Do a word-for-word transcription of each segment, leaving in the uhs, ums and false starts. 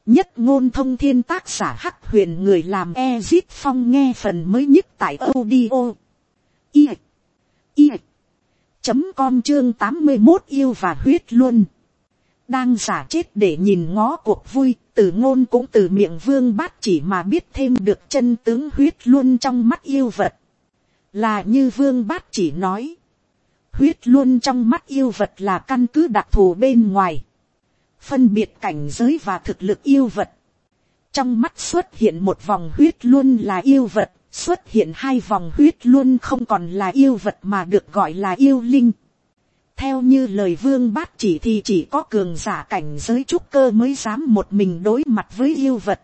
Nhất ngôn thông thiên, tác giả Hắc Huyền, người làm Ezit Phong, nghe phần mới nhất tại audio i i chấm com, chương tám mươi một yêu và huyết luân. Đang giả chết để nhìn ngó cuộc vui, Từ Ngôn cũng từ miệng Vương Bát Chỉ mà biết thêm được chân tướng huyết luân trong mắt yêu vật. Là như Vương Bát Chỉ nói, huyết luân trong mắt yêu vật là căn cứ đặc thù bên ngoài, phân biệt cảnh giới và thực lực yêu vật. Trong mắt xuất hiện một vòng huyết luân là yêu vật, xuất hiện hai vòng huyết luân không còn là yêu vật mà được gọi là yêu linh. Theo như lời Vương Bát Chỉ thì chỉ có cường giả cảnh giới trúc cơ mới dám một mình đối mặt với yêu vật.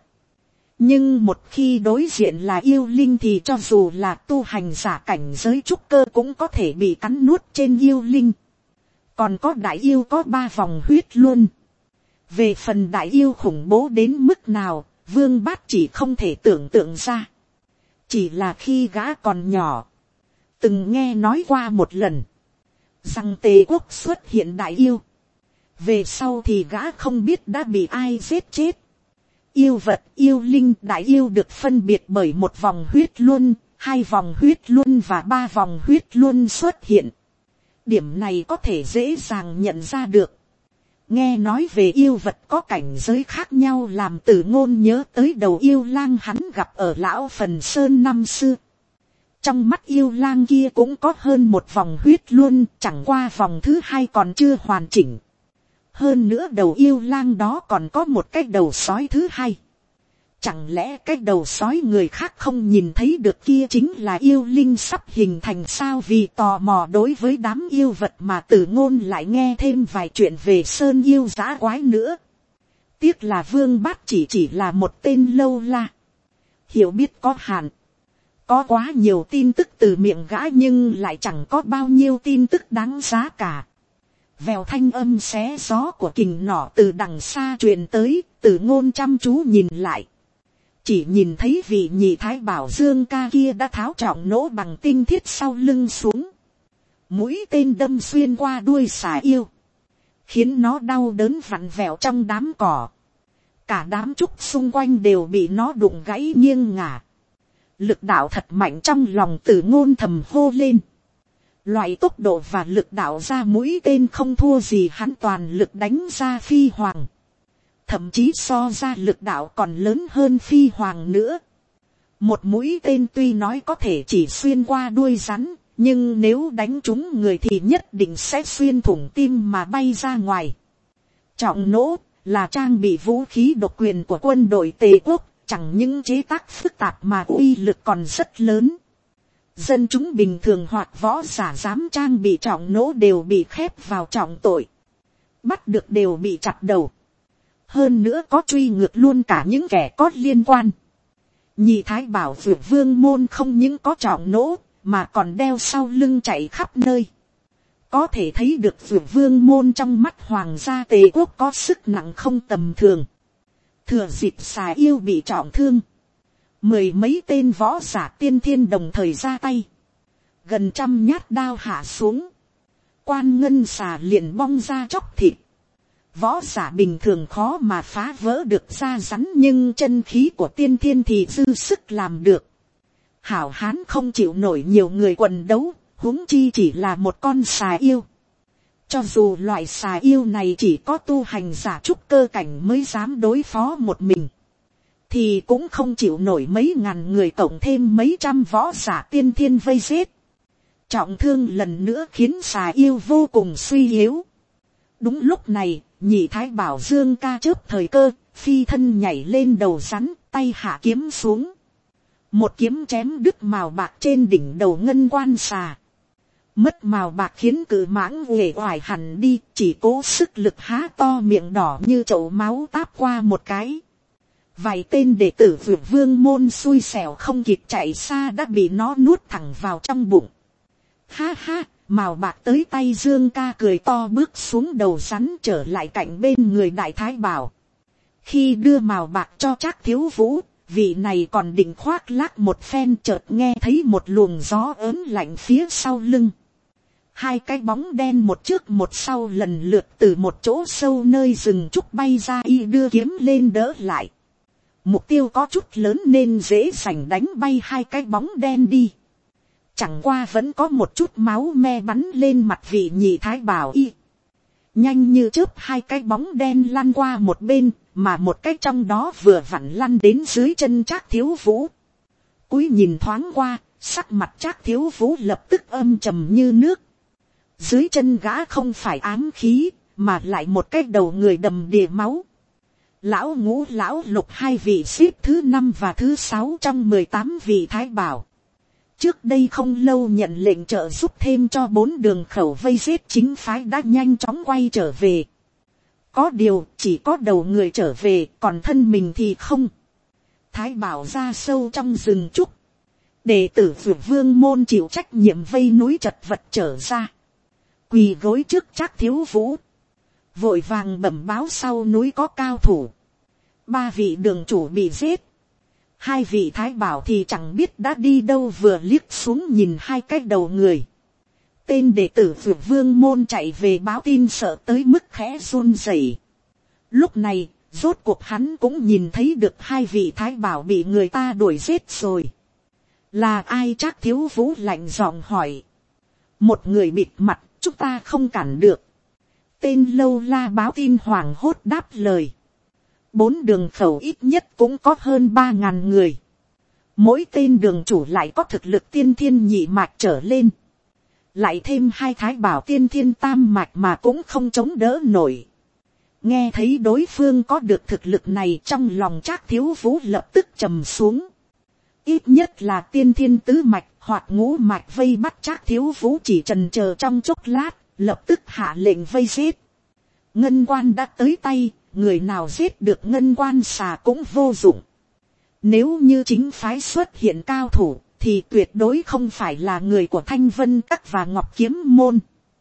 Nhưng một khi đối diện là yêu linh thì cho dù là tu hành giả cảnh giới trúc cơ cũng có thể bị cắn nuốt trên yêu linh. Còn có đại yêu có ba vòng huyết luân. Về phần đại yêu khủng bố đến mức nào, Vương Bát Chỉ không thể tưởng tượng ra. Chỉ là khi gã còn nhỏ, từng nghe nói qua một lần, rằng Tề quốc xuất hiện đại yêu. Về sau thì gã không biết đã bị ai giết chết. Yêu vật, yêu linh, đại yêu được phân biệt bởi một vòng huyết luân, hai vòng huyết luân và ba vòng huyết luân xuất hiện. Điểm này có thể dễ dàng nhận ra được. Nghe nói về yêu vật có cảnh giới khác nhau làm Từ Ngôn nhớ tới đầu yêu lang hắn gặp ở Lão Phần Sơn năm xưa. Trong mắt yêu lang kia cũng có hơn một vòng huyết luân, chẳng qua vòng thứ hai còn chưa hoàn chỉnh. Hơn nữa đầu yêu lang đó còn có một cái đầu sói thứ hai. Chẳng lẽ cái đầu sói người khác không nhìn thấy được kia chính là yêu linh sắp hình thành sao? Vì tò mò đối với đám yêu vật mà Từ Ngôn lại nghe thêm vài chuyện về sơn yêu dã quái nữa. Tiếc là Vương Bát Chỉ chỉ là một tên lâu la, hiểu biết có hạn. Có quá nhiều tin tức từ miệng gã nhưng lại chẳng có bao nhiêu tin tức đáng giá cả. Vèo thanh âm xé gió của kình nỏ từ đằng xa truyền tới, Từ Ngôn chăm chú nhìn lại. Chỉ nhìn thấy vị nhị thái bảo Dương ca kia đã tháo trọng nỗ bằng tinh thiết sau lưng xuống. Mũi tên đâm xuyên qua đuôi xà yêu, khiến nó đau đớn vặn vẹo trong đám cỏ. Cả đám trúc xung quanh đều bị nó đụng gãy nghiêng ngả. Lực đạo thật mạnh, trong lòng Từ Ngôn thầm hô lên. Loại tốc độ và lực đạo ra mũi tên không thua gì hắn toàn lực đánh ra phi hoàng. Thậm chí so ra lực đạo còn lớn hơn phi hoàng nữa. Một mũi tên tuy nói có thể chỉ xuyên qua đuôi rắn, nhưng nếu đánh trúng người thì nhất định sẽ xuyên thủng tim mà bay ra ngoài. Trọng nỗ là trang bị vũ khí độc quyền của quân đội Tề quốc, chẳng những chế tác phức tạp mà uy lực còn rất lớn. Dân chúng bình thường hoặc võ giả dám trang bị trọng nỗ đều bị khép vào trọng tội. Bắt được đều bị chặt đầu. Hơn nữa có truy ngược luôn cả những kẻ có liên quan. Nhị thái bảo Dược Vương môn không những có trọng nỗ mà còn đeo sau lưng chạy khắp nơi. Có thể thấy được Dược Vương môn trong mắt hoàng gia Tề quốc có sức nặng không tầm thường. Thừa dịp xà yêu bị trọng thương, mười mấy tên võ giả tiên thiên đồng thời ra tay. Gần trăm nhát đao hạ xuống, quan ngân xà liền bong ra chóc thịt. Võ giả bình thường khó mà phá vỡ được da rắn, nhưng chân khí của tiên thiên thì dư sức làm được. Hảo hán không chịu nổi nhiều người quần đấu, huống chi chỉ là một con xà yêu. Cho dù loại xà yêu này chỉ có tu hành giả trúc cơ cảnh mới dám đối phó một mình, thì cũng không chịu nổi mấy ngàn người cộng thêm mấy trăm võ giả tiên thiên vây giết. Trọng thương lần nữa khiến xà yêu vô cùng suy yếu. Đúng lúc này, nhị thái bảo Dương ca chớp thời cơ, phi thân nhảy lên đầu rắn, tay hạ kiếm xuống. Một kiếm chém đứt mào bạc trên đỉnh đầu ngân quan xà. Mất mào bạc khiến cự mãng uể oải hẳn đi, chỉ cố sức lực há to miệng đỏ như chậu máu táp qua một cái. Vài tên đệ tử Dược Vương môn xui xẻo không kịp chạy xa đã bị nó nuốt thẳng vào trong bụng. Ha ha, mào bạc tới tay Dương ca cười to bước xuống đầu rắn trở lại cạnh bên người đại thái bảo. Khi đưa mào bạc cho Trác Thiếu Vũ, vị này còn định khoác lác một phen chợt nghe thấy một luồng gió ớn lạnh phía sau lưng. Hai cái bóng đen một trước một sau lần lượt từ một chỗ sâu nơi rừng trúc bay ra, y đưa kiếm lên đỡ lại. Mục tiêu có chút lớn nên dễ dàng đánh bay hai cái bóng đen đi. Chẳng qua vẫn có một chút máu me bắn lên mặt vị nhị thái bảo y. Nhanh như chớp hai cái bóng đen lăn qua một bên, mà một cái trong đó vừa vặn lăn đến dưới chân Trác Thiếu Vũ. Cúi nhìn thoáng qua, sắc mặt Trác Thiếu Vũ lập tức âm trầm như nước. Dưới chân gã không phải ám khí, mà lại một cái đầu người đầm đìa máu. Lão Ngũ, lão Lục hai vị xếp thứ năm và thứ sáu trong mười tám vị thái bảo. Trước đây không lâu nhận lệnh trợ giúp thêm cho bốn đường khẩu vây giết chính phái đã nhanh chóng quay trở về. Có điều chỉ có đầu người trở về, còn thân mình thì không. Thái bảo ra sâu trong rừng trúc. Đệ tử Dược Vương môn chịu trách nhiệm vây núi chật vật trở ra. Quỳ gối trước Trác Thiếu Vũ. Vội vàng bẩm báo sau núi có cao thủ. Ba vị đường chủ bị giết. Hai vị thái bảo thì chẳng biết đã đi đâu, vừa liếc xuống nhìn hai cái đầu người. Tên đệ tử Dược Vương môn chạy về báo tin sợ tới mức khẽ run rẩy. Lúc này, rốt cuộc hắn cũng nhìn thấy được hai vị thái bảo bị người ta đuổi giết rồi. Là ai? Trác Thiếu Vũ lạnh giọng hỏi. Một người bịt mặt, chúng ta không cản được. Tên lâu la báo tin hoảng hốt đáp lời. Bốn đường khẩu ít nhất cũng có hơn ba ngàn người. Mỗi tên đường chủ lại có thực lực tiên thiên nhị mạch trở lên. Lại thêm hai thái bảo tiên thiên tam mạch mà cũng không chống đỡ nổi. Nghe thấy đối phương có được thực lực này, trong lòng Trác Thiếu Vũ lập tức trầm xuống. Ít nhất là tiên thiên tứ mạch hoặc ngũ mạch vây bắt Trác Thiếu Vũ chỉ chần chờ trong chốc lát, lập tức hạ lệnh vây giết. Ngân quan đã tới tay, người nào giết được ngân quan xà cũng vô dụng. Nếu như chính phái xuất hiện cao thủ, thì tuyệt đối không phải là người của Thanh Vân Các và Ngọc Kiếm Môn.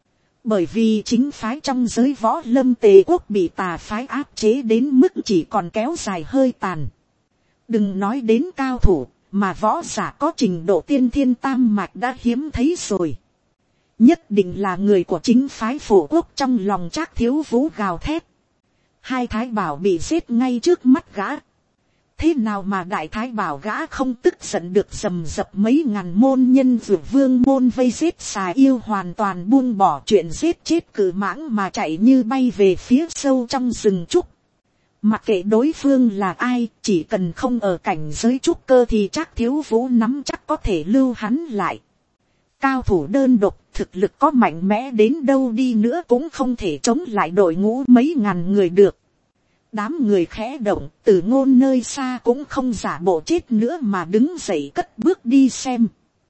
Bởi vì chính phái trong giới võ lâm Tề quốc bị tà phái áp chế đến mức chỉ còn kéo dài hơi tàn. Đừng nói đến cao thủ, mà võ giả có trình độ tiên thiên tam mạch đã hiếm thấy rồi. Nhất định là người của chính phái Phổ Quốc. Trong lòng Trác Thiếu Vũ gào thét. Hai thái bảo bị giết ngay trước mắt gã. Thế nào mà đại thái bảo gã không tức giận được, rầm rập mấy ngàn môn nhân Dược Vương môn vây giết xà yêu, hoàn toàn buông bỏ chuyện giết chết cử mãng mà chạy như bay về phía sâu trong rừng trúc. Mặc kệ đối phương là ai, chỉ cần không ở cảnh giới trúc cơ thì Trác Thiếu Vũ nắm chắc có thể lưu hắn lại. Cao thủ đơn độc, thực lực có mạnh mẽ đến đâu đi nữa cũng không thể chống lại đội ngũ mấy ngàn người được. Đám người khẽ động, Từ Ngôn nơi xa cũng không giả bộ chết nữa mà đứng dậy cất bước đi xem.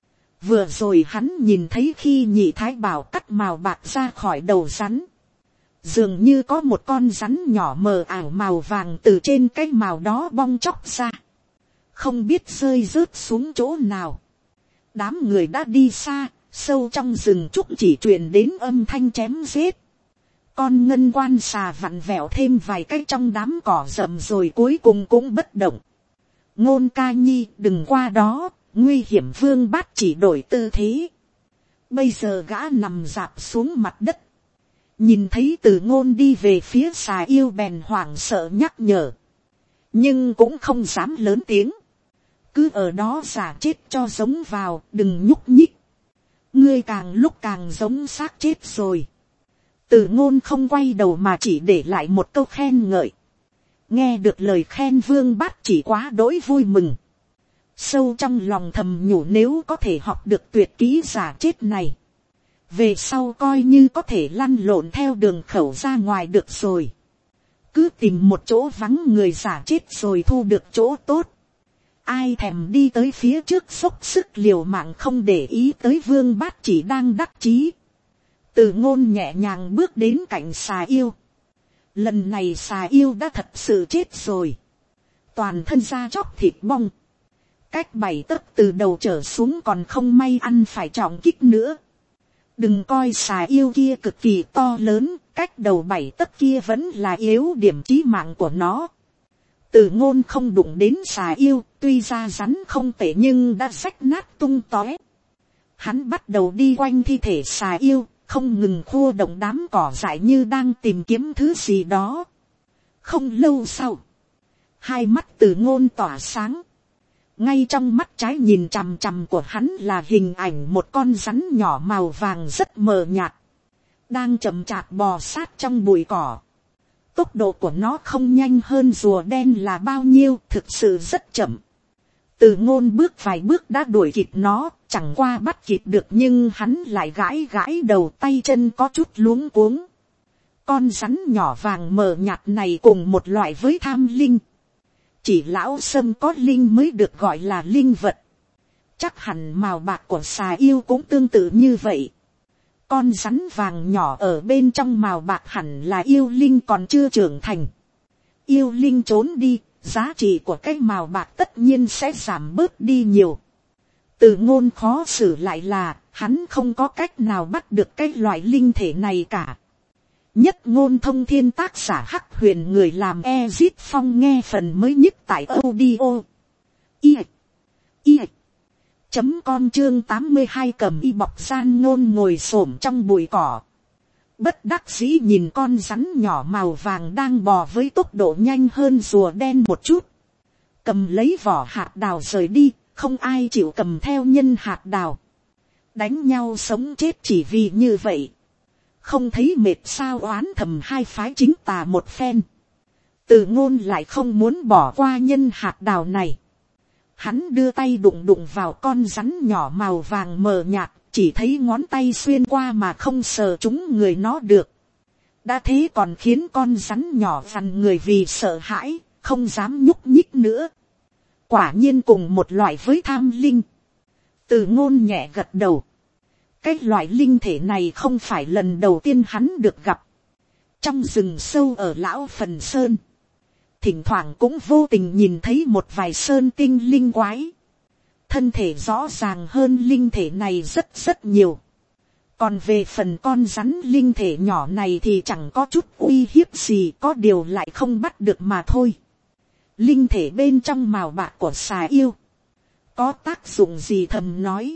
Vừa rồi hắn nhìn thấy khi nhị thái bảo cắt màu bạc ra khỏi đầu rắn. Dường như có một con rắn nhỏ mờ ảo màu vàng từ trên cái màu đó bong chóc ra. Không biết rơi rớt xuống chỗ nào. Đám người đã đi xa, sâu trong rừng trúc chỉ truyền đến âm thanh chém giết. Con ngân quan xà vặn vẹo thêm vài cái trong đám cỏ rậm rồi cuối cùng cũng bất động. Ngôn ca nhi, đừng qua đó, nguy hiểm. Vương Bát chỉ đổi tư thế. Bây giờ gã nằm rạp xuống mặt đất. Nhìn thấy Từ Ngôn đi về phía xà yêu bèn hoảng sợ nhắc nhở. Nhưng cũng không dám lớn tiếng. Cứ ở đó giả chết cho giống vào, đừng nhúc nhích. Ngươi càng lúc càng giống xác chết rồi. Từ Ngôn không quay đầu mà chỉ để lại một câu khen ngợi. Nghe được lời khen, Vương Bát chỉ quá đỗi vui mừng. Sâu trong lòng thầm nhủ, nếu có thể học được tuyệt kỹ giả chết này, về sau coi như có thể lăn lộn theo đường khẩu ra ngoài được rồi. Cứ tìm một chỗ vắng người giả chết rồi thu được chỗ tốt. Ai thèm đi tới phía trước xốc sức liều mạng không để ý tới Vương Bát chỉ đang đắc chí. Từ Ngôn nhẹ nhàng bước đến cạnh xà yêu. Lần này xà yêu đã thật sự chết rồi. Toàn thân da chóc thịt bong. Cách bảy tấc từ đầu trở xuống còn không may ăn phải trọng kích nữa. Đừng coi xà yêu kia cực kỳ to lớn, cách đầu bảy tấc kia vẫn là yếu điểm chí mạng của nó. Từ Ngôn không đụng đến xà yêu, tuy ra rắn không tệ nhưng đã rách nát tung tóe. Hắn bắt đầu đi quanh thi thể xà yêu, không ngừng khua động đám cỏ dại như đang tìm kiếm thứ gì đó. Không lâu sau, hai mắt Từ Ngôn tỏa sáng. Ngay trong mắt trái nhìn chằm chằm của hắn là hình ảnh một con rắn nhỏ màu vàng rất mờ nhạt, đang chậm chạp bò sát trong bụi cỏ. Tốc độ của nó không nhanh hơn rùa đen là bao nhiêu, thực sự rất chậm. Từ Ngôn bước vài bước đã đuổi kịp nó, chẳng qua bắt kịp được nhưng hắn lại gãi gãi đầu, tay chân có chút luống cuống. Con rắn nhỏ vàng mờ nhạt này cùng một loại với tham linh. Chỉ lão sâm có linh mới được gọi là linh vật. Chắc hẳn màu bạc của xà yêu cũng tương tự như vậy. Con rắn vàng nhỏ ở bên trong màu bạc hẳn là yêu linh còn chưa trưởng thành. Yêu linh trốn đi, giá trị của cái màu bạc tất nhiên sẽ giảm bớt đi nhiều. Từ Ngôn khó xử lại là, hắn không có cách nào bắt được cái loại linh thể này cả. Nhất Ngôn Thông Thiên tác giả Hắc Huyền, người làm Ezit Phong, nghe phần mới nhất tại audio i i chấm com chương tám mươi hai. Cầm y bọc gian ngôn ngồi xổm trong bụi cỏ, bất đắc dĩ nhìn con rắn nhỏ màu vàng đang bò với tốc độ nhanh hơn rùa đen một chút. Cầm lấy vỏ hạt đào rời đi, không ai chịu cầm theo nhân hạt đào. Đánh nhau sống chết chỉ vì như vậy. Không thấy mệt sao, oán thầm hai phái chính tà một phen. Từ Ngôn lại không muốn bỏ qua nhân hạt đào này. Hắn đưa tay đụng đụng vào con rắn nhỏ màu vàng mờ nhạt, chỉ thấy ngón tay xuyên qua mà không sờ trúng người nó được. Đã thế còn khiến con rắn nhỏ vằn người vì sợ hãi, không dám nhúc nhích nữa. Quả nhiên cùng một loại với tham linh. Từ Ngôn nhẹ gật đầu. Cái loại linh thể này không phải lần đầu tiên hắn được gặp. Trong rừng sâu ở Lão Phần Sơn, thỉnh thoảng cũng vô tình nhìn thấy một vài sơn tinh linh quái. Thân thể rõ ràng hơn linh thể này rất rất nhiều. Còn về phần con rắn linh thể nhỏ này thì chẳng có chút uy hiếp gì, có điều lại không bắt được mà thôi. Linh thể bên trong màu bạc của xà yêu có tác dụng gì thầm nói.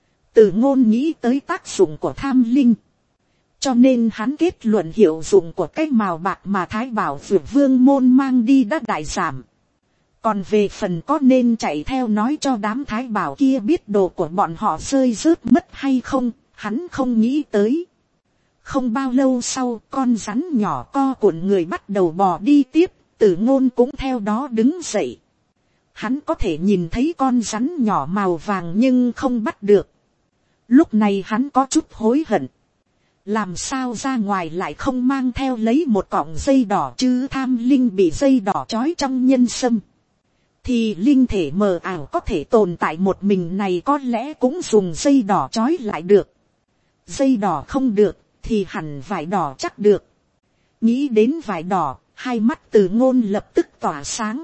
Từ Ngôn nghĩ tới tác dụng của tham linh, cho nên hắn kết luận hiệu dụng của cái màu bạc mà Thái Bảo Dược Vương môn mang đi đã đại giảm. Còn về phần có nên chạy theo nói cho đám Thái Bảo kia biết đồ của bọn họ rơi rớt mất hay không, hắn không nghĩ tới. Không bao lâu sau, con rắn nhỏ co cuộn người bắt đầu bò đi tiếp, Từ Ngôn cũng theo đó đứng dậy. Hắn có thể nhìn thấy con rắn nhỏ màu vàng nhưng không bắt được. Lúc này hắn có chút hối hận. Làm sao ra ngoài lại không mang theo lấy một cọng dây đỏ chứ, tham linh bị dây đỏ trói trong nhân sâm. Thì linh thể mờ ảo có thể tồn tại một mình này có lẽ cũng dùng dây đỏ trói lại được. Dây đỏ không được, thì hẳn vải đỏ chắc được. Nghĩ đến vải đỏ, hai mắt Từ Ngôn lập tức tỏa sáng.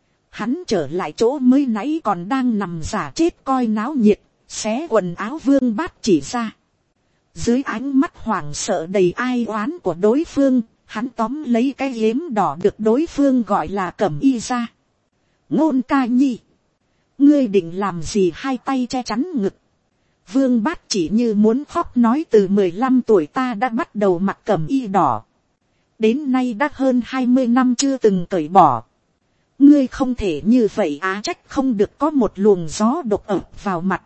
Hắn trở lại chỗ mới nãy còn đang nằm giả chết coi náo nhiệt, xé quần áo Vương Bát Chỉ ra. Dưới ánh mắt hoảng sợ đầy ai oán của đối phương, hắn tóm lấy cái yếm đỏ được đối phương gọi là cẩm y ra. Ngôn ca nhi, ngươi định làm gì? Hai tay che chắn ngực. Vương Bát Chỉ như muốn khóc nói, từ mười lăm tuổi ta đã bắt đầu mặc cẩm y đỏ. Đến nay đã hơn hai mươi năm chưa từng cởi bỏ. Ngươi không thể như vậy á, trách không được có một luồng gió độc ập vào mặt.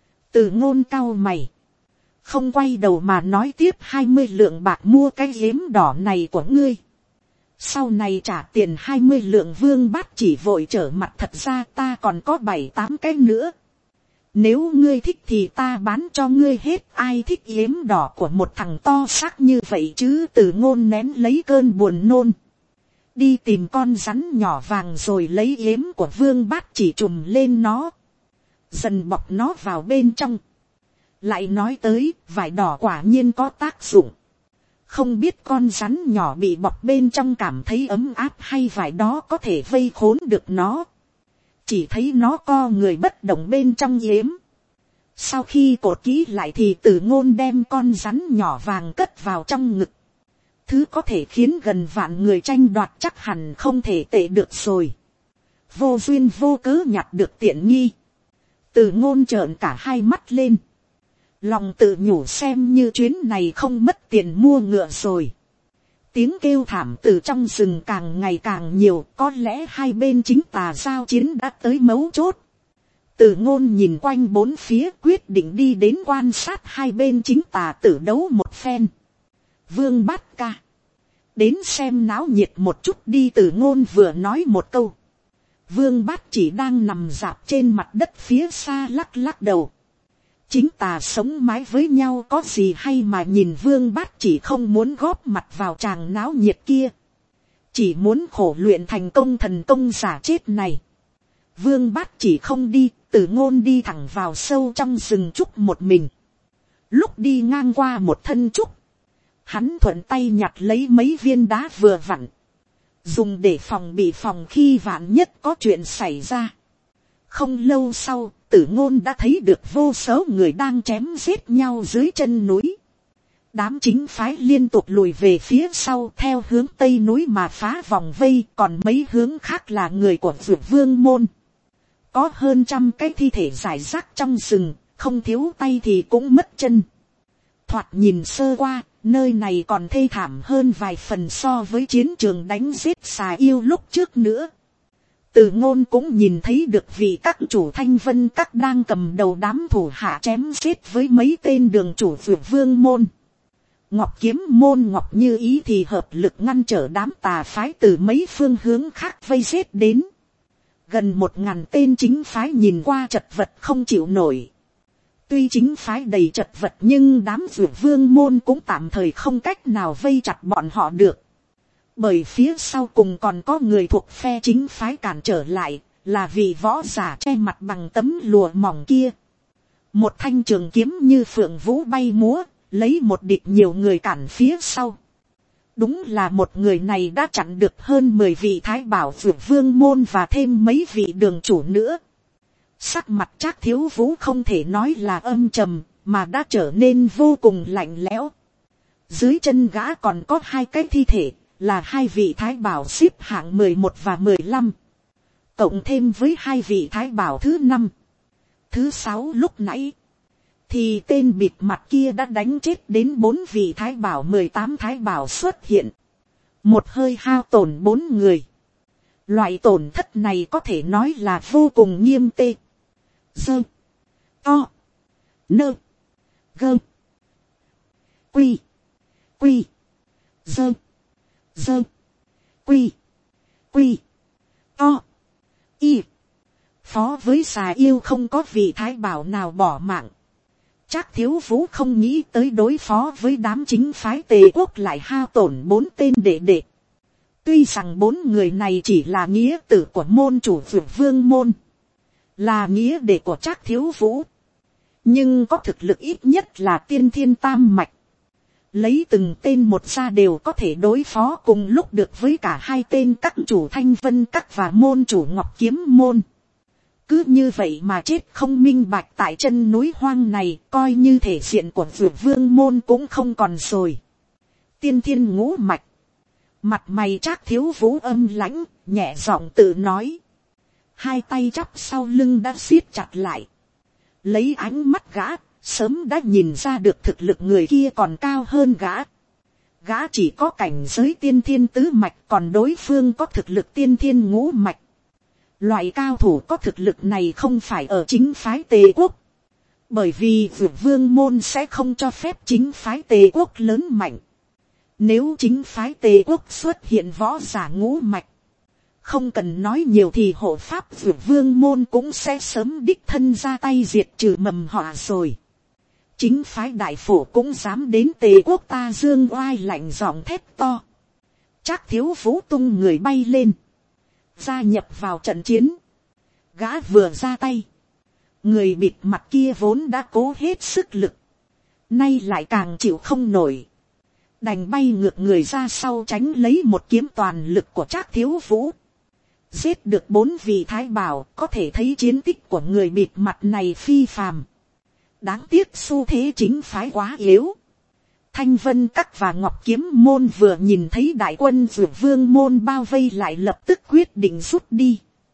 Từ Ngôn cau mày, không quay đầu mà nói tiếp, hai mươi lượng bạc mua cái yếm đỏ này của ngươi. Sau này trả tiền hai mươi lượng. Vương Bát Chỉ vội trở mặt, thật ra ta còn có bảy tám cái nữa. Nếu ngươi thích thì ta bán cho ngươi hết. Ai thích yếm đỏ của một thằng to xác như vậy chứ? Từ Ngôn nén lấy cơn buồn nôn, đi tìm con rắn nhỏ vàng rồi lấy yếm của Vương Bát Chỉ trùm lên nó, dần bọc nó vào bên trong. Lại nói tới, vải đỏ quả nhiên có tác dụng. Không biết con rắn nhỏ bị bọc bên trong cảm thấy ấm áp hay vải đó có thể vây khốn được nó. Chỉ thấy nó co người bất động bên trong yếm. Sau khi cột kỹ lại thì Từ Ngôn đem con rắn nhỏ vàng cất vào trong ngực. Thứ có thể khiến gần vạn người tranh đoạt chắc hẳn không thể tệ được rồi. Vô duyên vô cớ nhặt được tiện nghi, Từ Ngôn trợn cả hai mắt lên. Lòng tự nhủ xem như chuyến này không mất tiền mua ngựa rồi. Tiếng kêu thảm từ trong rừng càng ngày càng nhiều, có lẽ hai bên chính tà giao chiến đã tới mấu chốt. Từ Ngôn nhìn quanh bốn phía, quyết định đi đến quan sát hai bên chính tà tử đấu một phen. Vương Bát Ca, đến xem náo nhiệt một chút đi. Từ Ngôn vừa nói một câu, Vương Bát Chỉ đang nằm rạp trên mặt đất phía xa lắc lắc đầu. Chính tà sống mái với nhau có gì hay mà nhìn. Vương Bát Chỉ không muốn góp mặt vào tràng náo nhiệt kia, chỉ muốn khổ luyện thành công thần công giả chết này. Vương Bát Chỉ không đi, Từ Ngôn đi thẳng vào sâu trong rừng trúc một mình. Lúc đi ngang qua một thân trúc, hắn thuận tay nhặt lấy mấy viên đá vừa vặn, dùng để phòng bị phòng khi vạn nhất có chuyện xảy ra. Không lâu sau, Tử Ngôn đã thấy được vô số người đang chém giết nhau dưới chân núi. Đám chính phái liên tục lùi về phía sau theo hướng tây núi mà phá vòng vây, còn mấy hướng khác là người của Dược Vương môn. Có hơn trăm cái thi thể rải rác trong rừng, không thiếu tay thì cũng mất chân. Thoạt nhìn sơ qua, nơi này còn thê thảm hơn vài phần so với chiến trường đánh giết xà yêu lúc trước nữa. Từ Ngôn cũng nhìn thấy được vị các chủ Thanh Vân các đang cầm đầu đám thủ hạ chém giết với mấy tên đường chủ Dược Vương môn. Ngọc Kiếm môn Ngọc Như Ý thì hợp lực ngăn trở đám tà phái từ mấy phương hướng khác vây giết đến. Gần một ngàn tên chính phái nhìn qua chật vật không chịu nổi. Tuy chính phái đầy chật vật nhưng đám Dược Vương môn cũng tạm thời không cách nào vây chặt bọn họ được. Bởi phía sau cùng còn có người thuộc phe chính phái cản trở lại, là vị võ giả che mặt bằng tấm lụa mỏng kia. Một thanh trường kiếm như phượng vũ bay múa, lấy một địch nhiều người cản phía sau. Đúng là một người này đã chặn được hơn mười vị thái bảo Dược Vương môn và thêm mấy vị đường chủ nữa. Sắc mặt Trác Thiếu Vũ không thể nói là âm trầm, mà đã trở nên vô cùng lạnh lẽo. Dưới chân gã còn có hai cái thi thể, là hai vị thái bảo xếp hạng mười một và mười lăm. Cộng thêm với hai vị thái bảo thứ năm, thứ sáu lúc nãy, thì tên bịt mặt kia đã đánh chết đến bốn vị thái bảo. Mười tám thái bảo xuất hiện, một hơi hao tổn bốn người. Loại tổn thất này có thể nói là vô cùng nghiêm tê. Dơ, to, nơ, gơ, quy, quy, dơ, dơ, quy, quy, to, y. Phó với xà yêu không có vị thái bảo nào bỏ mạng. Trác Thiếu Vũ không nghĩ tới đối phó với đám chính phái Tề quốc lại hao tổn bốn tên đệ đệ. Tuy rằng bốn người này chỉ là nghĩa tử của môn chủ Dược Vương môn, là nghĩa đệ của Trác Thiếu Vũ, nhưng có thực lực ít nhất là tiên thiên tam mạch. Lấy từng tên một ra đều có thể đối phó cùng lúc được với cả hai tên các chủ Thanh Vân các và môn chủ Ngọc Kiếm môn. Cứ như vậy mà chết không minh bạch tại chân núi hoang này, coi như thể diện của Dược Vương môn cũng không còn rồi. Tiên thiên ngũ mạch. Mặt mày Trác Thiếu Vũ âm lãnh, nhẹ giọng tự nói. Hai tay chắp sau lưng đã siết chặt lại. Lấy ánh mắt gã, sớm đã nhìn ra được thực lực người kia còn cao hơn gã. Gã chỉ có cảnh giới tiên thiên tứ mạch, còn đối phương có thực lực tiên thiên ngũ mạch. Loại cao thủ có thực lực này không phải ở chính phái Tề quốc. Bởi vì Dược Vương môn sẽ không cho phép chính phái Tề quốc lớn mạnh. Nếu chính phái Tề quốc xuất hiện võ giả ngũ mạch, không cần nói nhiều thì hộ pháp Dược Vương môn cũng sẽ sớm đích thân ra tay diệt trừ mầm họa rồi. Chính phái đại phổ cũng dám đến Tề quốc ta dương oai, lạnh giọng thét to. Trác Thiếu Vũ tung người bay lên, gia nhập vào trận chiến. Gã vừa ra tay, người bịt mặt kia vốn đã cố hết sức lực, nay lại càng chịu không nổi, đành bay ngược người ra sau tránh lấy một kiếm toàn lực của Trác Thiếu Vũ. Giết được bốn vị thái bảo, có thể thấy chiến tích của người bịt mặt này phi phàm. Đáng tiếc xu thế chính phái quá yếu. Thanh Vân các và Ngọc Kiếm môn vừa nhìn thấy đại quân Dược Vương môn bao vây lại lập tức quyết định rút đi.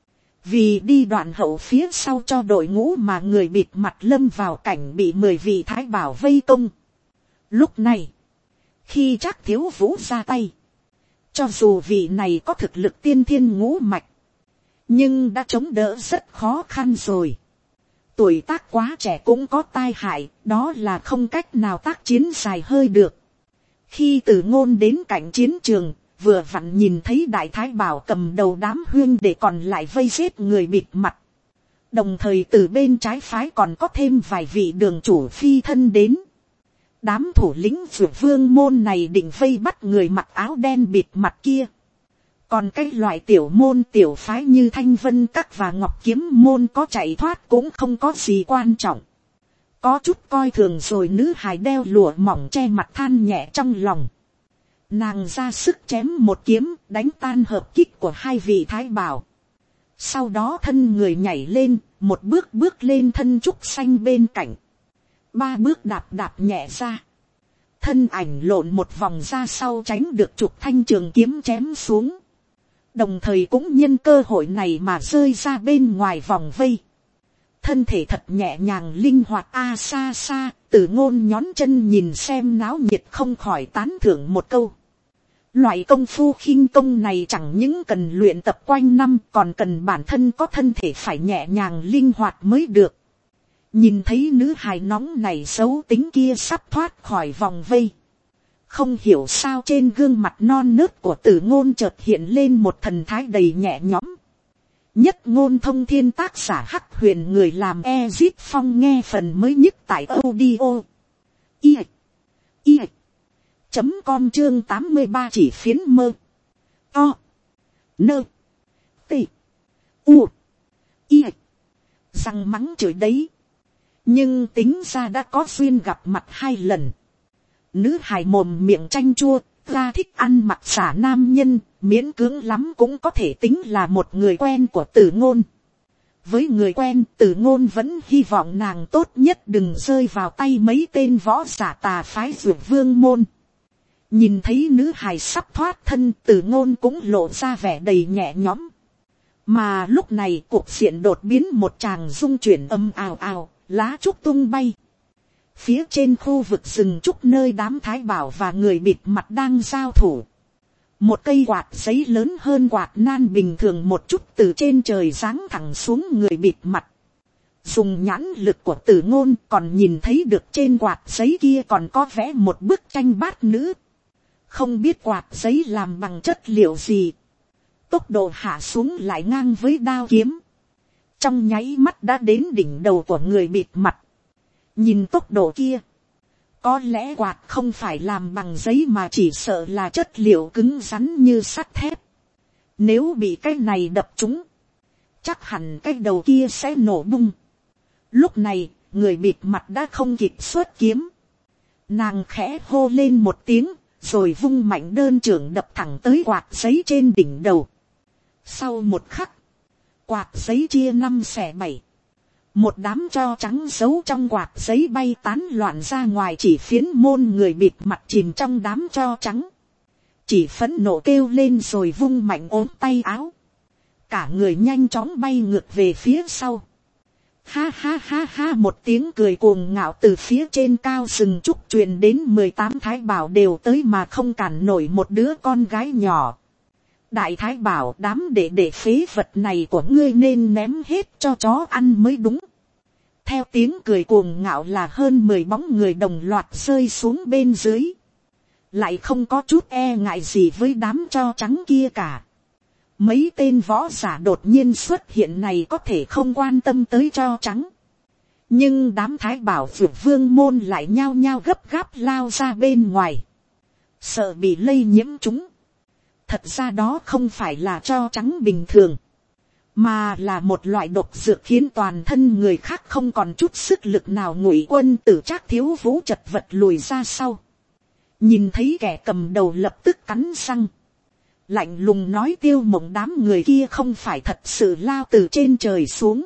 vì đi đoạn hậu phía sau cho đội ngũ mà người bịt mặt lâm vào cảnh bị mười vị thái bảo vây công. Lúc này, khi Trác Thiếu Vũ ra tay, cho dù vị này có thực lực tiên thiên ngũ mạch, nhưng đã chống đỡ rất khó khăn rồi. Tuổi tác quá trẻ cũng có tai hại, đó là không cách nào tác chiến dài hơi được. Khi Từ Ngôn đến cạnh chiến trường, vừa vặn nhìn thấy Đại Thái Bảo cầm đầu đám huyên để còn lại vây giết người bịt mặt. Đồng thời từ bên trái phái còn có thêm vài vị đường chủ phi thân đến. Đám thủ lĩnh Dược Vương môn này định vây bắt người mặc áo đen bịt mặt kia. Còn cái loại tiểu môn tiểu phái như Thanh Vân Các và Ngọc Kiếm môn có chạy thoát cũng không có gì quan trọng. Có chút coi thường rồi nữ hài đeo lụa mỏng che mặt than nhẹ trong lòng. Nàng ra sức chém một kiếm đánh tan hợp kích của hai vị thái bảo. Sau đó thân người nhảy lên, một bước bước lên thân trúc xanh bên cạnh. Ba bước đạp đạp nhẹ ra. Thân ảnh lộn một vòng ra sau tránh được chục thanh trường kiếm chém xuống. Đồng thời cũng nhân cơ hội này mà rơi ra bên ngoài vòng vây. Thân thể thật nhẹ nhàng linh hoạt a à, xa xa, Từ Ngôn nhón chân nhìn xem náo nhiệt không khỏi tán thưởng một câu. Loại công phu khinh công này chẳng những cần luyện tập quanh năm còn cần bản thân có thân thể phải nhẹ nhàng linh hoạt mới được. Nhìn thấy nữ hài nóng này xấu tính kia sắp thoát khỏi vòng vây. Không hiểu sao trên gương mặt non nớt của Từ Ngôn chợt hiện lên một thần thái đầy nhẹ nhõm. Nhất Ngôn Thông Thiên tác giả Hắc Huyền, người làm Ezit Phong, nghe phần mới nhất tại audio i i chấm com chương tám mươi ba chỉ phiến mơ o nơ tị u i răng mắng chửi đấy. Nhưng tính ra đã có duyên gặp mặt hai lần. Nữ hài mồm miệng chanh chua, ra thích ăn mặc xả nam nhân, miễn cưỡng lắm cũng có thể tính là một người quen của Từ Ngôn. Với người quen, Từ Ngôn vẫn hy vọng nàng tốt nhất đừng rơi vào tay mấy tên võ giả tà phái Dược Vương môn. Nhìn thấy nữ hài sắp thoát thân, Từ Ngôn cũng lộ ra vẻ đầy nhẹ nhõm. Mà lúc này cuộc diện đột biến, một tràng rung chuyển âm ào ào, lá trúc tung bay. Phía trên khu vực rừng trúc nơi đám thái bảo và người bịt mặt đang giao thủ. Một cây quạt giấy lớn hơn quạt nan bình thường một chút từ trên trời giáng thẳng xuống người bịt mặt. Dùng nhãn lực của Từ Ngôn còn nhìn thấy được trên quạt giấy kia còn có vẽ một bức tranh bát nữ. Không biết quạt giấy làm bằng chất liệu gì. Tốc độ hạ xuống lại ngang với đao kiếm. Trong nháy mắt đã đến đỉnh đầu của người bịt mặt. Nhìn tốc độ kia. Có lẽ quạt không phải làm bằng giấy mà chỉ sợ là chất liệu cứng rắn như sắt thép. Nếu bị cái này đập trúng, chắc hẳn cái đầu kia sẽ nổ bung. Lúc này, người bịt mặt đã không kịp xuất kiếm. Nàng khẽ hô lên một tiếng, rồi vung mạnh đơn trưởng đập thẳng tới quạt giấy trên đỉnh đầu. Sau một khắc, quạt giấy chia năm xẻ bảy. Một đám tro trắng giấu trong quạt giấy bay tán loạn ra ngoài, chỉ phiến môn người bịt mặt chìm trong đám tro trắng. Chỉ phẫn nộ kêu lên rồi vung mạnh ốm tay áo. Cả người nhanh chóng bay ngược về phía sau. Ha ha ha ha, một tiếng cười cuồng ngạo từ phía trên cao rừng trúc truyền đến. Mười tám thái bảo đều tới mà không cản nổi một đứa con gái nhỏ. Đại thái bảo, đám đệ đệ phế vật này của ngươi nên ném hết cho chó ăn mới đúng. Theo tiếng cười cuồng ngạo là hơn mười bóng người đồng loạt rơi xuống bên dưới. Lại không có chút e ngại gì với đám tro trắng kia cả. Mấy tên võ giả đột nhiên xuất hiện này có thể không quan tâm tới tro trắng. Nhưng đám thái bảo Dược Vương môn lại nhao nhao gấp gáp lao ra bên ngoài. Sợ bị lây nhiễm chúng. Thật ra đó không phải là tro trắng bình thường. Mà là một loại độc dược khiến toàn thân người khác không còn chút sức lực nào. Ngụy Quân Tử Trác Thiếu Vũ chật vật lùi ra sau. Nhìn thấy kẻ cầm đầu lập tức cắn răng. Lạnh lùng nói Tiêu Mộng đám người kia không phải thật sự lao từ trên trời xuống.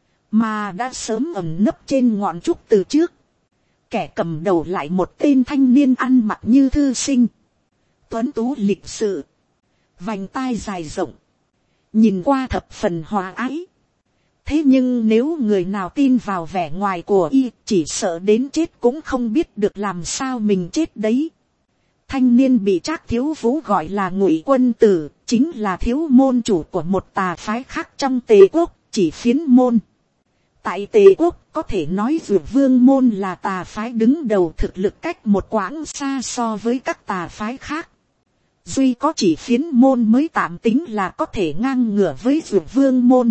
Mà đã sớm ẩn nấp trên ngọn trúc từ trước. Kẻ cầm đầu lại một tên thanh niên ăn mặc như thư sinh. Tuấn tú lịch sự. Vành tai dài rộng. nhìn qua thập phần hòa ái. Thế nhưng nếu người nào tin vào vẻ ngoài của y, chỉ sợ đến chết cũng không biết được làm sao mình chết đấy. Thanh niên bị Trác Thiếu Vũ gọi là Ngụy Quân Tử, chính là thiếu môn chủ của một tà phái khác trong Tề quốc, Chỉ Phiến môn. Tại Tề quốc có thể nói Dược Vương môn là tà phái đứng đầu, thực lực cách một quãng xa so với các tà phái khác. Duy có Chỉ Phiến môn mới tạm tính là có thể ngang ngửa với Dược Vương môn.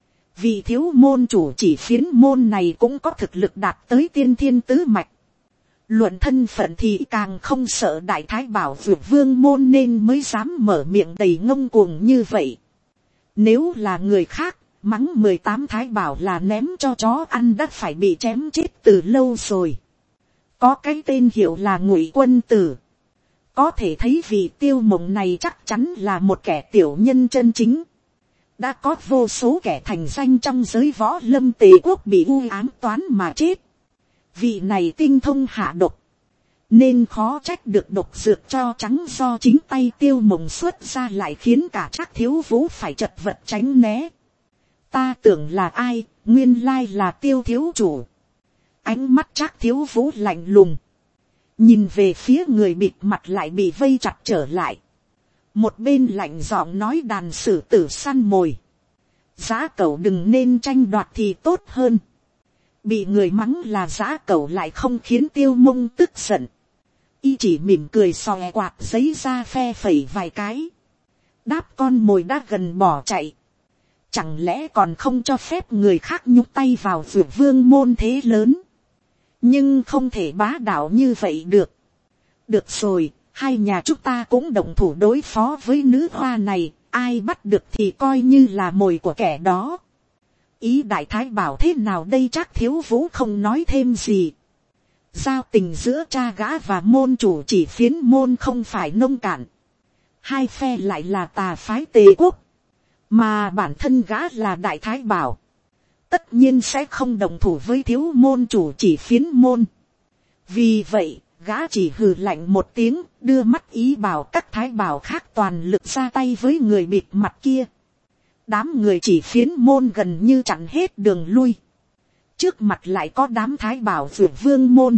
Vì thiếu môn chủ Chỉ Phiến môn này cũng có thực lực đạt tới tiên thiên tứ mạch. Luận thân phận thì càng không sợ Đại Thái Bảo Dược Vương môn nên mới dám mở miệng đầy ngông cuồng như vậy. Nếu là người khác, mắng mười tám Thái Bảo là ném cho chó ăn đã phải bị chém chết từ lâu rồi. Có cái tên hiệu là Ngụy Quân Tử. Có thể thấy vị Tiêu Mộng này chắc chắn là một kẻ tiểu nhân chân chính. Đã có vô số kẻ thành danh trong giới võ lâm Tề quốc bị u ám toán mà chết. Vị này tinh thông hạ độc, nên khó trách được độc dược cho trắng do chính tay Tiêu Mộng xuất ra lại khiến cả Trác Thiếu Vũ phải chật vật tránh né. Ta tưởng là ai, nguyên lai là Tiêu thiếu chủ. Ánh mắt Trác Thiếu Vũ lạnh lùng, nhìn về phía người bịt mặt lại bị vây chặt trở lại. Một bên lạnh giọng nói đàn sử tử săn mồi, dã cẩu đừng nên tranh đoạt thì tốt hơn. Bị người mắng là dã cẩu lại không khiến Tiêu Mông tức giận. Y chỉ mỉm cười xòe quạt giấy ra phe phẩy vài cái. Đáp con mồi đã gần bỏ chạy. Chẳng lẽ còn không cho phép người khác nhúc tay vào Dược Vương môn thế lớn. Nhưng không thể bá đạo như vậy được. Được rồi, hai nhà chúng ta cũng đồng thủ đối phó với nữ hoa này. Ai bắt được thì coi như là mồi của kẻ đó. Ý Đại Thái Bảo thế nào đây? Trác Thiếu Vũ không nói thêm gì. Giao tình giữa cha gã và môn chủ Chỉ Phiến môn không phải nông cạn. Hai phe lại là tà phái Tề quốc. Mà bản thân gã là Đại Thái Bảo. Tất nhiên sẽ không đồng thủ với thiếu môn chủ Chỉ Phiến môn. Vì vậy, gã chỉ hừ lạnh một tiếng, đưa mắt ý bảo các Thái Bảo khác toàn lực ra tay với người bịt mặt kia. Đám người Chỉ Phiến môn gần như chặn hết đường lui. Trước mặt lại có đám Thái Bảo Dược Vương môn.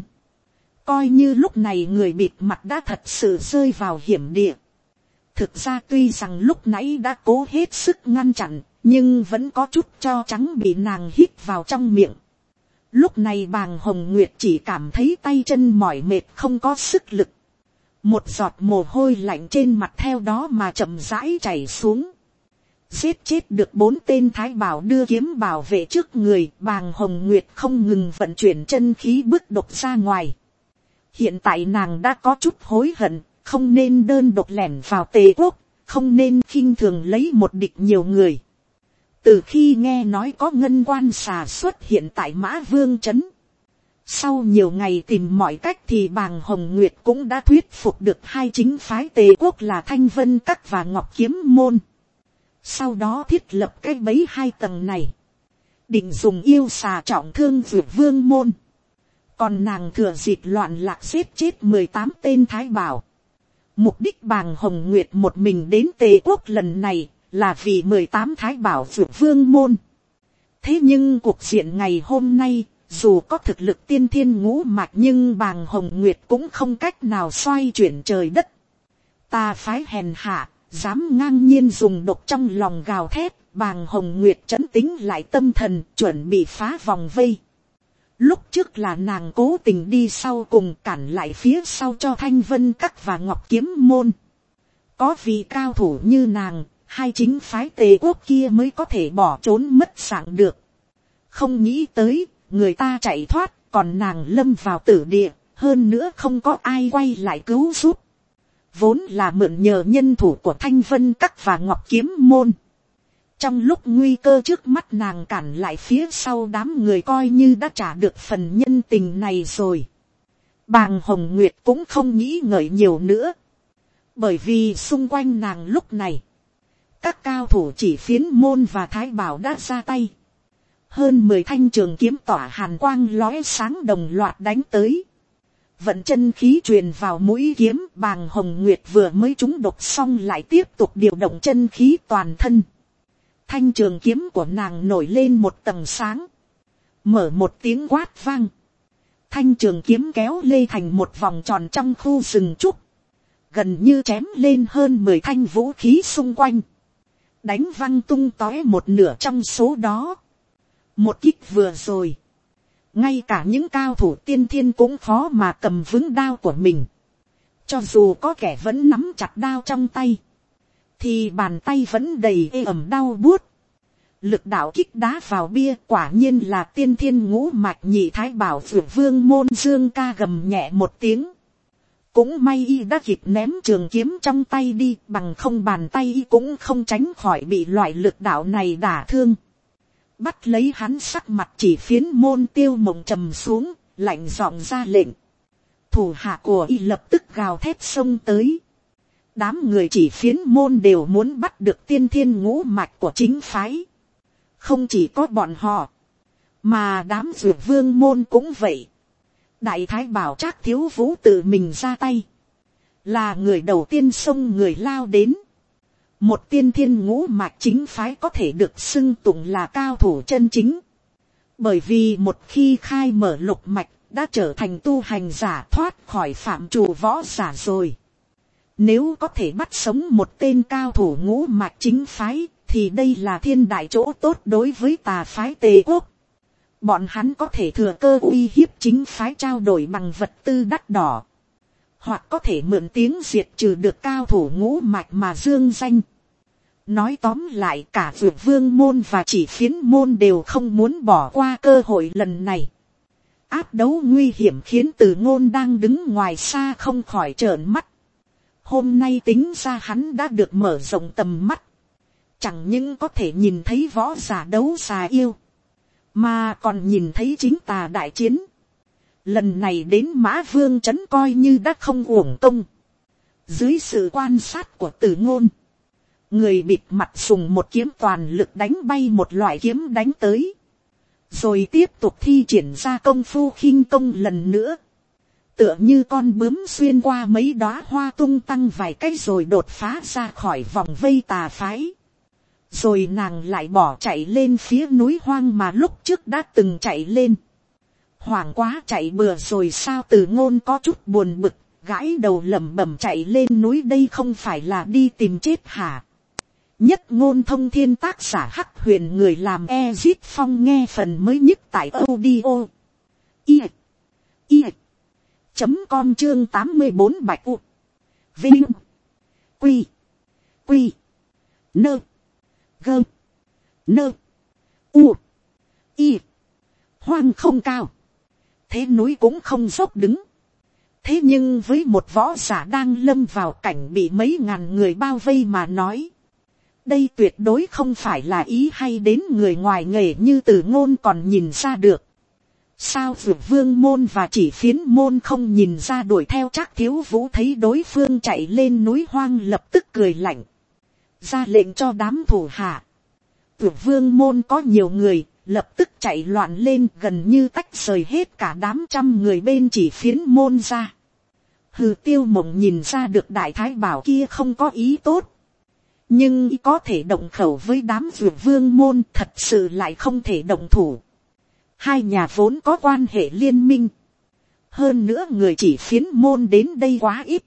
Coi như lúc này người bịt mặt đã thật sự rơi vào hiểm địa. Thực ra tuy rằng lúc nãy đã cố hết sức ngăn chặn, nhưng vẫn có chút cho trắng bị nàng hít vào trong miệng. Lúc này Bàng Hồng Nguyệt chỉ cảm thấy tay chân mỏi mệt không có sức lực. Một giọt mồ hôi lạnh trên mặt theo đó mà chậm rãi chảy xuống. Giết chết được bốn tên Thái Bảo đưa kiếm bảo vệ trước người, Bàng Hồng Nguyệt không ngừng vận chuyển chân khí bức độc ra ngoài. Hiện tại nàng đã có chút hối hận, không nên đơn độc lẻn vào Tề quốc, không nên khinh thường lấy một địch nhiều người. Từ khi nghe nói có ngân quan xà xuất hiện tại Mã Vương trấn, sau nhiều ngày tìm mọi cách thì Bàng Hồng Nguyệt cũng đã thuyết phục được hai chính phái Tề quốc là Thanh Vân Các và Ngọc Kiếm môn. Sau đó thiết lập cái bẫy hai tầng này, định dùng yêu xà trọng thương Dược Vương môn. Còn nàng thừa dịp loạn lạc giết chết mười tám tên Thái Bảo. Mục đích Bàng Hồng Nguyệt một mình đến Tề quốc lần này là vì mười tám Thái Bảo Dược Vương môn. Thế nhưng cuộc diện ngày hôm nay, dù có thực lực tiên thiên ngũ mạch nhưng Bàng Hồng Nguyệt cũng không cách nào xoay chuyển trời đất. Ta phái hèn hạ, dám ngang nhiên dùng độc trong lòng gào thét. Bàng Hồng Nguyệt trấn tĩnh lại tâm thần, chuẩn bị phá vòng vây. Lúc trước là nàng cố tình đi sau cùng cản lại phía sau cho Thanh Vân Các và Ngọc Kiếm môn. Có vị cao thủ như nàng, hai chính phái Tề quốc kia mới có thể bỏ trốn mất dạng được. Không nghĩ tới, người ta chạy thoát, còn nàng lâm vào tử địa, hơn nữa không có ai quay lại cứu giúp. Vốn là mượn nhờ nhân thủ của Thanh Vân Các và Ngọc Kiếm môn. Trong lúc nguy cơ trước mắt nàng cản lại phía sau đám người coi như đã trả được phần nhân tình này rồi. Bàng Hồng Nguyệt cũng không nghĩ ngợi nhiều nữa. Bởi vì xung quanh nàng lúc này, các cao thủ Chỉ Phiến môn và Thái Bảo đã ra tay. Hơn mười thanh trường kiếm tỏa hàn quang lóe sáng đồng loạt đánh tới. Vận chân khí truyền vào mũi kiếm, Bàng Hồng Nguyệt vừa mới trúng độc xong lại tiếp tục điều động chân khí toàn thân. Thanh trường kiếm của nàng nổi lên một tầng sáng. Mở một tiếng quát vang. Thanh trường kiếm kéo lê thành một vòng tròn trong khu rừng trúc. Gần như chém lên hơn mười thanh vũ khí xung quanh. Đánh văng tung tóe một nửa trong số đó. Một kích vừa rồi. Ngay cả những cao thủ tiên thiên cũng khó mà cầm vững đao của mình. Cho dù có kẻ vẫn nắm chặt đao trong tay. Thì bàn tay vẫn đầy ê ẩm đau buốt. Lực đạo kích đá vào bia quả nhiên là tiên thiên ngũ mạch nhị thái bảo Dược Vương Môn Dương ca gầm nhẹ một tiếng. Cũng may y đã kịp ném trường kiếm trong tay đi, bằng không bàn tay y cũng không tránh khỏi bị loại lực đạo này đả thương. Bắt lấy hắn sắc mặt chỉ phiến Môn Tiêu Mộng trầm xuống, lạnh giọng ra lệnh. Thủ hạ của y lập tức gào thét xông tới. Đám người chỉ phiến Môn đều muốn bắt được tiên thiên ngũ mạch của chính phái. Không chỉ có bọn họ, mà đám Dược Vương Môn cũng vậy. Đại thái bảo Trác Thiếu Vũ tự mình ra tay, là người đầu tiên xông người lao đến. Một tiên thiên ngũ mạch chính phái có thể được xưng tụng là cao thủ chân chính. Bởi vì một khi khai mở lục mạch đã trở thành tu hành giả, thoát khỏi phạm trù võ giả rồi. Nếu có thể bắt sống một tên cao thủ ngũ mạch chính phái, thì đây là thiên đại chỗ tốt đối với tà phái Tề Quốc. Bọn hắn có thể thừa cơ uy hiếp chính phái, trao đổi bằng vật tư đắt đỏ. Hoặc có thể mượn tiếng diệt trừ được cao thủ ngũ mạch mà dương danh. Nói tóm lại, cả Dược Vương Môn và Chỉ Phiến Môn đều không muốn bỏ qua cơ hội lần này. Áp đấu nguy hiểm khiến Từ Ngôn đang đứng ngoài xa không khỏi trợn mắt. Hôm nay tính ra hắn đã được mở rộng tầm mắt. Chẳng những có thể nhìn thấy võ giả đấu xà yêu, mà còn nhìn thấy chính tà đại chiến. Lần này đến Mã Vương trấn coi như đã không uổng công. Dưới sự quan sát của Từ Ngôn, người bịt mặt dùng một kiếm toàn lực đánh bay một loại kiếm đánh tới. Rồi tiếp tục thi triển ra công phu khinh công lần nữa. Tựa như con bướm xuyên qua mấy đóa hoa tung tăng vài cái rồi đột phá ra khỏi vòng vây tà phái. Rồi nàng lại bỏ chạy lên phía núi hoang mà lúc trước đã từng chạy lên. Hoảng quá chạy bừa rồi sao? Từ Ngôn có chút buồn bực, gãi đầu lẩm bẩm, chạy lên núi đây không phải là đi tìm chết hả? Nhất Ngôn Thông Thiên, tác giả Hắc Huyền, người làm Ezit Phong, nghe phần mới nhất tại audio i i chấm com chương tám mươi bốn Bạch U Vinh Quy Quy Nơ Gơ Nơ U Y. Hoang không cao, thế núi cũng không dốc đứng. Thế nhưng với một võ giả đang lâm vào cảnh bị mấy ngàn người bao vây mà nói, đây tuyệt đối không phải là ý hay đến người ngoài nghề như Từ Ngôn còn nhìn ra được. Sao Dược Vương Môn và Chỉ Phiến Môn không nhìn ra đuổi theo Trác Thiếu Vũ? Thấy đối phương chạy lên núi hoang lập tức cười lạnh, ra lệnh cho đám thủ hạ. Dược Vương Môn có nhiều người, lập tức chạy loạn lên, gần như tách rời hết cả đám trăm người bên Chỉ Phiến Môn ra. Hừ, Tiêu Mộng nhìn ra được đại thái bảo kia không có ý tốt, nhưng y có thể động khẩu với đám Dược Vương Môn, thật sự lại không thể động thủ. Hai nhà vốn có quan hệ liên minh, hơn nữa người Chỉ Phiến Môn đến đây quá ít,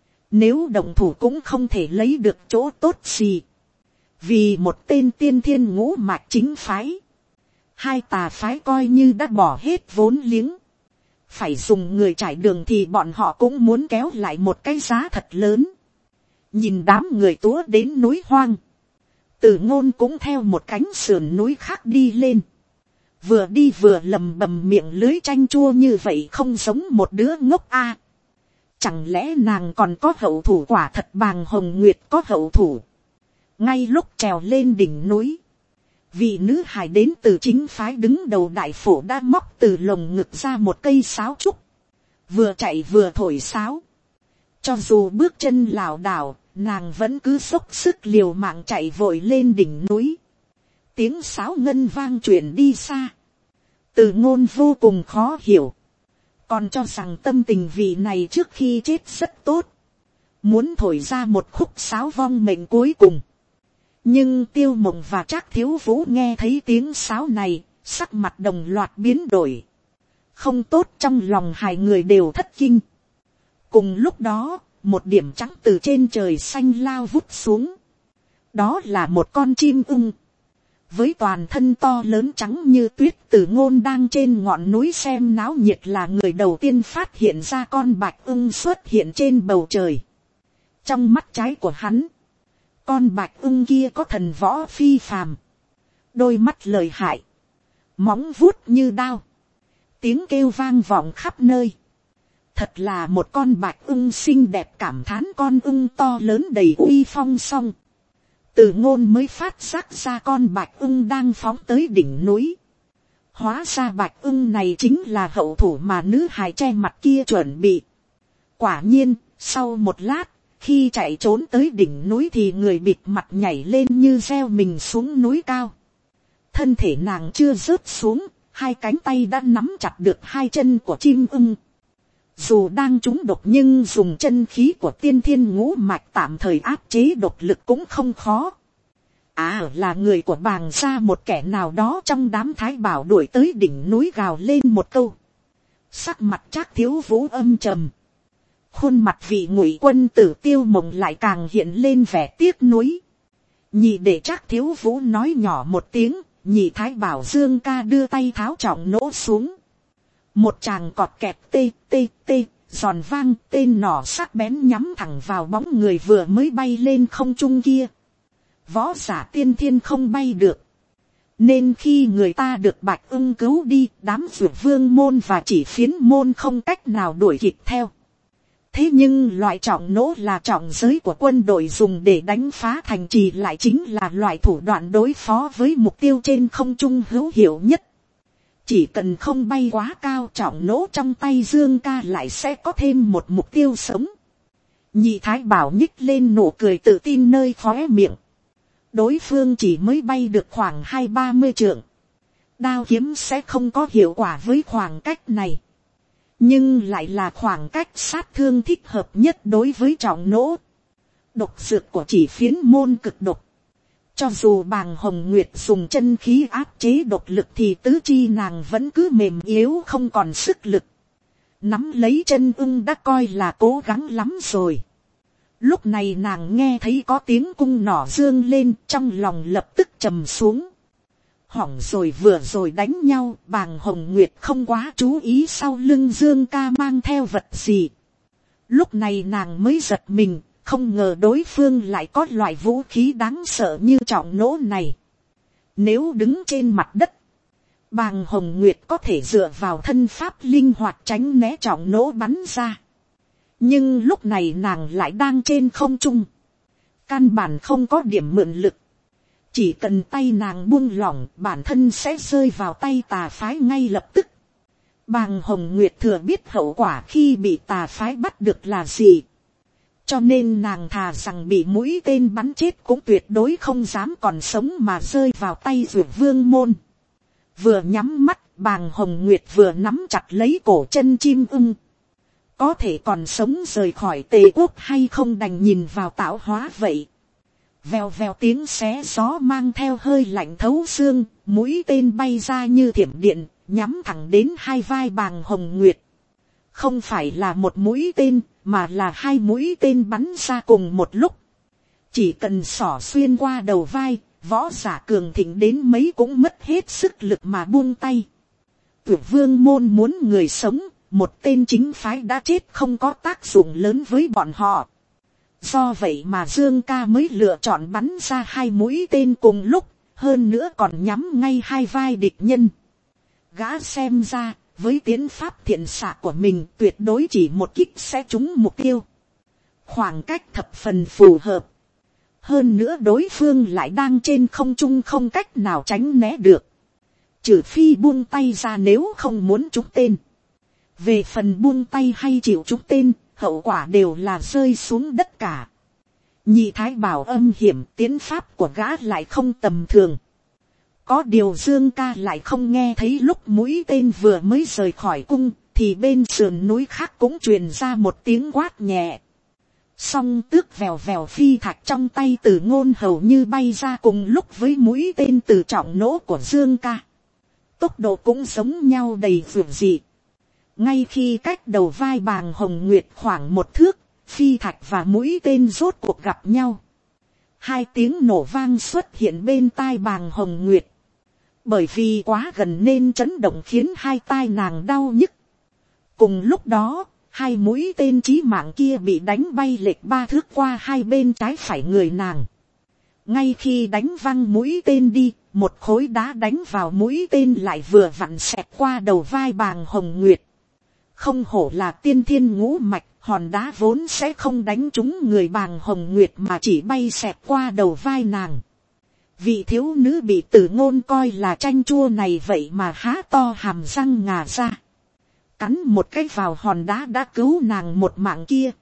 nếu động thủ cũng không thể lấy được chỗ tốt gì. Vì một tên tiên thiên ngũ mạch chính phái, hai tà phái coi như đã bỏ hết vốn liếng, phải dùng người trải đường thì bọn họ cũng muốn kéo lại một cái giá thật lớn. Nhìn đám người túa đến núi hoang, Từ Ngôn cũng theo một cánh sườn núi khác đi lên, vừa đi vừa lầm bầm miệng lưới chanh chua, như vậy không giống một đứa ngốc a. À, chẳng lẽ nàng còn có hậu thủ? Quả thật Bàng Hồng Nguyệt có hậu thủ. Ngay lúc trèo lên đỉnh núi, vị nữ hài đến từ chính phái đứng đầu đại phổ đã móc từ lồng ngực ra một cây sáo trúc, vừa chạy vừa thổi sáo. Cho dù bước chân lảo đảo, nàng vẫn cứ dốc sức liều mạng chạy vội lên đỉnh núi. Tiếng sáo ngân vang truyền đi xa. Từ Ngôn vô cùng khó hiểu, còn cho rằng tâm tình vị này trước khi chết rất tốt, muốn thổi ra một khúc sáo vong mệnh cuối cùng. Nhưng Tiêu Mộng và Trác Thiếu Vũ nghe thấy tiếng sáo này, sắc mặt đồng loạt biến đổi. Không tốt, trong lòng hai người đều thất kinh. Cùng lúc đó, một điểm trắng từ trên trời xanh lao vút xuống. Đó là một con chim ưng. Với toàn thân to lớn trắng như tuyết, Từ Ngôn đang trên ngọn núi xem náo nhiệt là người đầu tiên phát hiện ra con bạch ưng xuất hiện trên bầu trời. Trong mắt trái của hắn, con bạch ưng kia có thần võ phi phàm. Đôi mắt lợi hại, móng vuốt như đao, tiếng kêu vang vọng khắp nơi. Thật là một con bạch ưng xinh đẹp, cảm thán con ưng to lớn đầy uy phong. Xong, Từ Ngôn mới phát giác ra con bạch ưng đang phóng tới đỉnh núi. Hóa ra bạch ưng này chính là hậu thủ mà nữ hài che mặt kia chuẩn bị. Quả nhiên, sau một lát, khi chạy trốn tới đỉnh núi thì người bịt mặt nhảy lên như gieo mình xuống núi cao. Thân thể nàng chưa rớt xuống, hai cánh tay đã nắm chặt được hai chân của chim ưng. Dù đang trúng độc nhưng dùng chân khí của tiên thiên ngũ mạch tạm thời áp chế độc lực cũng không khó. À, là người của Bàng gia, một kẻ nào đó trong đám Thái Bảo đuổi tới đỉnh núi gào lên một câu. Sắc mặt Trác Thiếu Vũ âm trầm. Khuôn mặt vị Ngụy quân tử Tiêu Mộng lại càng hiện lên vẻ tiếc nuối. Nhị để Trác Thiếu Vũ nói nhỏ một tiếng, nhị Thái Bảo Dương ca đưa tay tháo trọng nỗ xuống. Một tràng cọt kẹt tê tê tê, giòn vang, tên nỏ sắc bén nhắm thẳng vào bóng người vừa mới bay lên không trung kia. Võ giả tiên thiên không bay được, nên khi người ta được bạch ưng cứu đi, đám Dược Vương môn và Chỉ Phiến môn không cách nào đuổi kịp theo. Thế nhưng loại trọng nỗ là trọng giới của quân đội dùng để đánh phá thành trì lại chính là loại thủ đoạn đối phó với mục tiêu trên không trung hữu hiệu nhất. Chỉ cần không bay quá cao, trọng nỗ trong tay Dương ca lại sẽ có thêm một mục tiêu sống. Nhị Thái Bảo nhích lên nụ cười tự tin nơi khóe miệng. Đối phương chỉ mới bay được khoảng hai ba mươi trượng. Đao kiếm sẽ không có hiệu quả với khoảng cách này. Nhưng lại là khoảng cách sát thương thích hợp nhất đối với trọng nỗ. Độc dược của Chỉ Phiến môn cực độc. Cho dù Bàng Hồng Nguyệt dùng chân khí áp chế độc lực thì tứ chi nàng vẫn cứ mềm yếu không còn sức lực. Nắm lấy chân ưng đã coi là cố gắng lắm rồi. Lúc này nàng nghe thấy có tiếng cung nỏ dương lên, trong lòng lập tức trầm xuống. Hỏng rồi, vừa rồi đánh nhau, Bàng Hồng Nguyệt không quá chú ý sau lưng Dương ca mang theo vật gì. Lúc này nàng mới giật mình, không ngờ đối phương lại có loại vũ khí đáng sợ như trọng nỗ này. Nếu đứng trên mặt đất, Bàng Hồng Nguyệt có thể dựa vào thân pháp linh hoạt tránh né trọng nỗ bắn ra. Nhưng lúc này nàng lại đang trên không trung. Căn bản không có điểm mượn lực. Chỉ cần tay nàng buông lỏng, bản thân sẽ rơi vào tay tà phái ngay lập tức. Bàng Hồng Nguyệt thừa biết hậu quả khi bị tà phái bắt được là gì. Cho nên nàng thà rằng bị mũi tên bắn chết cũng tuyệt đối không dám còn sống mà rơi vào tay Dược Vương môn. Vừa nhắm mắt, Bàng Hồng Nguyệt vừa nắm chặt lấy cổ chân chim ưng. Có thể còn sống rời khỏi Tề quốc hay không đành nhìn vào tạo hóa vậy. Vèo vèo tiếng xé gió mang theo hơi lạnh thấu xương, mũi tên bay ra như thiểm điện, nhắm thẳng đến hai vai Bàng Hồng Nguyệt. Không phải là một mũi tên, mà là hai mũi tên bắn ra cùng một lúc. Chỉ cần xỏ xuyên qua đầu vai, võ giả cường thịnh đến mấy cũng mất hết sức lực mà buông tay. Dược Vương môn muốn người sống, một tên chính phái đã chết không có tác dụng lớn với bọn họ. Do vậy mà Dương ca mới lựa chọn bắn ra hai mũi tên cùng lúc, hơn nữa còn nhắm ngay hai vai địch nhân. Gã xem ra, với tiến pháp thiện xạ của mình tuyệt đối chỉ một kích sẽ trúng mục tiêu. Khoảng cách thập phần phù hợp. Hơn nữa đối phương lại đang trên không trung không cách nào tránh né được. Trừ phi buông tay ra nếu không muốn trúng tên. Về phần buông tay hay chịu trúng tên, hậu quả đều là rơi xuống đất cả. Nhị Thái Bảo âm hiểm, tiến pháp của gã lại không tầm thường. Có điều Dương ca lại không nghe thấy lúc mũi tên vừa mới rời khỏi cung, thì bên sườn núi khác cũng truyền ra một tiếng quát nhẹ. Song tước vèo vèo phi thạch trong tay Từ Ngôn hầu như bay ra cùng lúc với mũi tên từ trọng nỗ của Dương ca. Tốc độ cũng giống nhau đầy vượt dị. Ngay khi cách đầu vai Bàng Hồng Nguyệt khoảng một thước, phi thạch và mũi tên rốt cuộc gặp nhau. Hai tiếng nổ vang xuất hiện bên tai Bàng Hồng Nguyệt. Bởi vì quá gần nên chấn động khiến hai tai nàng đau nhức. Cùng lúc đó, hai mũi tên chí mạng kia bị đánh bay lệch ba thước qua hai bên trái phải người nàng. Ngay khi đánh văng mũi tên đi, một khối đá đánh vào mũi tên lại vừa vặn xẹt qua đầu vai Bàng Hồng Nguyệt. Không hổ là tiên thiên ngũ mạch, hòn đá vốn sẽ không đánh trúng người Bàng Hồng Nguyệt mà chỉ bay xẹt qua đầu vai nàng. Vị thiếu nữ bị Từ Ngôn coi là chanh chua này vậy mà há to hàm răng ngà ra. Cắn một cái vào hòn đá đã cứu nàng một mạng kia.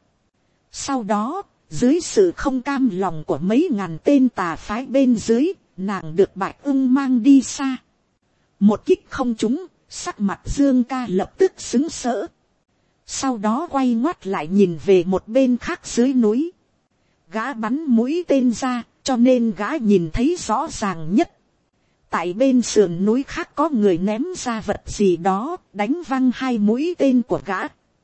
Sau đó, dưới sự không cam lòng của mấy ngàn tên tà phái bên dưới, nàng được Bạch Ưng mang đi xa. Một kích không trúng, sắc mặt Dương ca lập tức sững sỡ. Sau đó quay ngoắt lại nhìn về một bên khác dưới núi. Gã bắn mũi tên ra, cho nên gã nhìn thấy rõ ràng nhất. Tại bên sườn núi khác có người ném ra vật gì đó, đánh văng hai mũi tên của gã.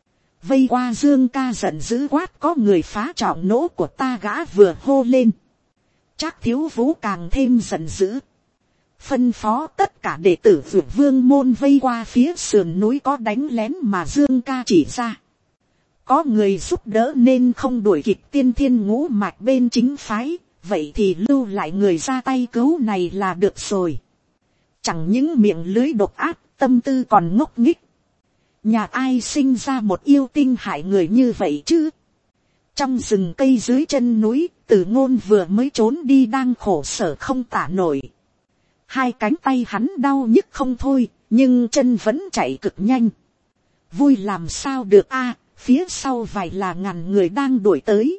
Vây qua Dương ca giận dữ quát, có người phá trọng nỗ của ta, gã vừa hô lên. Trác Thiếu Vũ càng thêm giận dữ. Phân phó tất cả đệ tử Dược Vương môn vây qua phía sườn núi có đánh lén mà Dương ca chỉ ra. Có người giúp đỡ nên không đuổi kịp tiên thiên ngũ mạch bên chính phái, vậy thì lưu lại người ra tay cứu này là được rồi. Chẳng những miệng lưới độc ác, tâm tư còn ngốc nghích. Nhà ai sinh ra một yêu tinh hại người như vậy chứ? Trong rừng cây dưới chân núi, Từ Ngôn vừa mới trốn đi đang khổ sở không tả nổi. Hai cánh tay hắn đau nhức không thôi, nhưng chân vẫn chạy cực nhanh. Vui làm sao được a, phía sau vài là ngàn người đang đuổi tới.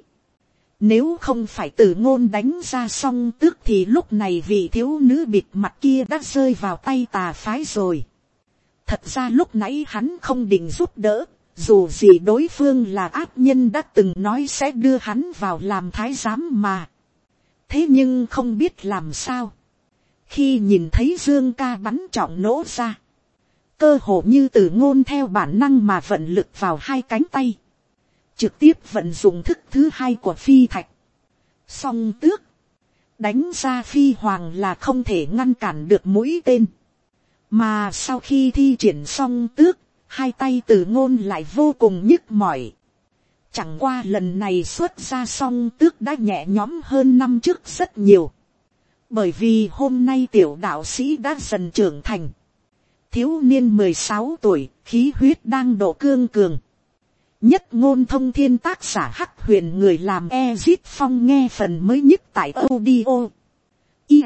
Nếu không phải Từ Ngôn đánh ra song tước thì lúc này vị thiếu nữ bịt mặt kia đã rơi vào tay tà phái rồi. Thật ra lúc nãy hắn không định giúp đỡ, dù gì đối phương là ác nhân đã từng nói sẽ đưa hắn vào làm thái giám mà. Thế nhưng không biết làm sao. Khi nhìn thấy Dương ca bắn trọng nỗ ra, cơ hồ như Từ Ngôn theo bản năng mà vận lực vào hai cánh tay. Trực tiếp vận dụng thức thứ hai của phi thạch. Song tước. Đánh ra phi hoàng là không thể ngăn cản được mũi tên. Mà sau khi thi triển song tước, hai tay Từ Ngôn lại vô cùng nhức mỏi. Chẳng qua lần này xuất ra song tước đã nhẹ nhõm hơn năm trước rất nhiều. Bởi vì hôm nay tiểu đạo sĩ đã dần trưởng thành. Thiếu niên mười sáu tuổi, khí huyết đang độ cương cường. Nhất ngôn thông thiên, tác giả Hắc Huyền, người làm Ezit Phong, nghe phần mới nhất tại audio i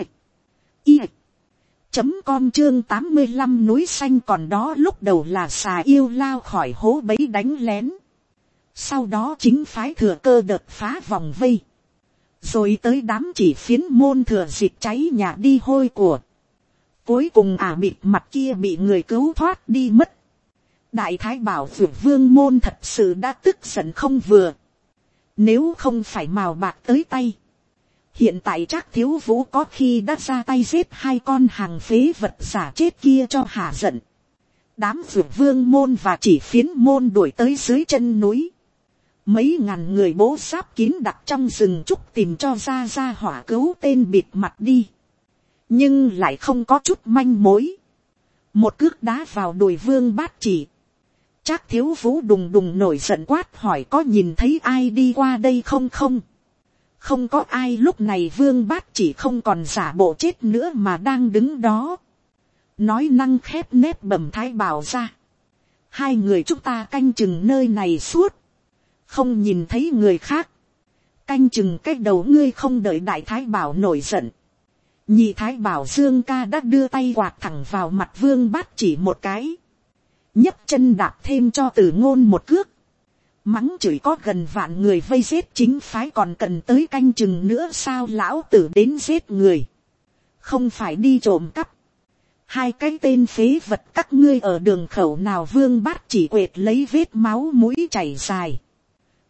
i chấm com chương tám mươi lăm núi xanh còn đó. Lúc đầu là xà yêu lao khỏi hố bẫy đánh lén. Sau đó chính phái thừa cơ đợt phá vòng vây. Rồi tới đám chỉ phiến môn thừa dịp cháy nhà đi hôi của. Cuối cùng ả bịt mặt kia bị người cứu thoát đi mất. Đại thái bảo Dược Vương môn thật sự đã tức giận không vừa. Nếu không phải mào bạc tới tay, hiện tại Trác Thiếu Vũ có khi đã ra tay giết hai con hàng phế vật giả chết kia cho hả giận. Đám Dược Vương môn và chỉ phiến môn đuổi tới dưới chân núi. Mấy ngàn người bố giáp kín đặt trong rừng trúc tìm cho ra ra hỏa cứu tên bịt mặt đi. Nhưng lại không có chút manh mối. Một cước đá vào đùi Vương Bát Chỉ. Trác Thiếu Vũ đùng đùng nổi giận quát hỏi có nhìn thấy ai đi qua đây không không? Không có ai. Lúc này Vương Bát Chỉ không còn giả bộ chết nữa mà đang đứng đó. Nói năng khép nép bẩm thái bảo ra. Hai người chúng ta canh chừng nơi này suốt. Không nhìn thấy người khác. Canh chừng cái đầu ngươi. Không đợi đại thái bảo nổi giận. Nhị thái bảo Dương ca đã đưa tay quạt thẳng vào mặt Vương Bát Chỉ một cái. nhấc chân đạp thêm cho Từ Ngôn một cước. Mắng chửi có gần vạn người vây giết chính phái còn cần tới canh chừng nữa sao? Lão tử đến giết người, không phải đi trộm cắp. Hai cái tên phế vật các ngươi ở đường khẩu nào? Vương Bát Chỉ quệt lấy vết máu mũi chảy dài.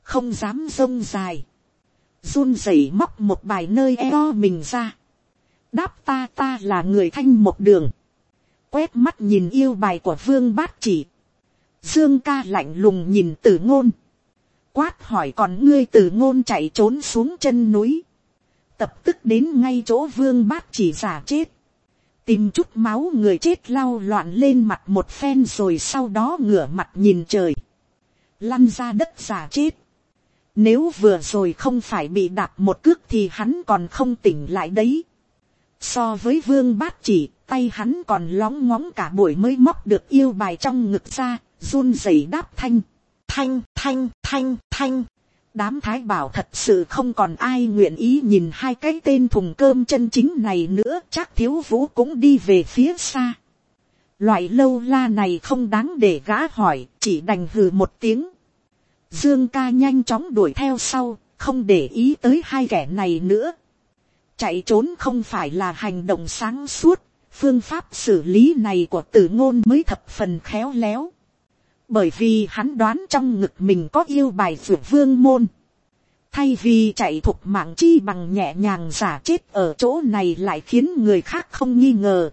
không dám rông dài, run rẩy móc một bài nơi eo mình ra, đáp ta ta là người Thanh một đường, quét mắt nhìn yêu bài của Vương Bát Chỉ. Dương ca lạnh lùng nhìn Tử Ngôn, quát hỏi còn ngươi. Tử Ngôn chạy trốn xuống chân núi, tập tức đến ngay chỗ Vương Bát Chỉ giả chết, tìm chút máu người chết lau loạn lên mặt một phen, rồi sau đó ngửa mặt nhìn trời, lăn ra đất giả chết. Nếu vừa rồi không phải bị đạp một cước thì hắn còn không tỉnh lại đấy. So với Vương Bát Chỉ, tay hắn còn lóng ngóng cả buổi mới móc được yêu bài trong ngực ra, run rẩy đáp thanh, thanh, thanh, thanh, thanh. Đám thái bảo thật sự không còn ai nguyện ý nhìn hai cái tên thùng cơm chân chính này nữa. Trác Thiếu Vũ cũng đi về phía xa. Loại lâu la này không đáng để gã hỏi, chỉ đành hừ một tiếng. Dương ca nhanh chóng đuổi theo sau, không để ý tới hai kẻ này nữa. Chạy trốn không phải là hành động sáng suốt, phương pháp xử lý này của Tử Ngôn mới thập phần khéo léo. Bởi vì hắn đoán trong ngực mình có yêu bài Dược Vương môn. Thay vì chạy thục mạng chi bằng nhẹ nhàng giả chết ở chỗ này lại khiến người khác không nghi ngờ.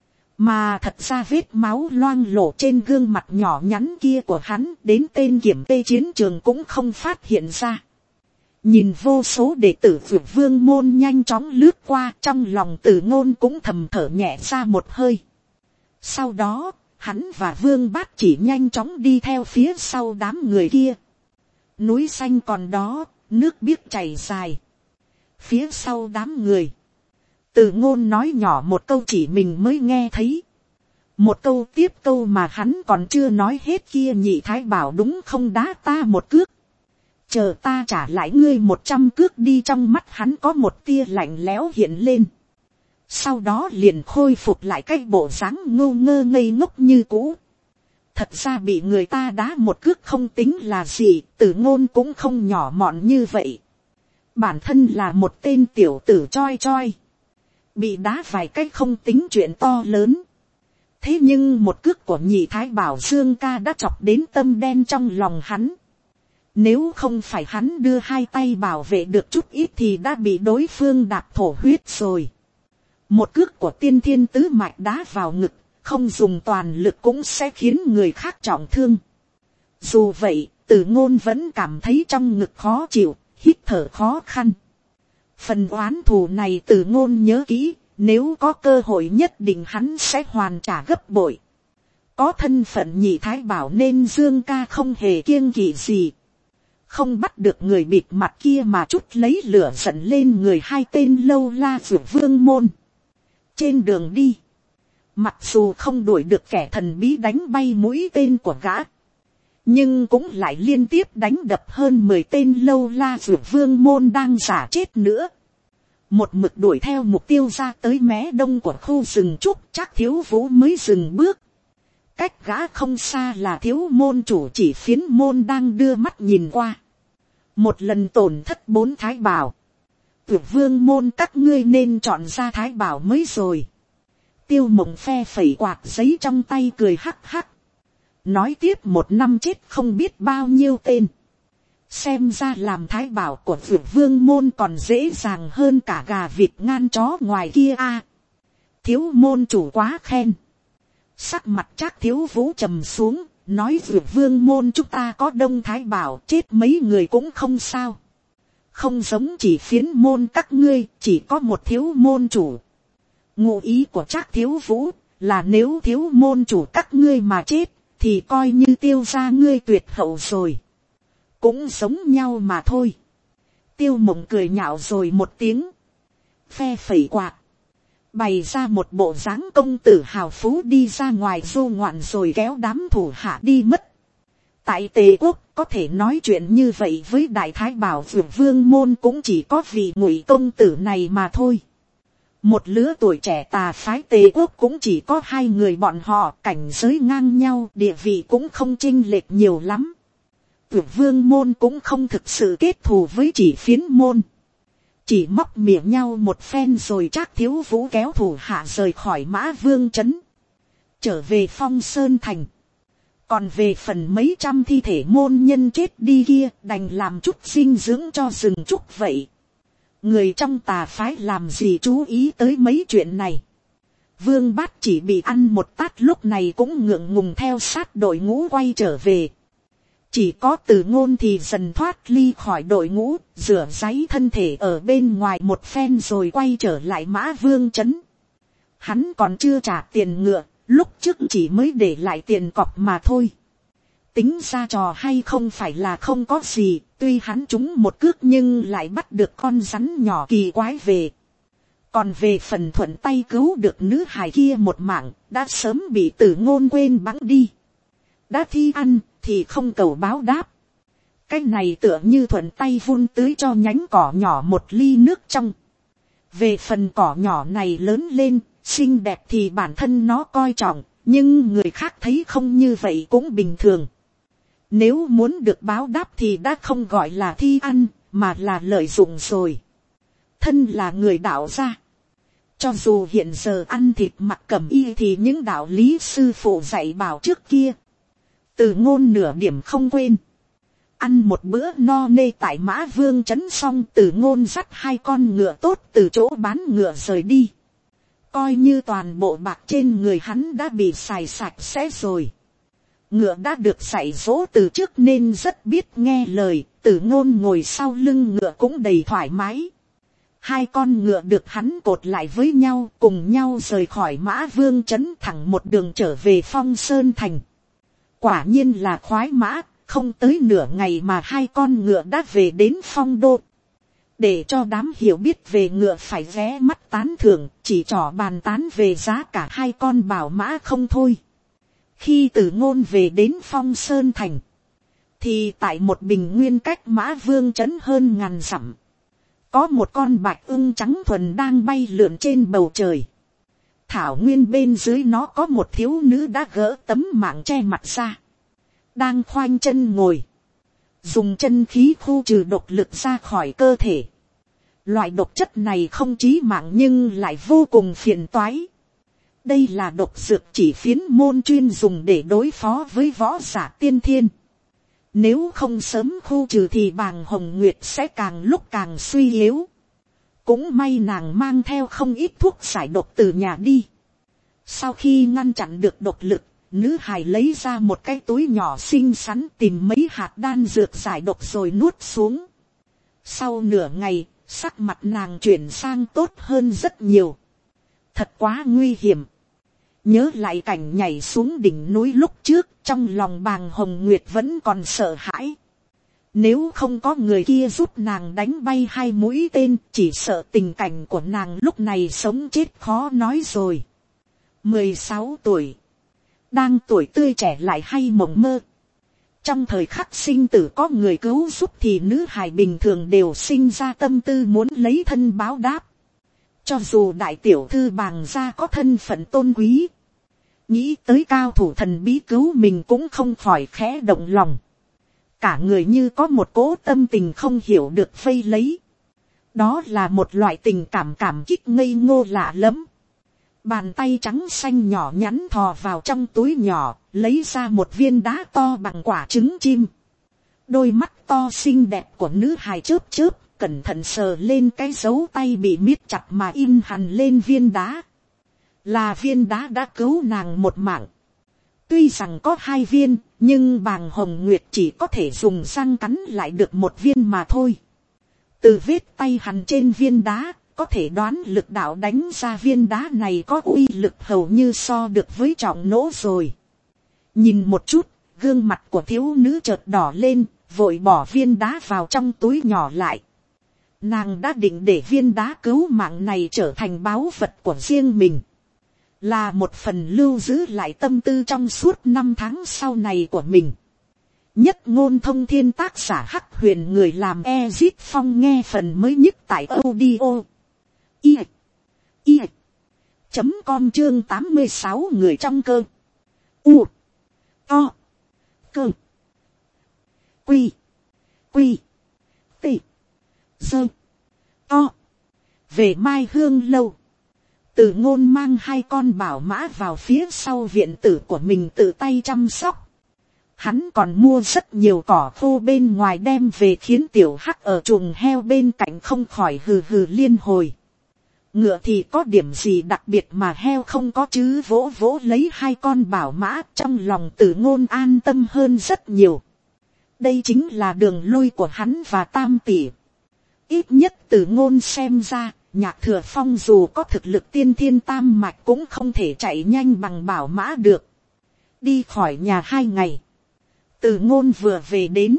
Mà thật ra vết máu loang lổ trên gương mặt nhỏ nhắn kia của hắn đến tên kiểm tê chiến trường cũng không phát hiện ra. Nhìn vô số đệ tử Dược Vương môn nhanh chóng lướt qua, trong lòng Tử Ngôn cũng thầm thở nhẹ ra một hơi. Sau đó, hắn và Vương Bát Chỉ nhanh chóng đi theo phía sau đám người kia. Núi xanh còn đó, nước biếc chảy dài. Phía sau đám người, Tử Ngôn nói nhỏ một câu chỉ mình mới nghe thấy. Một câu tiếp câu mà hắn còn chưa nói hết kia. Nhị thái bảo đúng không đá ta một cước, chờ ta trả lại ngươi một trăm cước đi. Trong mắt hắn có một tia lạnh lẽo hiện lên, sau đó liền khôi phục lại cái bộ dáng ngô ngơ ngây ngốc như cũ. Thật ra bị người ta đá một cước không tính là gì, Tử Ngôn cũng không nhỏ mọn như vậy. Bản thân là một tên tiểu tử choi choi, bị đá vài cái không tính chuyện to lớn. Thế nhưng một cước của nhị thái bảo Dương ca đã chọc đến tâm đen trong lòng hắn. Nếu không phải hắn đưa hai tay bảo vệ được chút ít thì đã bị đối phương đạp thổ huyết rồi. Một cước của tiên thiên tứ mạch đá vào ngực, không dùng toàn lực cũng sẽ khiến người khác trọng thương. Dù vậy, Tử Ngôn vẫn cảm thấy trong ngực khó chịu, hít thở khó khăn. Phần oán thù này Tử Ngôn nhớ kỹ, nếu có cơ hội nhất định hắn sẽ hoàn trả gấp bội. Có thân phận nhị thái bảo nên Dương ca không hề kiêng kỵ gì. Không bắt được người bịt mặt kia mà chút lấy lửa giận lên người hai tên lâu la Dược Vương môn. Trên đường đi, mặc dù không đuổi được kẻ thần bí đánh bay mũi tên của gã, nhưng cũng lại liên tiếp đánh đập hơn mười tên lâu la Dược Vương môn đang giả chết nữa. Một mực đuổi theo mục tiêu ra tới mé đông của khu rừng trúc, Trác Thiếu Vũ mới dừng bước. Cách gã không xa là Thiếu môn chủ chỉ phiến môn đang đưa mắt nhìn qua. Một lần tổn thất bốn thái bảo, Dược Vương môn các ngươi nên chọn ra thái bảo mới rồi. Tiêu Mộng phe phẩy quạt giấy trong tay cười hắc hắc. Nói tiếp một năm chết không biết bao nhiêu tên. Xem ra làm thái bảo của Dược Vương môn còn dễ dàng hơn cả gà vịt ngan chó ngoài kia a. À, Thiếu môn chủ quá khen. Sắc mặt Trác Thiếu Vũ trầm xuống, nói Dược Vương môn chúng ta có đông thái bảo, chết mấy người cũng không sao. Không giống chỉ phiến môn các ngươi, chỉ có một thiếu môn chủ. Ngụ ý của Trác Thiếu Vũ là nếu thiếu môn chủ các ngươi mà chết, thì coi như Tiêu gia ngươi tuyệt hậu rồi. Cũng giống nhau mà thôi. Tiêu Mộng cười nhạo rồi một tiếng, phe phẩy quạt, bày ra một bộ dáng công tử hào phú đi ra ngoài du ngoạn rồi kéo đám thủ hạ đi mất. Tại Tề Quốc có thể nói chuyện như vậy với đại thái bảo Dược Vương môn cũng chỉ có vị Ngụy công tử này mà thôi. Một lứa tuổi trẻ tà phái Tề Quốc cũng chỉ có hai người bọn họ, cảnh giới ngang nhau, địa vị cũng không chênh lệch nhiều lắm. Dược Vương môn cũng không thực sự kết thù với chỉ phiến môn, chỉ móc mỉa nhau một phen rồi Trác Thiếu Vũ kéo thủ hạ rời khỏi Mã Vương trấn, trở về Phong Sơn thành. Còn về phần mấy trăm thi thể môn nhân chết đi kia, đành làm chút dinh dưỡng cho rừng trúc vậy. Người trong tà phái làm gì chú ý tới mấy chuyện này. Vương Bát chỉ bị ăn một tát lúc này cũng ngượng ngùng theo sát đội ngũ quay trở về. Chỉ có Từ Ngôn thì dần thoát ly khỏi đội ngũ, rửa ráy thân thể ở bên ngoài một phen rồi quay trở lại Mã Vương trấn. Hắn còn chưa trả tiền ngựa, lúc trước chỉ mới để lại tiền cọc mà thôi. Tính ra trò hay không phải là không có gì, tuy hắn trúng một cước nhưng lại bắt được con rắn nhỏ kỳ quái về. Còn về phần thuận tay cứu được nữ hài kia một mạng, đã sớm bị Từ Ngôn quên bẵng đi. Đã thi ăn, thì không cầu báo đáp. Cái này tựa như thuận tay vun tưới cho nhánh cỏ nhỏ một ly nước trong. Về phần cỏ nhỏ này lớn lên, xinh đẹp thì bản thân nó coi trọng, nhưng người khác thấy không như vậy cũng bình thường. Nếu muốn được báo đáp thì đã không gọi là thi ăn, mà là lợi dụng rồi. Thân là người đạo gia. Cho dù hiện giờ ăn thịt mặc cẩm y thì những đạo lý sư phụ dạy bảo trước kia, Từ Ngôn nửa điểm không quên. Ăn một bữa no nê tại Mã Vương trấn xong, Từ Ngôn dắt hai con ngựa tốt từ chỗ bán ngựa rời đi. Coi như toàn bộ bạc trên người hắn đã bị xài sạch sẽ rồi. Ngựa đã được dạy dỗ từ trước nên rất biết nghe lời, Từ Ngôn ngồi sau lưng ngựa cũng đầy thoải mái. Hai con ngựa được hắn cột lại với nhau, cùng nhau rời khỏi Mã Vương trấn thẳng một đường trở về Phong Sơn thành. Quả nhiên là khoái mã, không tới nửa ngày mà hai con ngựa đã về đến Phong đô. Để cho đám hiểu biết về ngựa phải ghé mắt tán thưởng, chỉ trỏ bàn tán về giá cả hai con bảo mã không thôi. Khi Từ Ngôn về đến Phong Sơn thành, thì tại một bình nguyên cách Mã Vương trấn hơn ngàn dặm, có một con bạch ưng trắng thuần đang bay lượn trên bầu trời. Thảo nguyên bên dưới nó có một thiếu nữ đã gỡ tấm mảng che mặt ra, đang khoanh chân ngồi, dùng chân khí khu trừ độc lực ra khỏi cơ thể. Loại độc chất này không chí mạng nhưng lại vô cùng phiền toái. Đây là độc dược chỉ phiến môn chuyên dùng để đối phó với võ giả tiên thiên. Nếu không sớm khu trừ thì Bàng Hồng Nguyệt sẽ càng lúc càng suy yếu. Cũng may nàng mang theo không ít thuốc giải độc từ nhà đi. Sau khi ngăn chặn được độc lực, nữ hài lấy ra một cái túi nhỏ xinh xắn, tìm mấy hạt đan dược giải độc rồi nuốt xuống. Sau nửa ngày, sắc mặt nàng chuyển sang tốt hơn rất nhiều. Thật quá nguy hiểm. Nhớ lại cảnh nhảy xuống đỉnh núi lúc trước, trong lòng Bàng Hồng Nguyệt vẫn còn sợ hãi. Nếu không có người kia giúp nàng đánh bay hai mũi tên, chỉ sợ tình cảnh của nàng lúc này sống chết khó nói rồi. mười sáu tuổi. Đang tuổi tươi trẻ lại hay mộng mơ. Trong thời khắc sinh tử có người cứu giúp thì nữ hài bình thường đều sinh ra tâm tư muốn lấy thân báo đáp. Cho dù đại tiểu thư Bàng gia có thân phận tôn quý, nghĩ tới cao thủ thần bí cứu mình cũng không khỏi khẽ động lòng. Cả người như có một cỗ tâm tình không hiểu được vây lấy. Đó là một loại tình cảm cảm kích ngây ngô lạ lẫm. Bàn tay trắng xanh nhỏ nhắn thò vào trong túi nhỏ, lấy ra một viên đá to bằng quả trứng chim. Đôi mắt to xinh đẹp của nữ hài chớp chớp, cẩn thận sờ lên cái dấu tay bị miết chặt mà in hằn lên viên đá. Là viên đá đã cứu nàng một mạng. Tuy rằng có hai viên, nhưng Bàng Hồng Nguyệt chỉ có thể dùng răng cắn lại được một viên mà thôi. Từ vết tay hằn trên viên đá, có thể đoán lực đạo đánh ra viên đá này có uy lực hầu như so được với trọng nỗ rồi. Nhìn một chút, gương mặt của thiếu nữ chợt đỏ lên, vội bỏ viên đá vào trong túi nhỏ lại. Nàng đã định để viên đá cứu mạng này trở thành báu vật của riêng mình. Là một phần lưu giữ lại tâm tư trong suốt năm tháng sau này của mình. Nhất ngôn thông thiên, tác giả Hắc Huyền, người làm Ezit Phong, nghe phần mới nhất tại audio i i chấm com chương tám mươi sáu, người trong cơ. U to cơ quy quy t dơ to. Về Mai Hương lâu, Từ Ngôn mang hai con bảo mã vào phía sau viện tử của mình tự tay chăm sóc. Hắn còn mua rất nhiều cỏ khô bên ngoài đem về khiến tiểu hắc ở chuồng heo bên cạnh không khỏi hừ hừ liên hồi. Ngựa thì có điểm gì đặc biệt mà heo không có chứ, vỗ vỗ lấy hai con bảo mã, trong lòng Từ Ngôn an tâm hơn rất nhiều. Đây chính là đường lui của hắn và Tam tỷ. Ít nhất Từ Ngôn xem ra, Nhạc Thừa Phong dù có thực lực tiên thiên tam mạch cũng không thể chạy nhanh bằng bảo mã được. Đi khỏi nhà hai ngày, Từ Ngôn vừa về đến.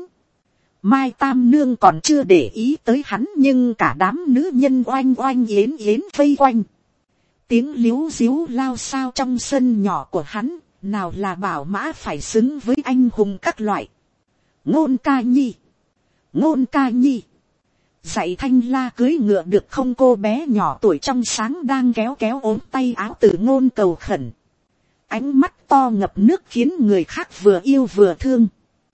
Mai Tam Nương còn chưa để ý tới hắn, nhưng cả đám nữ nhân oanh oanh yến yến vây quanh. Tiếng líu díu lao sao trong sân nhỏ của hắn, nào là bảo mã phải xứng với anh hùng các loại. Ngôn ca nhi, Ngôn ca nhi. Dạy Thanh La cưới ngựa được không? Cô bé nhỏ tuổi trong sáng đang kéo kéo ốm tay áo Từ Ngôn cầu khẩn. Ánh mắt to ngập nước khiến người khác vừa yêu vừa thương.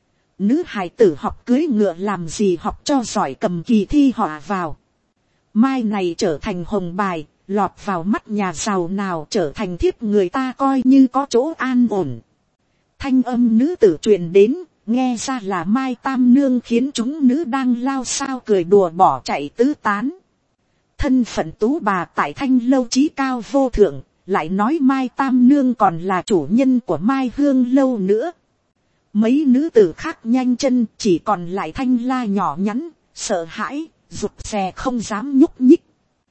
Nữ hài tử học cưới ngựa làm gì học cho giỏi, cầm kỳ thi họa vào. Mai này trở thành hồng bài, lọt vào mắt nhà giàu nào trở thành thiếp người ta coi như có chỗ an ổn. Thanh âm nữ tử truyền đến, nghe ra là Mai Tam Nương, khiến chúng nữ đang lao sao cười đùa bỏ chạy tứ tán. Thân phận tú bà tại Thanh Lâu chí cao vô thượng, lại nói Mai Tam Nương còn là chủ nhân của Mai Hương Lâu nữa. Mấy nữ tử khác nhanh chân, chỉ còn lại Thanh La nhỏ nhắn, sợ hãi, rụt rè không dám nhúc nhích.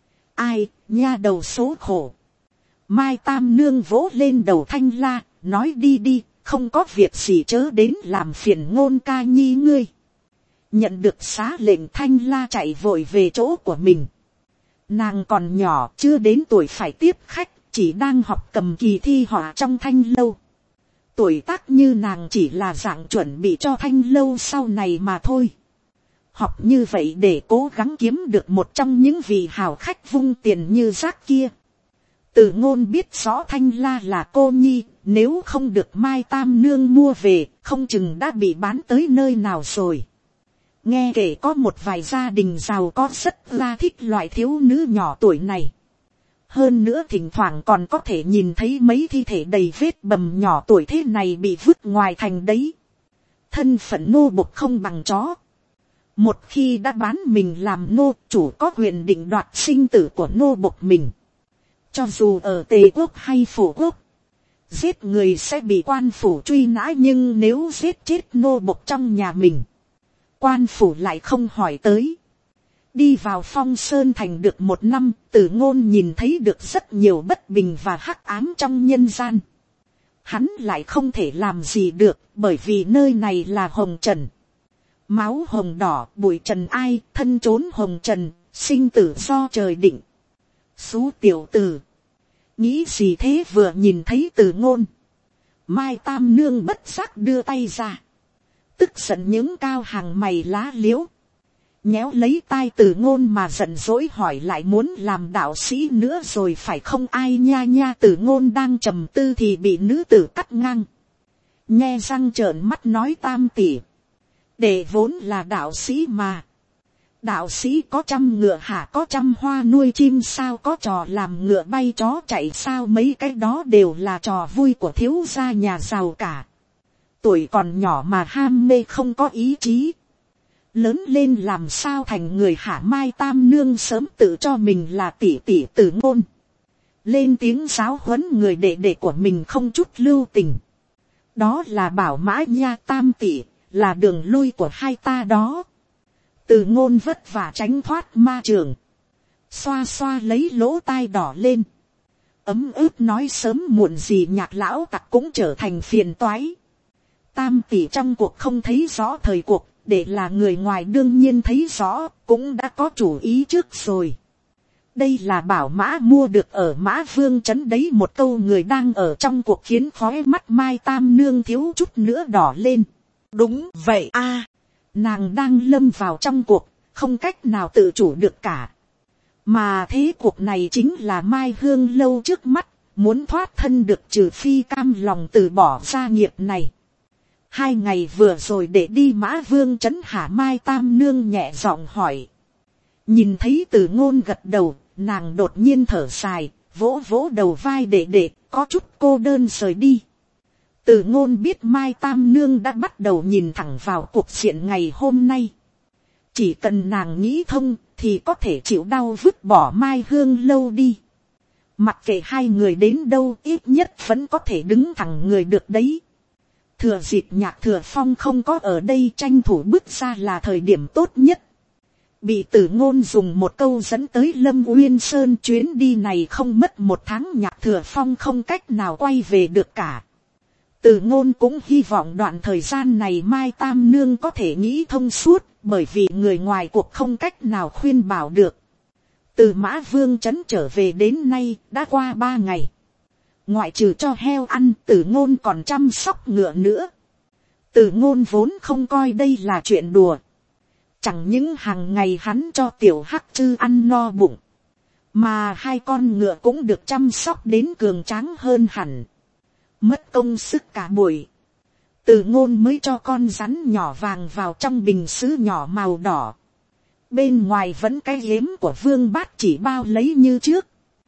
Ai, nha đầu số khổ. Mai Tam Nương vỗ lên đầu Thanh La, nói đi đi, không có việc gì chớ đến làm phiền Ngôn ca nhi ngươi. Nhận được xá lệnh, Thanh La chạy vội về chỗ của mình. Nàng còn nhỏ, chưa đến tuổi phải tiếp khách, chỉ đang học cầm kỳ thi họa trong Thanh Lâu. Tuổi tác như nàng chỉ là dạng chuẩn bị cho Thanh Lâu sau này mà thôi. Học như vậy để cố gắng kiếm được một trong những vị hào khách vung tiền như rác kia. Từ Ngôn biết rõ Thanh La là cô nhi, nếu không được Mai Tam Nương mua về, không chừng đã bị bán tới nơi nào rồi. Nghe kể có một vài gia đình giàu có rất là thích loại thiếu nữ nhỏ tuổi này. Hơn nữa thỉnh thoảng còn có thể nhìn thấy mấy thi thể đầy vết bầm nhỏ tuổi thế này bị vứt ngoài thành đấy. Thân phận nô bộc không bằng chó. Một khi đã bán mình làm nô, chủ có quyền định đoạt sinh tử của nô bộc mình. Cho dù ở Tề quốc hay Phổ quốc, giết người sẽ bị quan phủ truy nã, nhưng nếu giết chết nô bộc trong nhà mình, quan phủ lại không hỏi tới. Đi vào Phong Sơn Thành được một năm, Từ Ngôn nhìn thấy được rất nhiều bất bình và hắc ám trong nhân gian. Hắn lại không thể làm gì được, bởi vì nơi này là hồng trần. Máu hồng đỏ, bụi trần ai, thân trốn hồng trần, sinh tử do trời định. Xú tiểu tử, nghĩ gì thế? Vừa nhìn thấy Từ Ngôn, Mai Tam Nương bất giác đưa tay ra, tức giận những cao hàng mày lá liễu, nhéo lấy tai Từ Ngôn mà giận dỗi hỏi lại muốn làm đạo sĩ nữa rồi phải không? Ai nha nha. Từ Ngôn đang trầm tư thì bị nữ tử cắt ngang, nhe răng trợn mắt nói Tam tỷ, để vốn là đạo sĩ mà. Đạo sĩ có trăm ngựa hả? Có trăm hoa nuôi chim sao? Có trò làm ngựa bay chó chạy sao? Mấy cái đó đều là trò vui của thiếu gia nhà giàu cả. Tuổi còn nhỏ mà ham mê không có ý chí, lớn lên làm sao thành người hả? Mai Tam Nương sớm tự cho mình là tỷ tỷ Từ Ngôn, lên tiếng giáo huấn người đệ đệ của mình không chút lưu tình. Đó là bảo mã nha Tam tỷ, là đường lui của hai ta đó. Từ Ngôn vất vả tránh thoát ma trường, xoa xoa lấy lỗ tai đỏ lên, ấm ức nói sớm muộn gì Nhạc lão tặc cũng trở thành phiền toái. Tam tỷ trong cuộc không thấy rõ thời cuộc, để là người ngoài đương nhiên thấy rõ, cũng đã có chủ ý trước rồi. Đây là bảo mã mua được ở Mã Vương trấn đấy. Một câu người đang ở trong cuộc khiến khóe mắt Mai Tam Nương thiếu chút nữa đỏ lên. Đúng vậy a, nàng đang lâm vào trong cuộc, không cách nào tự chủ được cả. Mà thế cuộc này chính là Mai Hương Lâu trước mắt, muốn thoát thân được trừ phi cam lòng từ bỏ gia nghiệp này. Hai ngày vừa rồi để đi Mã Vương trấn hả? Mai Tam Nương nhẹ giọng hỏi. Nhìn thấy Từ Ngôn gật đầu, nàng đột nhiên thở dài, vỗ vỗ đầu vai để để có chút cô đơn rời đi. Từ ngôn biết Mai Tam Nương đã bắt đầu nhìn thẳng vào cuộc diện ngày hôm nay. Chỉ cần nàng nghĩ thông thì có thể chịu đau vứt bỏ Mai Hương lâu đi. Mặc kệ hai người đến đâu, ít nhất vẫn có thể đứng thẳng người được đấy. Thừa dịp Nhạc Thừa Phong không có ở đây, tranh thủ bước ra là thời điểm tốt nhất. Bị Tử Ngôn dùng một câu dẫn tới Lâm Uyên Sơn, chuyến đi này không mất một tháng Nhạc Thừa Phong không cách nào quay về được cả. Tử Ngôn cũng hy vọng đoạn thời gian này Mai Tam Nương có thể nghĩ thông suốt, bởi vì người ngoài cuộc không cách nào khuyên bảo được. Từ Mã Vương trấn trở về đến nay đã qua ba ngày. Ngoại trừ cho heo ăn, Tử Ngôn còn chăm sóc ngựa nữa. Tử Ngôn vốn không coi đây là chuyện đùa. Chẳng những hàng ngày hắn cho tiểu hắc chư ăn no bụng, mà hai con ngựa cũng được chăm sóc đến cường tráng hơn hẳn. Mất công sức cả buổi, Tử Ngôn mới cho con rắn nhỏ vàng vào trong bình sứ nhỏ màu đỏ. Bên ngoài vẫn cái yếm của Vương Bát chỉ bao lấy như trước.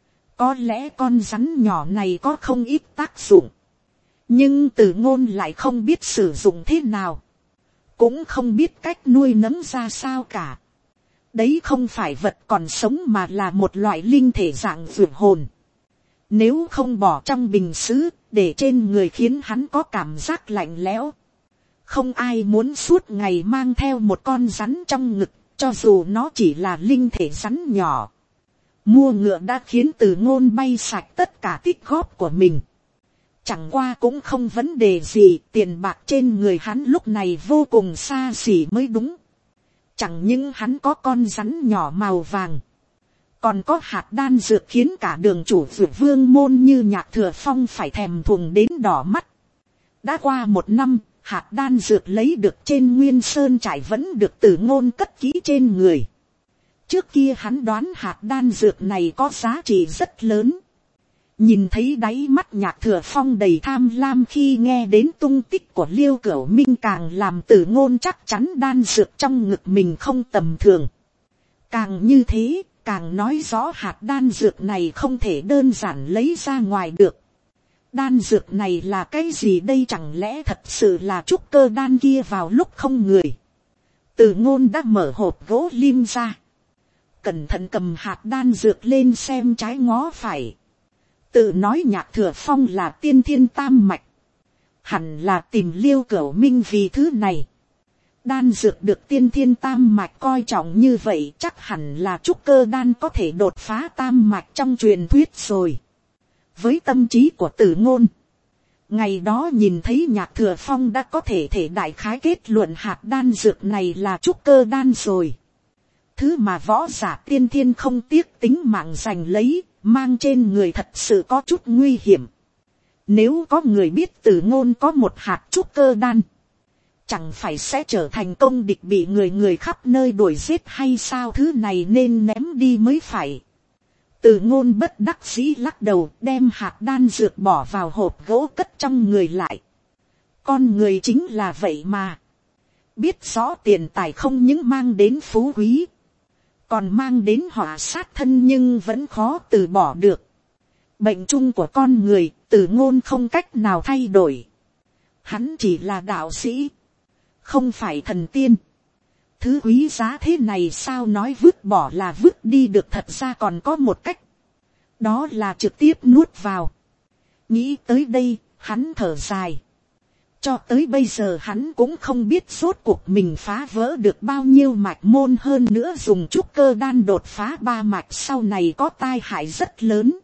Có lẽ con rắn nhỏ này có không ít tác dụng, nhưng Tử Ngôn lại không biết sử dụng thế nào, cũng không biết cách nuôi nấng ra sao cả. Đấy không phải vật còn sống mà là một loại linh thể dạng vượt hồn. Nếu không bỏ trong bình sứ, để trên người khiến hắn có cảm giác lạnh lẽo. Không ai muốn suốt ngày mang theo một con rắn trong ngực, cho dù nó chỉ là linh thể rắn nhỏ. Mua ngựa đã khiến Tử Ngôn bay sạch tất cả tích góp của mình. Chẳng qua cũng không vấn đề gì, tiền bạc trên người hắn lúc này vô cùng xa xỉ mới đúng. Chẳng những hắn có con rắn nhỏ màu vàng, còn có hạt đan dược khiến cả đường chủ Dược Vương môn như Nhạc Thừa Phong phải thèm thuồng đến đỏ mắt. Đã qua một năm, hạt đan dược lấy được trên Nguyên Sơn trải vẫn được Tử Ngôn cất kỹ trên người. Trước kia hắn đoán hạt đan dược này có giá trị rất lớn. Nhìn thấy đáy mắt Nhạc Thừa Phong đầy tham lam khi nghe đến tung tích của Liêu Cửu Minh, càng làm Tử Ngôn chắc chắn đan dược trong ngực mình không tầm thường. Càng như thế, càng nói rõ hạt đan dược này không thể đơn giản lấy ra ngoài được. Đan dược này là cái gì đây, chẳng lẽ thật sự là trúc cơ đan kia vào lúc không người. Tử Ngôn đã mở hộp gỗ lim ra, cẩn thận cầm hạt đan dược lên xem trái ngó phải. Tự nói Nhạc Thừa Phong là tiên thiên tam mạch, hẳn là tìm Liêu Cửu Minh vì thứ này. Đan dược được tiên thiên tam mạch coi trọng như vậy, chắc hẳn là trúc cơ đan có thể đột phá tam mạch trong truyền thuyết rồi. Với tâm trí của Tử Ngôn, ngày đó nhìn thấy Nhạc Thừa Phong đã có thể thể đại khái kết luận hạt đan dược này là trúc cơ đan rồi. Thứ mà võ giả tiên thiên không tiếc tính mạng giành lấy, mang trên người thật sự có chút nguy hiểm. Nếu có người biết Tử Ngôn có một hạt trúc cơ đan, chẳng phải sẽ trở thành công địch bị người người khắp nơi đuổi giết hay sao, thứ này nên ném đi mới phải. Tử Ngôn bất đắc dĩ lắc đầu, đem hạt đan dược bỏ vào hộp gỗ cất trong người lại. Con người chính là vậy mà. Biết rõ tiền tài không những mang đến phú quý, còn mang đến họa sát thân, nhưng vẫn khó từ bỏ được. Bệnh chung của con người, Tử Ngôn không cách nào thay đổi. Hắn chỉ là đạo sĩ, không phải thần tiên. Thứ quý giá thế này sao nói vứt bỏ là vứt đi được, thật ra còn có một cách. Đó là trực tiếp nuốt vào. Nghĩ tới đây, hắn thở dài. Cho tới bây giờ hắn cũng không biết rốt cuộc mình phá vỡ được bao nhiêu mạch môn, hơn nữa dùng trúc cơ đan đột phá ba mạch sau này có tai hại rất lớn.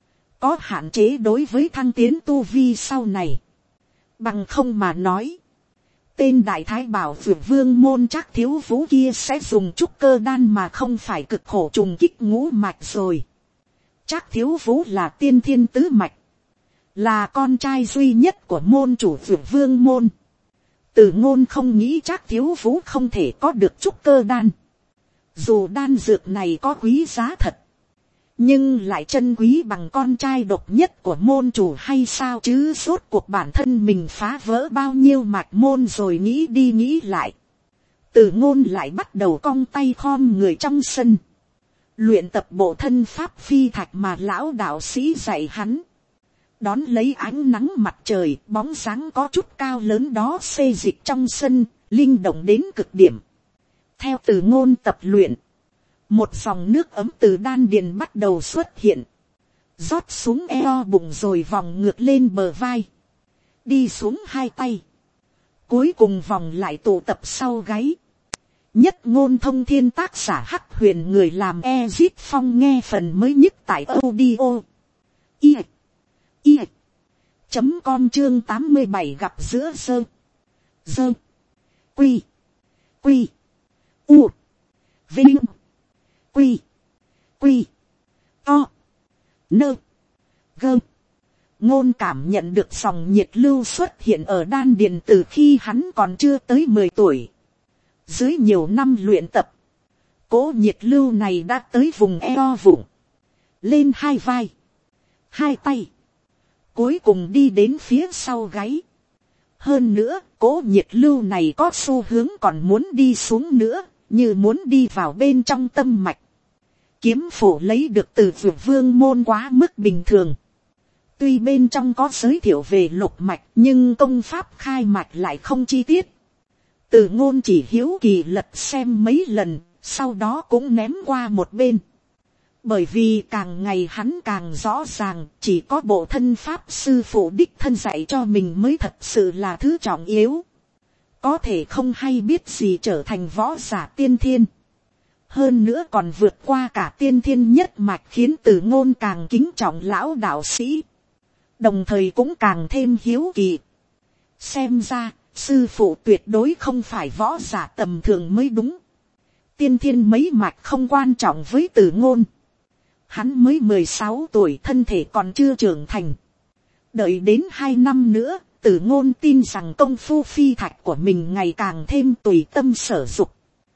Có hạn chế đối với thăng tiến tu vi sau này. Bằng không mà nói, tên đại thái bảo Dược Vương môn Trác Thiếu Vũ kia sẽ dùng trúc cơ đan mà không phải cực khổ trùng kích ngũ mạch rồi. Trác Thiếu Vũ là tiên thiên tứ mạch, là con trai duy nhất của môn chủ Dược Vương môn. Tử Ngôn không nghĩ Trác Thiếu Vũ không thể có được trúc cơ đan. Dù đan dược này có quý giá thật, nhưng lại chân quý bằng con trai độc nhất của môn chủ hay sao chứ. Rốt cuộc bản thân mình phá vỡ bao nhiêu mạch môn rồi. Nghĩ đi nghĩ lại, Tử Ngôn lại bắt đầu cong tay khom người trong sân, luyện tập bộ thân pháp phi thạch mà lão đạo sĩ dạy hắn. Đón lấy ánh nắng mặt trời, bóng dáng có chút cao lớn đó xê dịch trong sân, linh động đến cực điểm. Theo Từ Ngôn tập luyện, một dòng nước ấm từ đan điền bắt đầu xuất hiện, rót xuống eo bụng rồi vòng ngược lên bờ vai, đi xuống hai tay, cuối cùng vòng lại tụ tập sau gáy. Nhất Ngôn Thông Thiên, tác giả Hắc Huyền, người làm Ezit Phong. Nghe phần mới nhất tại audio i i chấm com chương tám mươi bảy gặp giữa sơ sơ quy quy u vinh quy quy to nơ gơ. Ngôn cảm nhận được dòng nhiệt lưu xuất hiện ở đan điền từ khi hắn còn chưa tới mười tuổi. Dưới nhiều năm luyện tập, cỗ nhiệt lưu này đã tới vùng eo vùng, lên hai vai, hai tay, cuối cùng đi đến phía sau gáy. Hơn nữa, cỗ nhiệt lưu này có xu hướng còn muốn đi xuống nữa, như muốn đi vào bên trong tâm mạch. Kiếm phổ lấy được từ Dược Vương môn quá mức bình thường. Tuy bên trong có giới thiệu về lục mạch, nhưng công pháp khai mạch lại không chi tiết. Từ Ngôn chỉ hiếu kỳ lật xem mấy lần, sau đó cũng ném qua một bên. Bởi vì càng ngày hắn càng rõ ràng, chỉ có bộ thân pháp sư phụ đích thân dạy cho mình mới thật sự là thứ trọng yếu. Có thể không hay biết gì trở thành võ giả tiên thiên. Hơn nữa còn vượt qua cả tiên thiên nhất mạch, khiến Từ Ngôn càng kính trọng lão đạo sĩ. Đồng thời cũng càng thêm hiếu kỳ. Xem ra, sư phụ tuyệt đối không phải võ giả tầm thường mới đúng. Tiên thiên mấy mạch không quan trọng với Từ Ngôn. Hắn mới mười sáu tuổi, thân thể còn chưa trưởng thành. Đợi đến hai năm nữa, Từ Ngôn tin rằng công phu phi thạch của mình ngày càng thêm tùy tâm sở dục.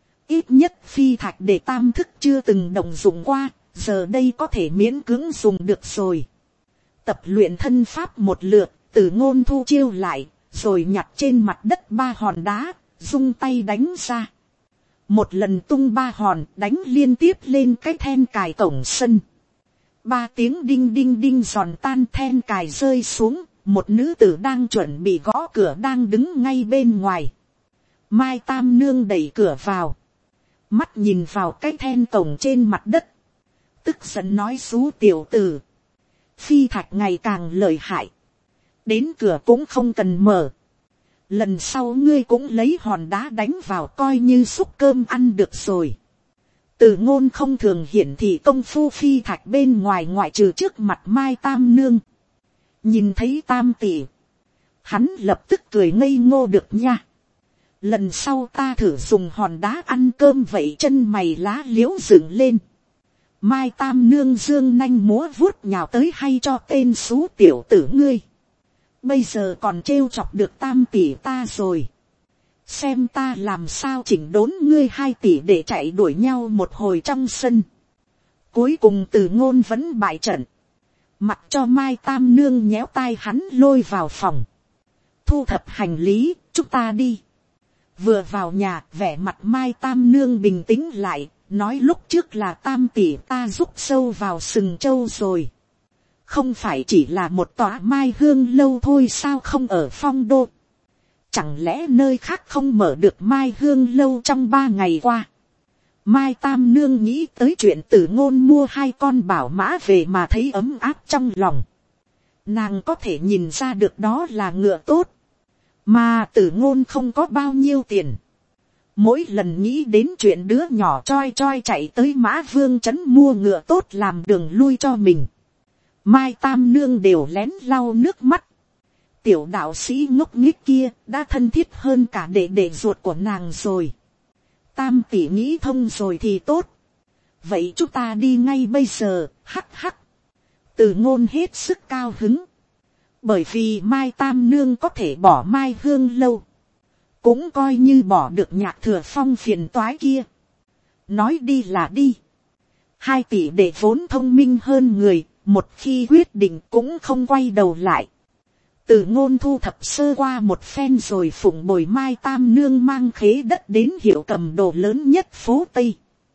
Ít nhất phi thạch để tam thức chưa từng động dụng qua, giờ đây có thể miễn cưỡng dùng được rồi. Tập luyện thân pháp một lượt, Từ Ngôn thu chiêu lại, rồi nhặt trên mặt đất ba hòn đá, dung tay đánh ra. Một lần tung ba hòn, đánh liên tiếp lên cái then cài cổng sân. Ba tiếng đinh đinh đinh giòn tan, then cài rơi xuống, một nữ tử đang chuẩn bị gõ cửa đang đứng ngay bên ngoài. Mai Tam Nương đẩy cửa vào, mắt nhìn vào cái then cổng trên mặt đất, tức giận nói: "Xú tiểu tử, phi thạch ngày càng lợi hại, đến cửa cũng không cần mở. Lần sau ngươi cũng lấy hòn đá đánh vào coi như xúc cơm ăn được rồi." Từ Ngôn không thường hiển thị công phu phi thạch bên ngoài, ngoại trừ trước mặt Mai Tam Nương. Nhìn thấy Tam tỷ, hắn lập tức cười ngây ngô: "Được nha, lần sau ta thử dùng hòn đá ăn cơm." Vậy chân mày lá liễu dựng lên. Mai Tam Nương dương nanh múa vuốt nhào tới: "Hay cho tên xú tiểu tử ngươi, bây giờ còn trêu chọc được Tam tỷ ta rồi. Xem ta làm sao chỉnh đốn ngươi." Hai tỷ để chạy đuổi nhau một hồi trong sân. Cuối cùng Từ Ngôn vẫn bại trận. Mặc cho Mai Tam Nương nhéo tai hắn lôi vào phòng. "Thu thập hành lý, chúng ta đi." Vừa vào nhà, vẻ mặt Mai Tam Nương bình tĩnh lại, nói: "Lúc trước là Tam tỷ ta rúc sâu vào sừng trâu rồi. Không phải chỉ là một tòa Mai Hương lâu thôi sao, không ở Phong Đô? Chẳng lẽ nơi khác không mở được Mai Hương lâu trong ba ngày qua?" Mai Tam Nương nghĩ tới chuyện Từ Ngôn mua hai con bảo mã về mà thấy ấm áp trong lòng. Nàng có thể nhìn ra được đó là ngựa tốt, mà Từ Ngôn không có bao nhiêu tiền. Mỗi lần nghĩ đến chuyện đứa nhỏ choi choi chạy tới Mã Vương trấn mua ngựa tốt làm đường lui cho mình, Mai Tam Nương đều lén lau nước mắt. Tiểu đạo sĩ ngốc nghếch kia đã thân thiết hơn cả đệ đệ ruột của nàng rồi. Tam tỷ nghĩ thông rồi thì tốt. Vậy chúng ta đi ngay bây giờ, hắc hắc. Từ Ngôn hết sức cao hứng. Bởi vì Mai Tam Nương có thể bỏ Mai Hương lâu, cũng coi như bỏ được Nhạc Thừa Phong phiền toái kia. Nói đi là đi. Hai tỷ đệ vốn thông minh hơn người, một khi quyết định cũng không quay đầu lại. Từ Ngôn thu thập sơ qua một phen rồi phụng bồi Mai Tam Nương mang khế đất đến hiệu cầm đồ lớn nhất phố Tây.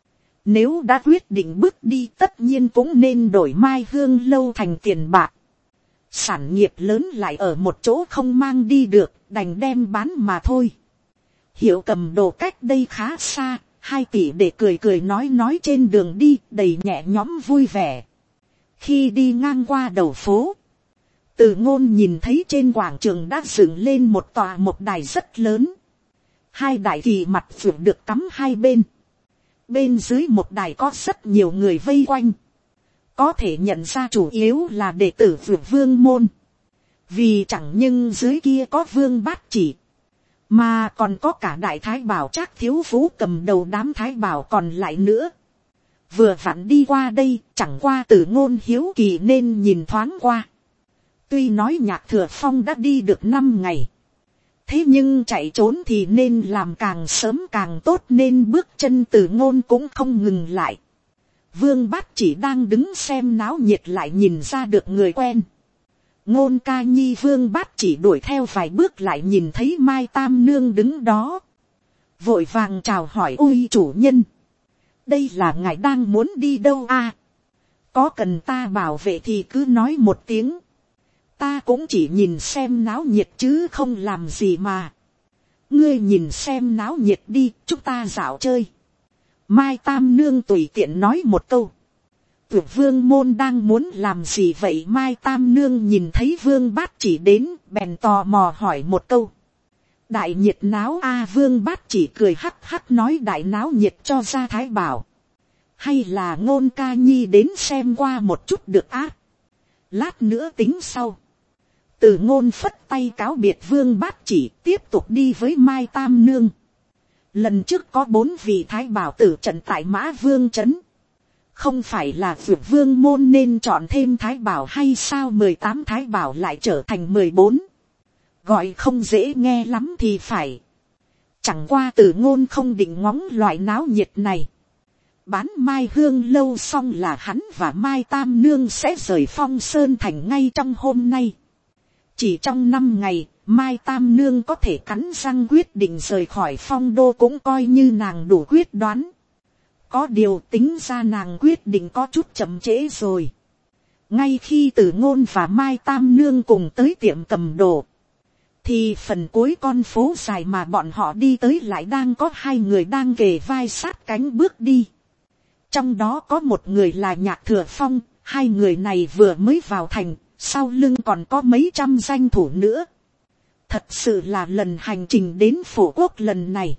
Nếu đã quyết định bước đi, tất nhiên cũng nên đổi Mai Hương lâu thành tiền bạc. sản nghiệp lớn lại ở một chỗ không mang đi được, đành đem bán mà thôi. Hiệu Cầm Đồ cách đây khá xa, hai tỷ để cười cười nói nói trên đường đi đầy nhẹ nhõm vui vẻ. Khi đi ngang qua đầu phố, Từ Ngôn nhìn thấy trên quảng trường đã dựng lên một tòa một đài rất lớn. Hai đài kỳ mặt phượng được cắm hai bên. Bên dưới một đài có rất nhiều người vây quanh. Có thể nhận ra chủ yếu là đệ tử Phượng Vương môn. Vì chẳng nhưng dưới kia có Vương Bát Chỉ, mà còn có cả Đại Thái Bảo Trác Thiếu Vũ cầm đầu đám Thái Bảo còn lại nữa. Vừa vặn đi qua đây, chẳng qua Từ Ngôn hiếu kỳ nên nhìn thoáng qua. Tuy nói Nhạc Thừa Phong đã đi được năm ngày, thế nhưng chạy trốn thì nên làm càng sớm càng tốt, nên bước chân Từ Ngôn cũng không ngừng lại. Vương Bát Chỉ đang đứng xem náo nhiệt lại nhìn ra được người quen. Ngôn ca nhi. Vương Bát Chỉ đuổi theo vài bước lại nhìn thấy Mai Tam Nương đứng đó, vội vàng chào hỏi: ôi chủ nhân, đây là ngài đang muốn đi đâu à? Có cần ta bảo vệ thì cứ nói một tiếng, ta cũng chỉ nhìn xem náo nhiệt chứ không làm gì mà. Ngươi nhìn xem náo nhiệt đi, chúng ta dạo chơi. Mai Tam Nương tùy tiện nói một câu. Tuyệt Vương môn đang muốn làm gì vậy? Mai Tam Nương nhìn thấy Vương Bát Chỉ đến, bèn tò mò hỏi một câu. Đại nhiệt náo a. À, Vương Bát Chỉ cười hắc hắc nói: đại náo nhiệt cho ra Thái Bảo. Hay là Ngôn ca nhi đến xem qua một chút được á? Lát nữa tính sau. Từ Ngôn phất tay cáo biệt Vương Bát Chỉ, tiếp tục đi với Mai Tam Nương. Lần trước có bốn vị Thái Bảo tử trận tại Mã Vương trấn. Không phải là Phượng Vương môn nên chọn thêm Thái Bảo hay sao? Mười tám Thái Bảo lại trở thành mười bốn. Gọi không dễ nghe lắm thì phải. Chẳng qua Từ Ngôn không định ngóng loại náo nhiệt này. Bán Mai Hương lâu xong là hắn và Mai Tam Nương sẽ rời Phong Sơn Thành ngay trong hôm nay. Chỉ trong năm ngày, Mai Tam Nương có thể cắn răng quyết định rời khỏi Phong Đô cũng coi như nàng đủ quyết đoán. Có điều tính ra nàng quyết định có chút chậm trễ rồi. Ngay khi Từ Ngôn và Mai Tam Nương cùng tới tiệm cầm đồ, thì phần cuối con phố dài mà bọn họ đi tới lại đang có hai người đang kề vai sát cánh bước đi. Trong đó có một người là Nhạc Thừa Phong, hai người này vừa mới vào thành, sau lưng còn có mấy trăm danh thủ nữa. Thật sự là lần hành trình đến Phổ Quốc lần này,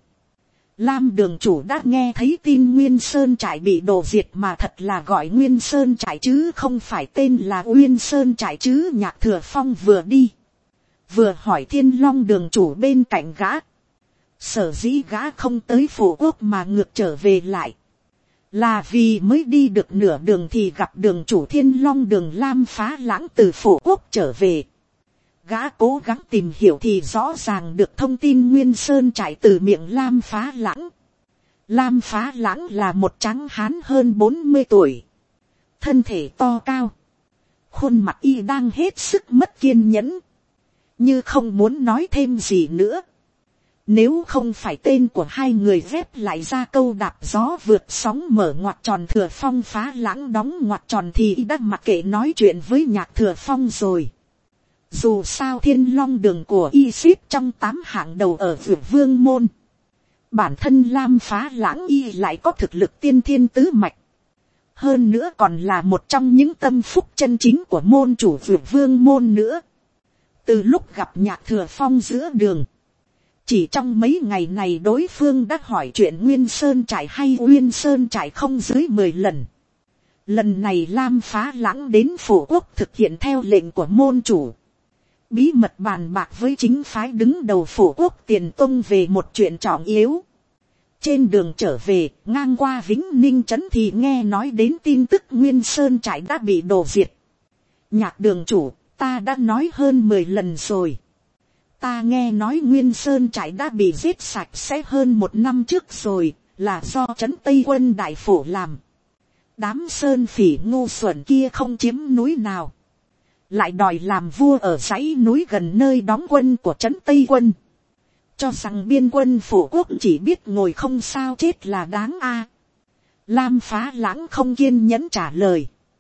Lam đường chủ đã nghe thấy tin Nguyên Sơn trại bị đổ diệt, mà thật là gọi Nguyên Sơn trại chứ không phải tên là Nguyên Sơn trại chứ. Nhạc Thừa Phong vừa đi vừa hỏi Thiên Long đường chủ bên cạnh gã. Sở dĩ gã không tới Phổ Quốc mà ngược trở về lại, là vì mới đi được nửa đường thì gặp đường chủ Thiên Long đường Lam Phá Lãng từ Phổ Quốc trở về. Gã cố gắng tìm hiểu thì rõ ràng được thông tin Nguyên Sơn trại từ miệng Lam Phá Lãng. Lam Phá Lãng là một tráng hán hơn bốn mươi tuổi, thân thể to cao, khuôn mặt y đang hết sức mất kiên nhẫn, như không muốn nói thêm gì nữa. Nếu không phải tên của hai người ghép lại ra câu đạp gió vượt sóng mở ngoặt tròn Thừa Phong Phá Lãng đóng ngoặt tròn thì y đã mặc kệ nói chuyện với Nhạc Thừa Phong rồi. Dù sao Thiên Long đường của y xếp trong tám hạng đầu ở Phượng Vương môn. Bản thân Lam Phá Lãng y lại có thực lực tiên thiên tứ mạch. Hơn nữa còn là một trong những tâm phúc chân chính của môn chủ Phượng Vương môn nữa. Từ lúc gặp Nhạc Thừa Phong giữa đường, chỉ trong mấy ngày này đối phương đã hỏi chuyện Nguyên Sơn trại hay Nguyên Sơn trại không dưới mười lần. Lần này Lam Phá Lãng đến Phổ Quốc thực hiện theo lệnh của môn chủ, bí mật bàn bạc với chính phái đứng đầu Phổ Quốc Tiền Tông về một chuyện trọng yếu. Trên đường trở về, ngang qua Vĩnh Ninh trấn thì nghe nói đến tin tức Nguyên Sơn trại đã bị đổ diệt. Nhạc đường chủ, ta đã nói hơn mười lần rồi. Ta nghe nói Nguyên Sơn trại đã bị giết sạch sẽ hơn một năm trước rồi, là do trấn Tây Quân Đại Phổ làm. Đám sơn phỉ ngu xuẩn kia không chiếm núi nào, lại đòi làm vua ở dãy núi gần nơi đóng quân của trấn Tây Quân, cho rằng biên quân Phổ Quốc chỉ biết ngồi không sao chết là đáng a. Lam Phá Lãng không kiên nhẫn trả lời.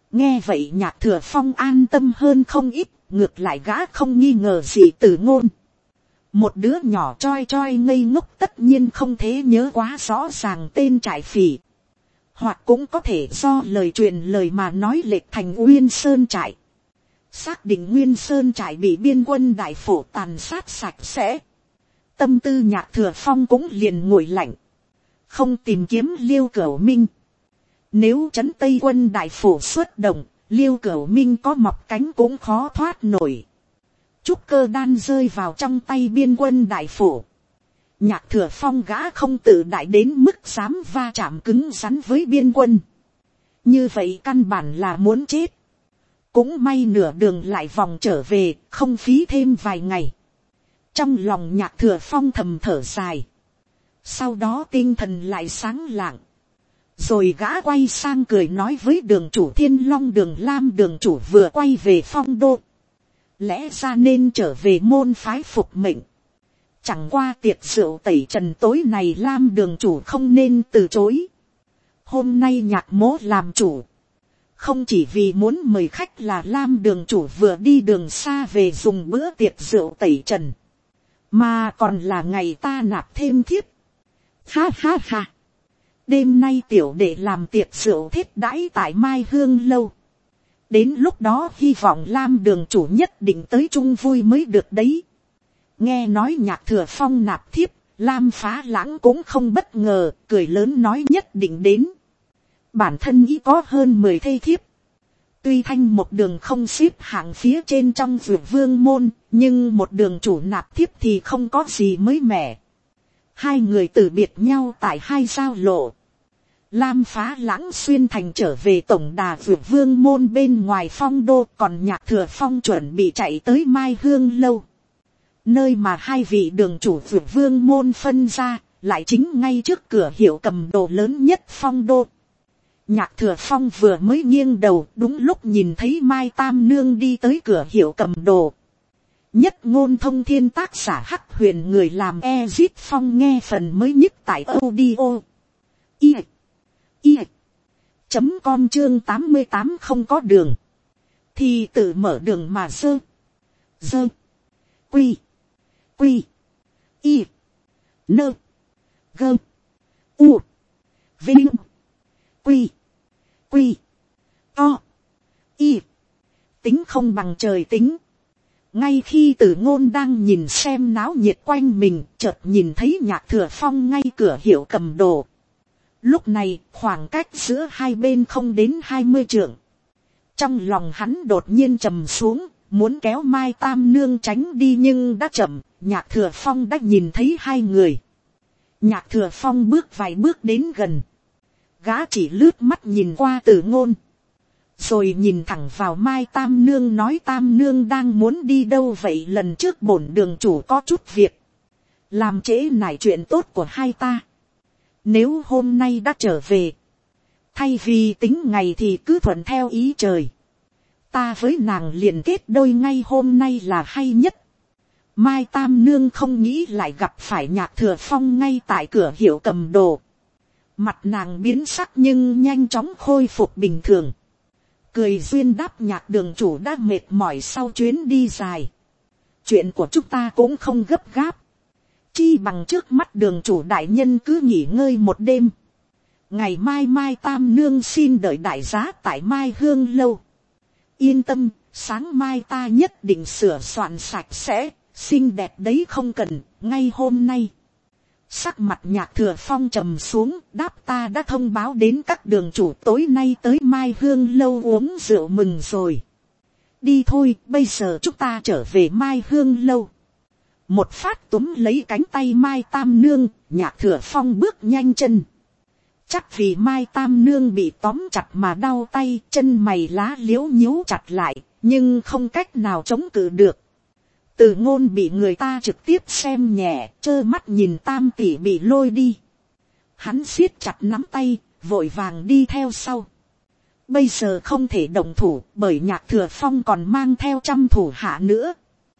Nghe vậy Nhạc Thừa Phong an tâm hơn không ít, ngược lại gã không nghi ngờ gì Tử Ngôn. Một đứa nhỏ choi choi ngây ngốc tất nhiên không thể nhớ quá rõ ràng tên trại phỉ. Hoặc cũng có thể do lời truyền lời mà nói lệch thành Nguyên Sơn trại. Xác định Nguyên Sơn trại bị biên quân đại phổ tàn sát sạch sẽ. Tâm tư Nhạc Thừa Phong cũng liền nguội lạnh. Không tìm kiếm Liêu Cửu Minh. Nếu trấn Tây quân đại phổ xuất động, Liêu Cửu Minh có mọc cánh cũng khó thoát nổi. Trúc cơ đan rơi vào trong tay biên quân đại phổ. Nhạc Thừa Phong gã không tự đại đến mức dám va chạm cứng rắn với biên quân. Như vậy căn bản là muốn chết. Cũng may nửa đường lại vòng trở về, không phí thêm vài ngày. Trong lòng Nhạc Thừa Phong thầm thở dài. Sau đó tinh thần lại sáng lạng. Rồi gã quay sang cười nói với đường chủ Thiên Long Đường Lam đường chủ vừa quay về Phong Đô. Lẽ ra nên trở về môn phái phục mệnh. Chẳng qua tiệc rượu tẩy trần tối này Lam đường chủ không nên từ chối. Hôm nay Nhạc mỗ làm chủ. Không chỉ vì muốn mời khách là Lam đường chủ vừa đi đường xa về dùng bữa tiệc rượu tẩy trần. Mà còn là ngày ta nạp thêm thiếp. Ha ha ha. Đêm nay tiểu đệ làm tiệc rượu thiết đãi tại Mai Hương Lâu. Đến lúc đó hy vọng Lam đường chủ nhất định tới chung vui mới được đấy. Nghe nói Nhạc Thừa Phong nạp thiếp, Lam Phá Lãng cũng không bất ngờ, cười lớn nói nhất định đến. Bản thân ý có hơn mười thê thiếp. Tuy thanh một đường không xếp hạng phía trên trong Dược Vương môn, nhưng một đường chủ nạp thiếp thì không có gì mới mẻ. Hai người từ biệt nhau tại hai giao lộ. Lam Phá Lãng xuyên thành trở về tổng đà Dược Vương môn bên ngoài Phong Đô, còn Nhạc Thừa Phong chuẩn bị chạy tới Mai Hương Lâu. Nơi mà hai vị đường chủ Dược Vương môn phân ra, lại chính ngay trước cửa hiệu cầm đồ lớn nhất Phong Đô. Nhạc Thừa Phong vừa mới nghiêng đầu, đúng lúc nhìn thấy Mai Tam Nương đi tới cửa hiệu cầm đồ. Nhất Ngôn Thông Thiên tác giả Hắc Huyền người làm Ezit Phong nghe phần mới nhất tại audio. I. I. Chấm com chương tám mươi tám không có đường. Thì tự mở đường mà dơ. Dơ. Quy. Quy. Y. Nơ. Gơ. U. Vinh. Quy. Quy. To. Y. Tính không bằng trời tính. Ngay khi Tử Ngôn đang nhìn xem náo nhiệt quanh mình, chợt nhìn thấy Nhạc Thừa Phong ngay cửa hiệu cầm đồ. Lúc này, khoảng cách giữa hai bên không đến hai mươi trượng. Trong lòng hắn đột nhiên trầm xuống, muốn kéo Mai Tam Nương tránh đi nhưng đã chậm, Nhạc Thừa Phong đã nhìn thấy hai người. Nhạc Thừa Phong bước vài bước đến gần. Gã chỉ lướt mắt nhìn qua Tử Ngôn. Rồi nhìn thẳng vào Mai Tam Nương nói Tam Nương đang muốn đi đâu vậy, lần trước bổn đường chủ có chút việc. Làm trễ nải chuyện tốt của hai ta. Nếu hôm nay đã trở về. Thay vì tính ngày thì cứ thuận theo ý trời. Ta với nàng liền kết đôi ngay hôm nay là hay nhất. Mai Tam Nương không nghĩ lại gặp phải Nhạc Thừa Phong ngay tại cửa hiệu cầm đồ. Mặt nàng biến sắc nhưng nhanh chóng khôi phục bình thường. Cười duyên đáp Nhạc đường chủ đã mệt mỏi sau chuyến đi dài. Chuyện của chúng ta cũng không gấp gáp. Chi bằng trước mắt đường chủ đại nhân cứ nghỉ ngơi một đêm. Ngày mai Mai Tam Nương xin đợi đại giá tại Mai Hương Lâu. Yên tâm, sáng mai ta nhất định sửa soạn sạch sẽ, xinh đẹp đấy không cần, ngay hôm nay. Sắc mặt Nhạc Thừa Phong trầm xuống, đáp ta đã thông báo đến các đường chủ tối nay tới Mai Hương Lâu uống rượu mừng rồi. Đi thôi, bây giờ chúng ta trở về Mai Hương Lâu. Một phát túm lấy cánh tay Mai Tam Nương, Nhạc Thừa Phong bước nhanh chân. Chắc vì Mai Tam Nương bị tóm chặt mà đau tay, chân mày lá liếu nhíu chặt lại, nhưng không cách nào chống cự được. Tử Ngôn bị người ta trực tiếp xem nhẹ, trơ mắt nhìn Tam tỷ bị lôi đi. Hắn siết chặt nắm tay, vội vàng đi theo sau. Bây giờ không thể động thủ, bởi Nhạc Thừa Phong còn mang theo trăm thủ hạ nữa.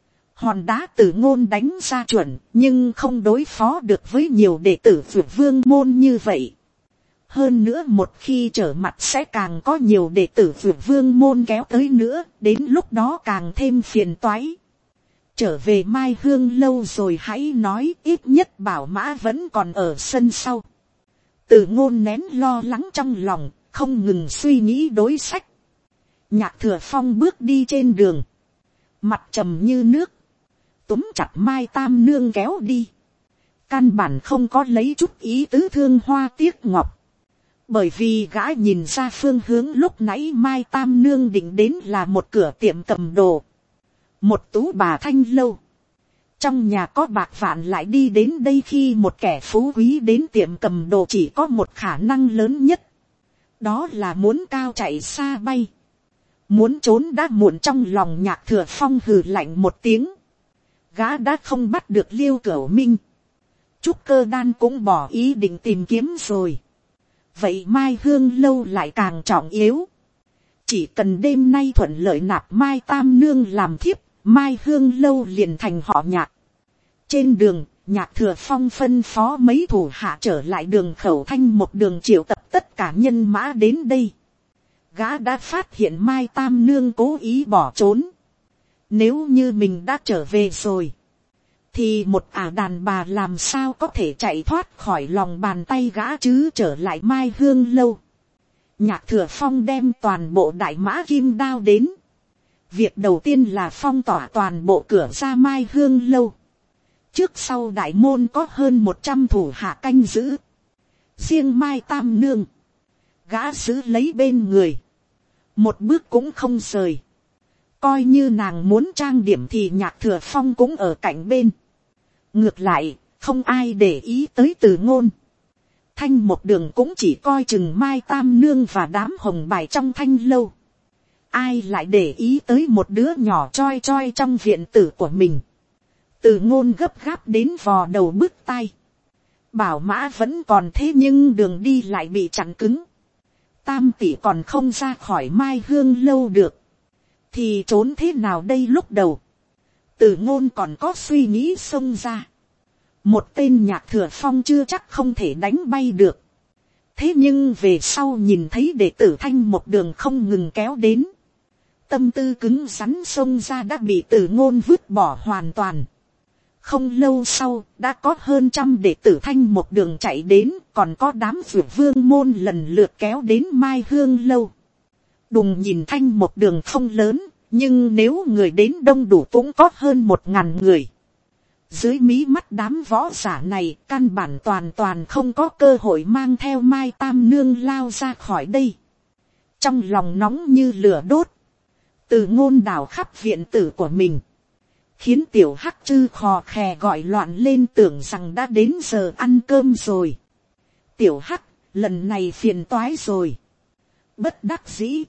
Hòn đá Tử Ngôn đánh ra chuẩn, nhưng không đối phó được với nhiều đệ tử Dược Vương môn như vậy. Hơn nữa một khi trở mặt sẽ càng có nhiều đệ tử Dược Vương môn kéo tới nữa, đến lúc đó càng thêm phiền toái. Trở về Mai Hương lâu rồi hãy nói, ít nhất Bảo Mã vẫn còn ở sân sau. Từ Ngôn nén lo lắng trong lòng, không ngừng suy nghĩ đối sách. Nhạc Thừa Phong bước đi trên đường, mặt trầm như nước, túm chặt Mai Tam Nương kéo đi. Căn bản không có lấy chút ý tứ thương hoa tiếc ngọc. Bởi vì gã nhìn ra phương hướng lúc nãy Mai Tam Nương định đến là một cửa tiệm cầm đồ, một tú bà thanh lâu. Trong nhà có bạc vạn lại đi đến đây, khi một kẻ phú quý đến tiệm cầm đồ chỉ có một khả năng lớn nhất. Đó là muốn cao chạy xa bay. Muốn trốn đã muộn. Trong lòng Nhạc Thừa Phong hừ lạnh một tiếng. Gã đã không bắt được Liêu Cửu Minh. Trúc Cơ Đan cũng bỏ ý định tìm kiếm rồi. Vậy Mai Hương lâu lại càng trọng yếu. Chỉ cần đêm nay thuận lợi nạp Mai Tam Nương làm thiếp, Mai Hương lâu liền thành họ Nhạc. Trên đường, Nhạc Thừa Phong phân phó mấy thủ hạ trở lại đường Khẩu Thanh một đường triệu tập tất cả nhân mã đến đây. Gã đã phát hiện Mai Tam Nương cố ý bỏ trốn. Nếu như mình đã trở về rồi, thì một ả đàn bà làm sao có thể chạy thoát khỏi lòng bàn tay gã chứ. Trở lại Mai Hương lâu, Nhạc Thừa Phong đem toàn bộ đại mã kim đao đến. Việc đầu tiên là phong tỏa toàn bộ cửa ra Mai Hương lâu. Trước sau đại môn có hơn một trăm thủ hạ canh giữ. Riêng Mai Tam Nương, gã giữ lấy bên người, một bước cũng không rời. Coi như nàng muốn trang điểm thì Nhạc Thừa Phong cũng ở cạnh bên. Ngược lại, không ai để ý tới Từ Ngôn. Thanh một đường cũng chỉ coi chừng Mai Tam Nương và đám hồng bài trong thanh lâu. Ai lại để ý tới một đứa nhỏ choi choi trong viện tử của mình. Từ Ngôn gấp gáp đến vò đầu bứt tai. Bảo Mã vẫn còn thế nhưng đường đi lại bị chặn cứng. Tam tỷ còn không ra khỏi Mai Hương lâu được, thì trốn thế nào đây? Lúc đầu Từ Ngôn còn có suy nghĩ xông ra. Một tên Nhạc Thừa Phong chưa chắc không thể đánh bay được. Thế nhưng về sau nhìn thấy đệ tử Thanh một đường không ngừng kéo đến, tâm tư cứng rắn xông ra đã bị Từ Ngôn vứt bỏ hoàn toàn. Không lâu sau, đã có hơn trăm đệ tử Thanh một đường chạy đến, còn có đám Dược Vương môn lần lượt kéo đến Mai Hương lâu. Đùng nhìn Thanh một đường không lớn, nhưng nếu người đến đông đủ cũng có hơn một ngàn người. Dưới mí mắt đám võ giả này, căn bản toàn toàn không có cơ hội mang theo Mai Tam Nương lao ra khỏi đây. Trong lòng nóng như lửa đốt, Từ Ngôn đảo khắp viện tử của mình, khiến tiểu Hắc Trư khò khè gọi loạn lên, tưởng rằng đã đến giờ ăn cơm rồi. Tiểu Hắc, lần này phiền toái rồi. Bất đắc dĩ,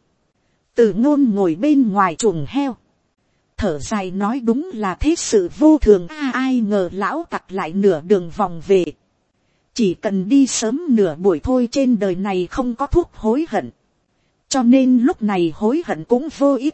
Từ Ngôn ngồi bên ngoài chuồng heo, thở dài nói đúng là thế sự vô thường. À, ai ngờ lão tặc lại nửa đường vòng về. Chỉ cần đi sớm nửa buổi thôi, trên đời này không có thuốc hối hận. Cho nên lúc này hối hận cũng vô ích.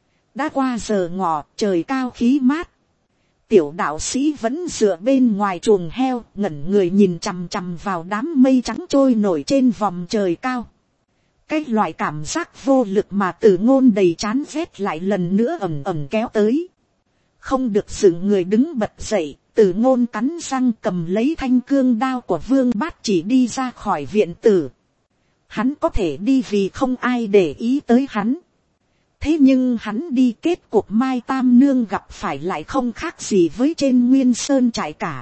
Đã qua giờ ngọ, trời cao khí mát. Tiểu đạo sĩ vẫn dựa bên ngoài chuồng heo, ngẩn người nhìn chằm chằm vào đám mây trắng trôi nổi trên vòng trời cao. Cái loại cảm giác vô lực mà Từ Ngôn đầy chán ghét lại lần nữa ẩm ẩm kéo tới. Không được dựng người đứng bật dậy, Từ Ngôn cắn răng cầm lấy thanh cương đao của Vương Bát Chỉ đi ra khỏi viện tử. Hắn có thể đi vì không ai để ý tới hắn. Thế nhưng hắn đi, kết cuộc Mai Tam Nương gặp phải lại không khác gì với trên Nguyên Sơn trại cả.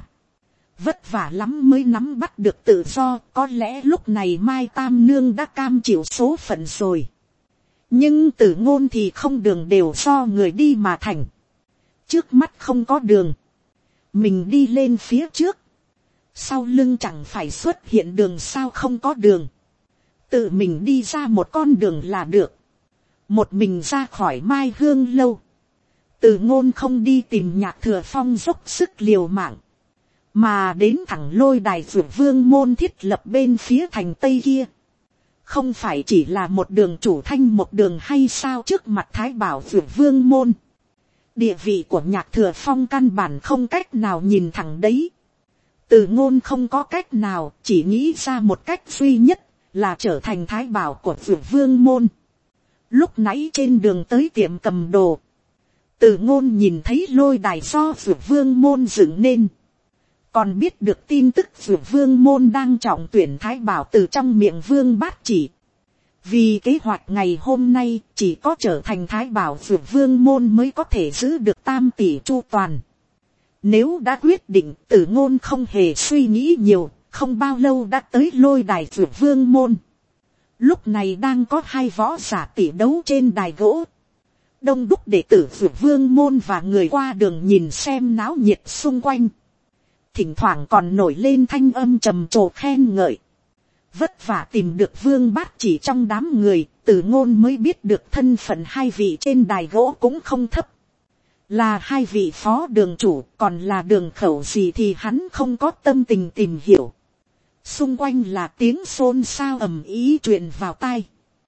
Vất vả lắm mới nắm bắt được tự do, có lẽ lúc này Mai Tam Nương đã cam chịu số phận rồi. Nhưng Từ Ngôn thì không, đường đều do người đi mà thành. Trước mắt không có đường, mình đi lên phía trước, sau lưng chẳng phải xuất hiện đường sao? Không có đường, tự mình đi ra một con đường là được. Một mình ra khỏi Mai Hương lâu, Từ Ngôn không đi tìm Nhạc Thừa Phong dốc sức liều mạng, mà đến thẳng lôi đài Dược Vương môn thiết lập bên phía thành tây kia. Không phải chỉ là một đường chủ Thanh một đường hay sao? Trước mặt Thái Bảo Dược Vương môn, địa vị của Nhạc Thừa Phong căn bản không cách nào nhìn thẳng đấy. Từ Ngôn không có cách nào, chỉ nghĩ ra một cách duy nhất là trở thành thái bảo của Dược Vương môn. Lúc nãy trên đường tới tiệm cầm đồ, Từ Ngôn nhìn thấy lôi đài do Dược Vương môn dựng nên, còn biết được tin tức Dược Vương môn đang trọng tuyển thái bảo từ trong miệng Vương Bát Chỉ. Vì kế hoạch ngày hôm nay chỉ có trở thành thái bảo Dược Vương môn mới có thể giữ được tam tỷ chu toàn. Nếu đã quyết định, Từ Ngôn không hề suy nghĩ nhiều, không bao lâu đã tới lôi đài Dược Vương môn. Lúc này đang có hai võ giả tỷ đấu trên đài gỗ. Đông đúc đệ tử Dược Vương môn và người qua đường nhìn xem náo nhiệt xung quanh. Thỉnh thoảng còn nổi lên thanh âm trầm trồ khen ngợi. Vất vả tìm được Vương Bát Chỉ trong đám người, Từ Ngôn mới biết được thân phận hai vị trên đài gỗ cũng không thấp. Là hai vị phó đường chủ, còn là đường khẩu gì thì hắn không có tâm tình tìm hiểu. Xung quanh là tiếng xôn xao ầm ĩ truyền vào tai.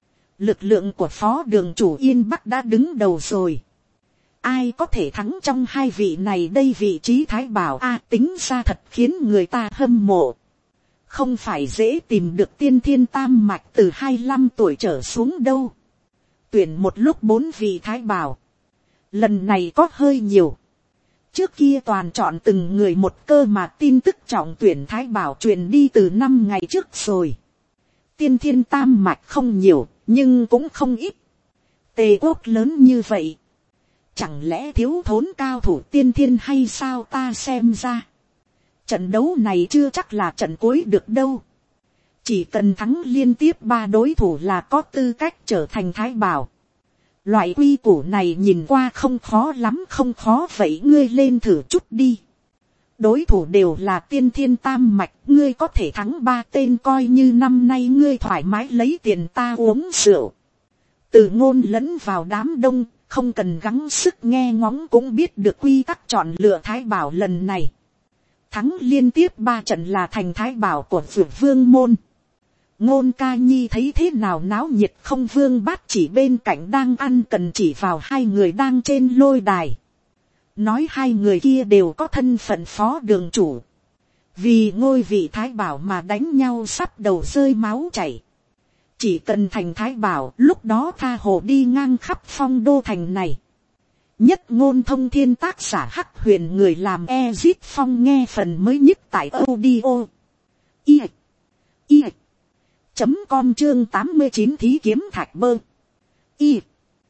Lực lượng của phó đường chủ Yên Bắc đã đứng đầu rồi. Ai có thể thắng trong hai vị này đây, vị trí thái bảo a tính ra thật khiến người ta hâm mộ. Không phải dễ tìm được tiên thiên tam mạch từ hai mươi lăm tuổi trở xuống đâu. Tuyển một lúc bốn vị thái bảo. Lần này có hơi nhiều. Trước kia toàn chọn từng người một cơ mà tin tức trọng tuyển thái bảo truyền đi từ năm ngày trước rồi. Tiên thiên tam mạch không nhiều, nhưng cũng không ít. Tề quốc lớn như vậy. Chẳng lẽ thiếu thốn cao thủ tiên thiên hay sao, ta xem ra. Trận đấu này chưa chắc là trận cuối được đâu. Chỉ cần thắng liên tiếp ba đối thủ là có tư cách trở thành thái bảo. Loại quy củ này nhìn qua không khó lắm, không khó vậy ngươi lên thử chút đi. Đối thủ đều là tiên thiên tam mạch, ngươi có thể thắng ba tên coi như năm nay ngươi thoải mái lấy tiền ta uống rượu. Từ Ngôn lẫn vào đám đông, không cần gắng sức nghe ngóng cũng biết được quy tắc chọn lựa thái bảo lần này. Thắng liên tiếp ba trận là thành thái bảo của Dược Vương môn. Ngôn Ca Nhi thấy thế nào náo nhiệt không, Vương Bát Chỉ bên cạnh đang ăn cần chỉ vào hai người đang trên lôi đài. Nói hai người kia đều có thân phận phó đường chủ. Vì ngôi vị thái bảo mà đánh nhau sắp đầu rơi máu chảy. Chỉ cần thành thái bảo, lúc đó tha hồ đi ngang khắp phong đô thành này. Nhất Ngôn Thông Thiên tác giả Hắc Huyền, người làm Ezit Phong, nghe phần mới nhất tại audio i i chấm com chương tám mươi chín thí kiếm thạch bơ i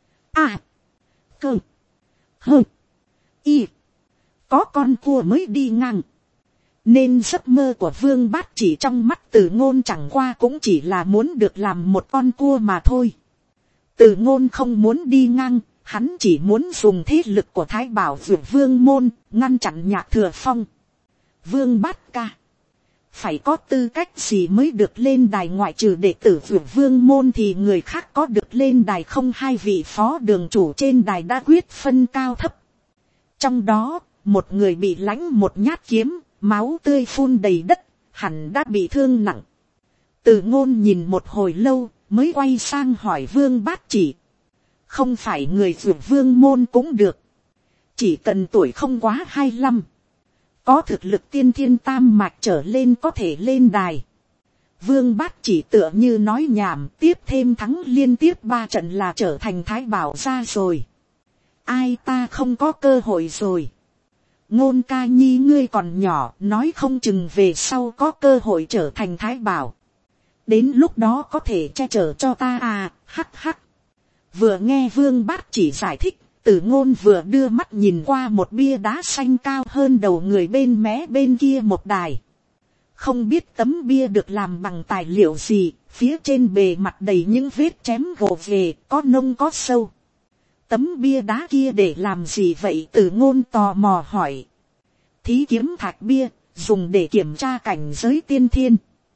a cơ hơ y có con cua mới đi ngang, nên giấc mơ của Vương Bát Chỉ trong mắt Từ Ngôn chẳng qua cũng chỉ là muốn được làm một con cua mà thôi. Từ Ngôn không muốn đi ngang, hắn chỉ muốn dùng thế lực của thái bảo Dược Vương môn ngăn chặn Nhạc Thừa Phong. Vương Bát ca, phải có tư cách gì mới được lên đài, ngoại trừ đệ tử Dược Vương môn thì người khác có được lên đài không? Hai vị phó đường chủ trên đài đã quyết phân cao thấp. Trong đó, một người bị lãnh một nhát kiếm, máu tươi phun đầy đất, hẳn đã bị thương nặng. Từ Ngôn nhìn một hồi lâu, mới quay sang hỏi Vương Bát Chỉ. Không phải người Dược Vương môn cũng được. Chỉ cần tuổi không quá hai mươi lăm. Có thực lực tiên thiên tam mạch trở lên có thể lên đài. Vương Bát Chỉ tựa như nói nhảm, tiếp thêm thắng liên tiếp ba trận là trở thành thái bảo ra rồi. Ai, ta không có cơ hội rồi. Ngôn Ca Nhi ngươi còn nhỏ, nói không chừng về sau có cơ hội trở thành thái bảo. Đến lúc đó có thể che chở cho ta à, hắc hắc. Vừa nghe Vương Bát Chỉ giải thích, Từ Ngôn vừa đưa mắt nhìn qua một bia đá xanh cao hơn đầu người bên mé bên kia một đài. Không biết tấm bia được làm bằng tài liệu gì, phía trên bề mặt đầy những vết chém gồ ghề, có nông có sâu. Tấm bia đá kia để làm gì vậy? Từ Ngôn tò mò hỏi. Thí kiếm thạch bia, dùng để kiểm tra cảnh giới tiên thiên.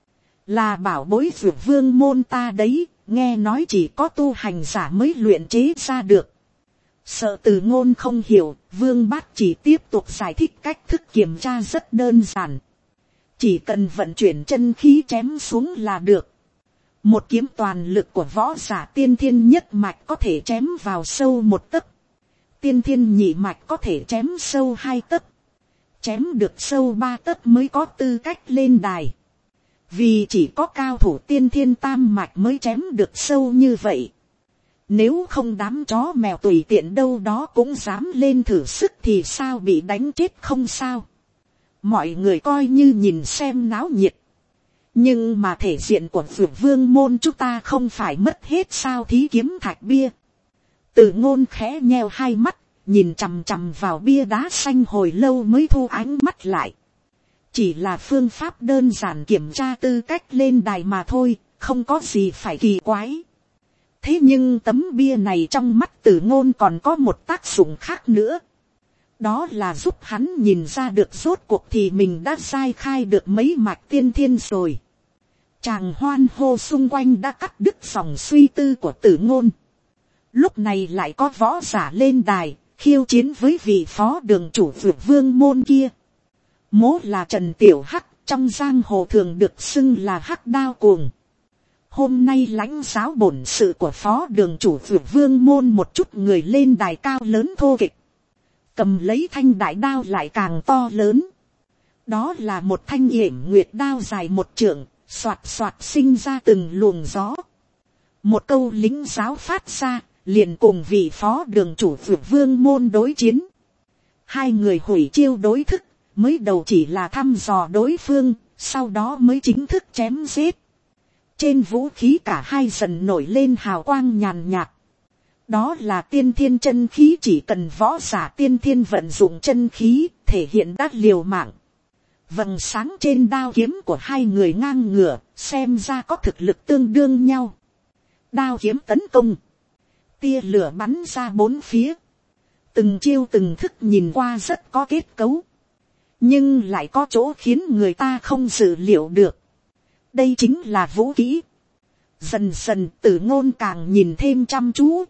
Là bảo bối Dược Vương môn ta đấy, nghe nói chỉ có tu hành giả mới luyện chế ra được. Sợ Từ Ngôn không hiểu, Vương Bát Chỉ tiếp tục giải thích cách thức kiểm tra rất đơn giản. Chỉ cần vận chuyển chân khí chém xuống là được. Một kiếm toàn lực của võ giả tiên thiên nhất mạch có thể chém vào sâu một tấc. Tiên thiên nhị mạch có thể chém sâu hai tấc. Chém được sâu ba tấc mới có tư cách lên đài. vì chỉ có cao thủ tiên thiên tam mạch mới chém được sâu như vậy. Nếu không đám chó mèo tùy tiện đâu đó cũng dám lên thử sức thì sao bị đánh chết không sao. Mọi người coi như nhìn xem náo nhiệt. Nhưng mà thể diện của Dược Vương môn chúng ta không phải mất hết sao? Thí kiếm thạch bia. Từ Ngôn khẽ nheo hai mắt, nhìn chằm chằm vào bia đá xanh hồi lâu mới thu ánh mắt lại. Chỉ là phương pháp đơn giản kiểm tra tư cách lên đài mà thôi, không có gì phải kỳ quái. Thế nhưng tấm bia này trong mắt Từ Ngôn còn có một tác dụng khác nữa. Đó là giúp hắn nhìn ra được rốt cuộc thì mình đã sai khai được mấy mạch tiên thiên rồi. Chàng hoan hô xung quanh đã cắt đứt dòng suy tư của Từ Ngôn. Lúc này lại có võ giả lên đài, khiêu chiến với vị phó đường chủ Dược Vương môn kia. Mố là Trần Tiểu Hắc, trong giang hồ thường được xưng là Hắc Đao Cuồng. Hôm nay lãnh giáo bổn sự của phó đường chủ Dược Vương môn một chút người lên đài cao lớn thô kịch. Cầm lấy thanh đại đao lại càng to lớn. Đó là một thanh yểm nguyệt đao dài một trượng, xoạt xoạt sinh ra từng luồng gió. Một câu lính giáo phát ra, liền cùng vị phó đường chủ Dược Vương môn đối chiến. Hai người hủy chiêu đối thức, mới đầu chỉ là thăm dò đối phương, sau đó mới chính thức chém giết. Trên vũ khí cả hai dần nổi lên hào quang nhàn nhạt. Đó là tiên thiên chân khí, chỉ cần võ giả tiên thiên vận dụng chân khí, thể hiện đắt liều mạng. Vầng sáng trên đao kiếm của hai người ngang ngửa, xem ra có thực lực tương đương nhau. Đao kiếm tấn công. Tia lửa bắn ra bốn phía. Từng chiêu từng thức nhìn qua rất có kết cấu. Nhưng lại có chỗ khiến người ta không dự liệu được. Đây chính là vũ kỹ. Dần dần Từ Ngôn càng nhìn thêm chăm chú.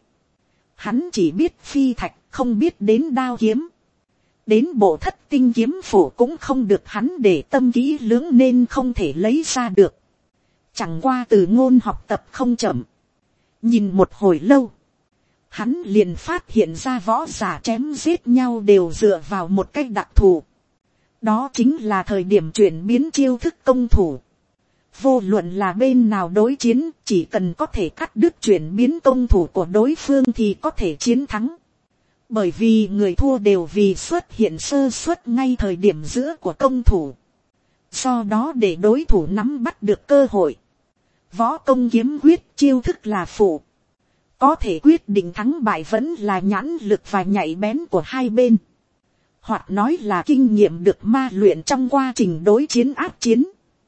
Hắn chỉ biết phi thạch, không biết đến đao kiếm. Đến bộ thất tinh kiếm phủ cũng không được hắn để tâm kỹ lưỡng nên không thể lấy ra được. Chẳng qua Từ Ngôn học tập không chậm. Nhìn một hồi lâu. Hắn liền phát hiện ra võ giả chém giết nhau đều dựa vào một cách đặc thù. Đó chính là thời điểm chuyển biến chiêu thức công thủ. Vô luận là bên nào đối chiến, chỉ cần có thể cắt đứt chuyển biến công thủ của đối phương thì có thể chiến thắng. Bởi vì người thua đều vì xuất hiện sơ suất ngay thời điểm giữa của công thủ. Do đó để đối thủ nắm bắt được cơ hội. Võ công kiếm quyết chiêu thức là phụ. Có thể quyết định thắng bại vẫn là nhãn lực và nhạy bén của hai bên. Hoặc nói là kinh nghiệm được ma luyện trong quá trình đối chiến áp chiến.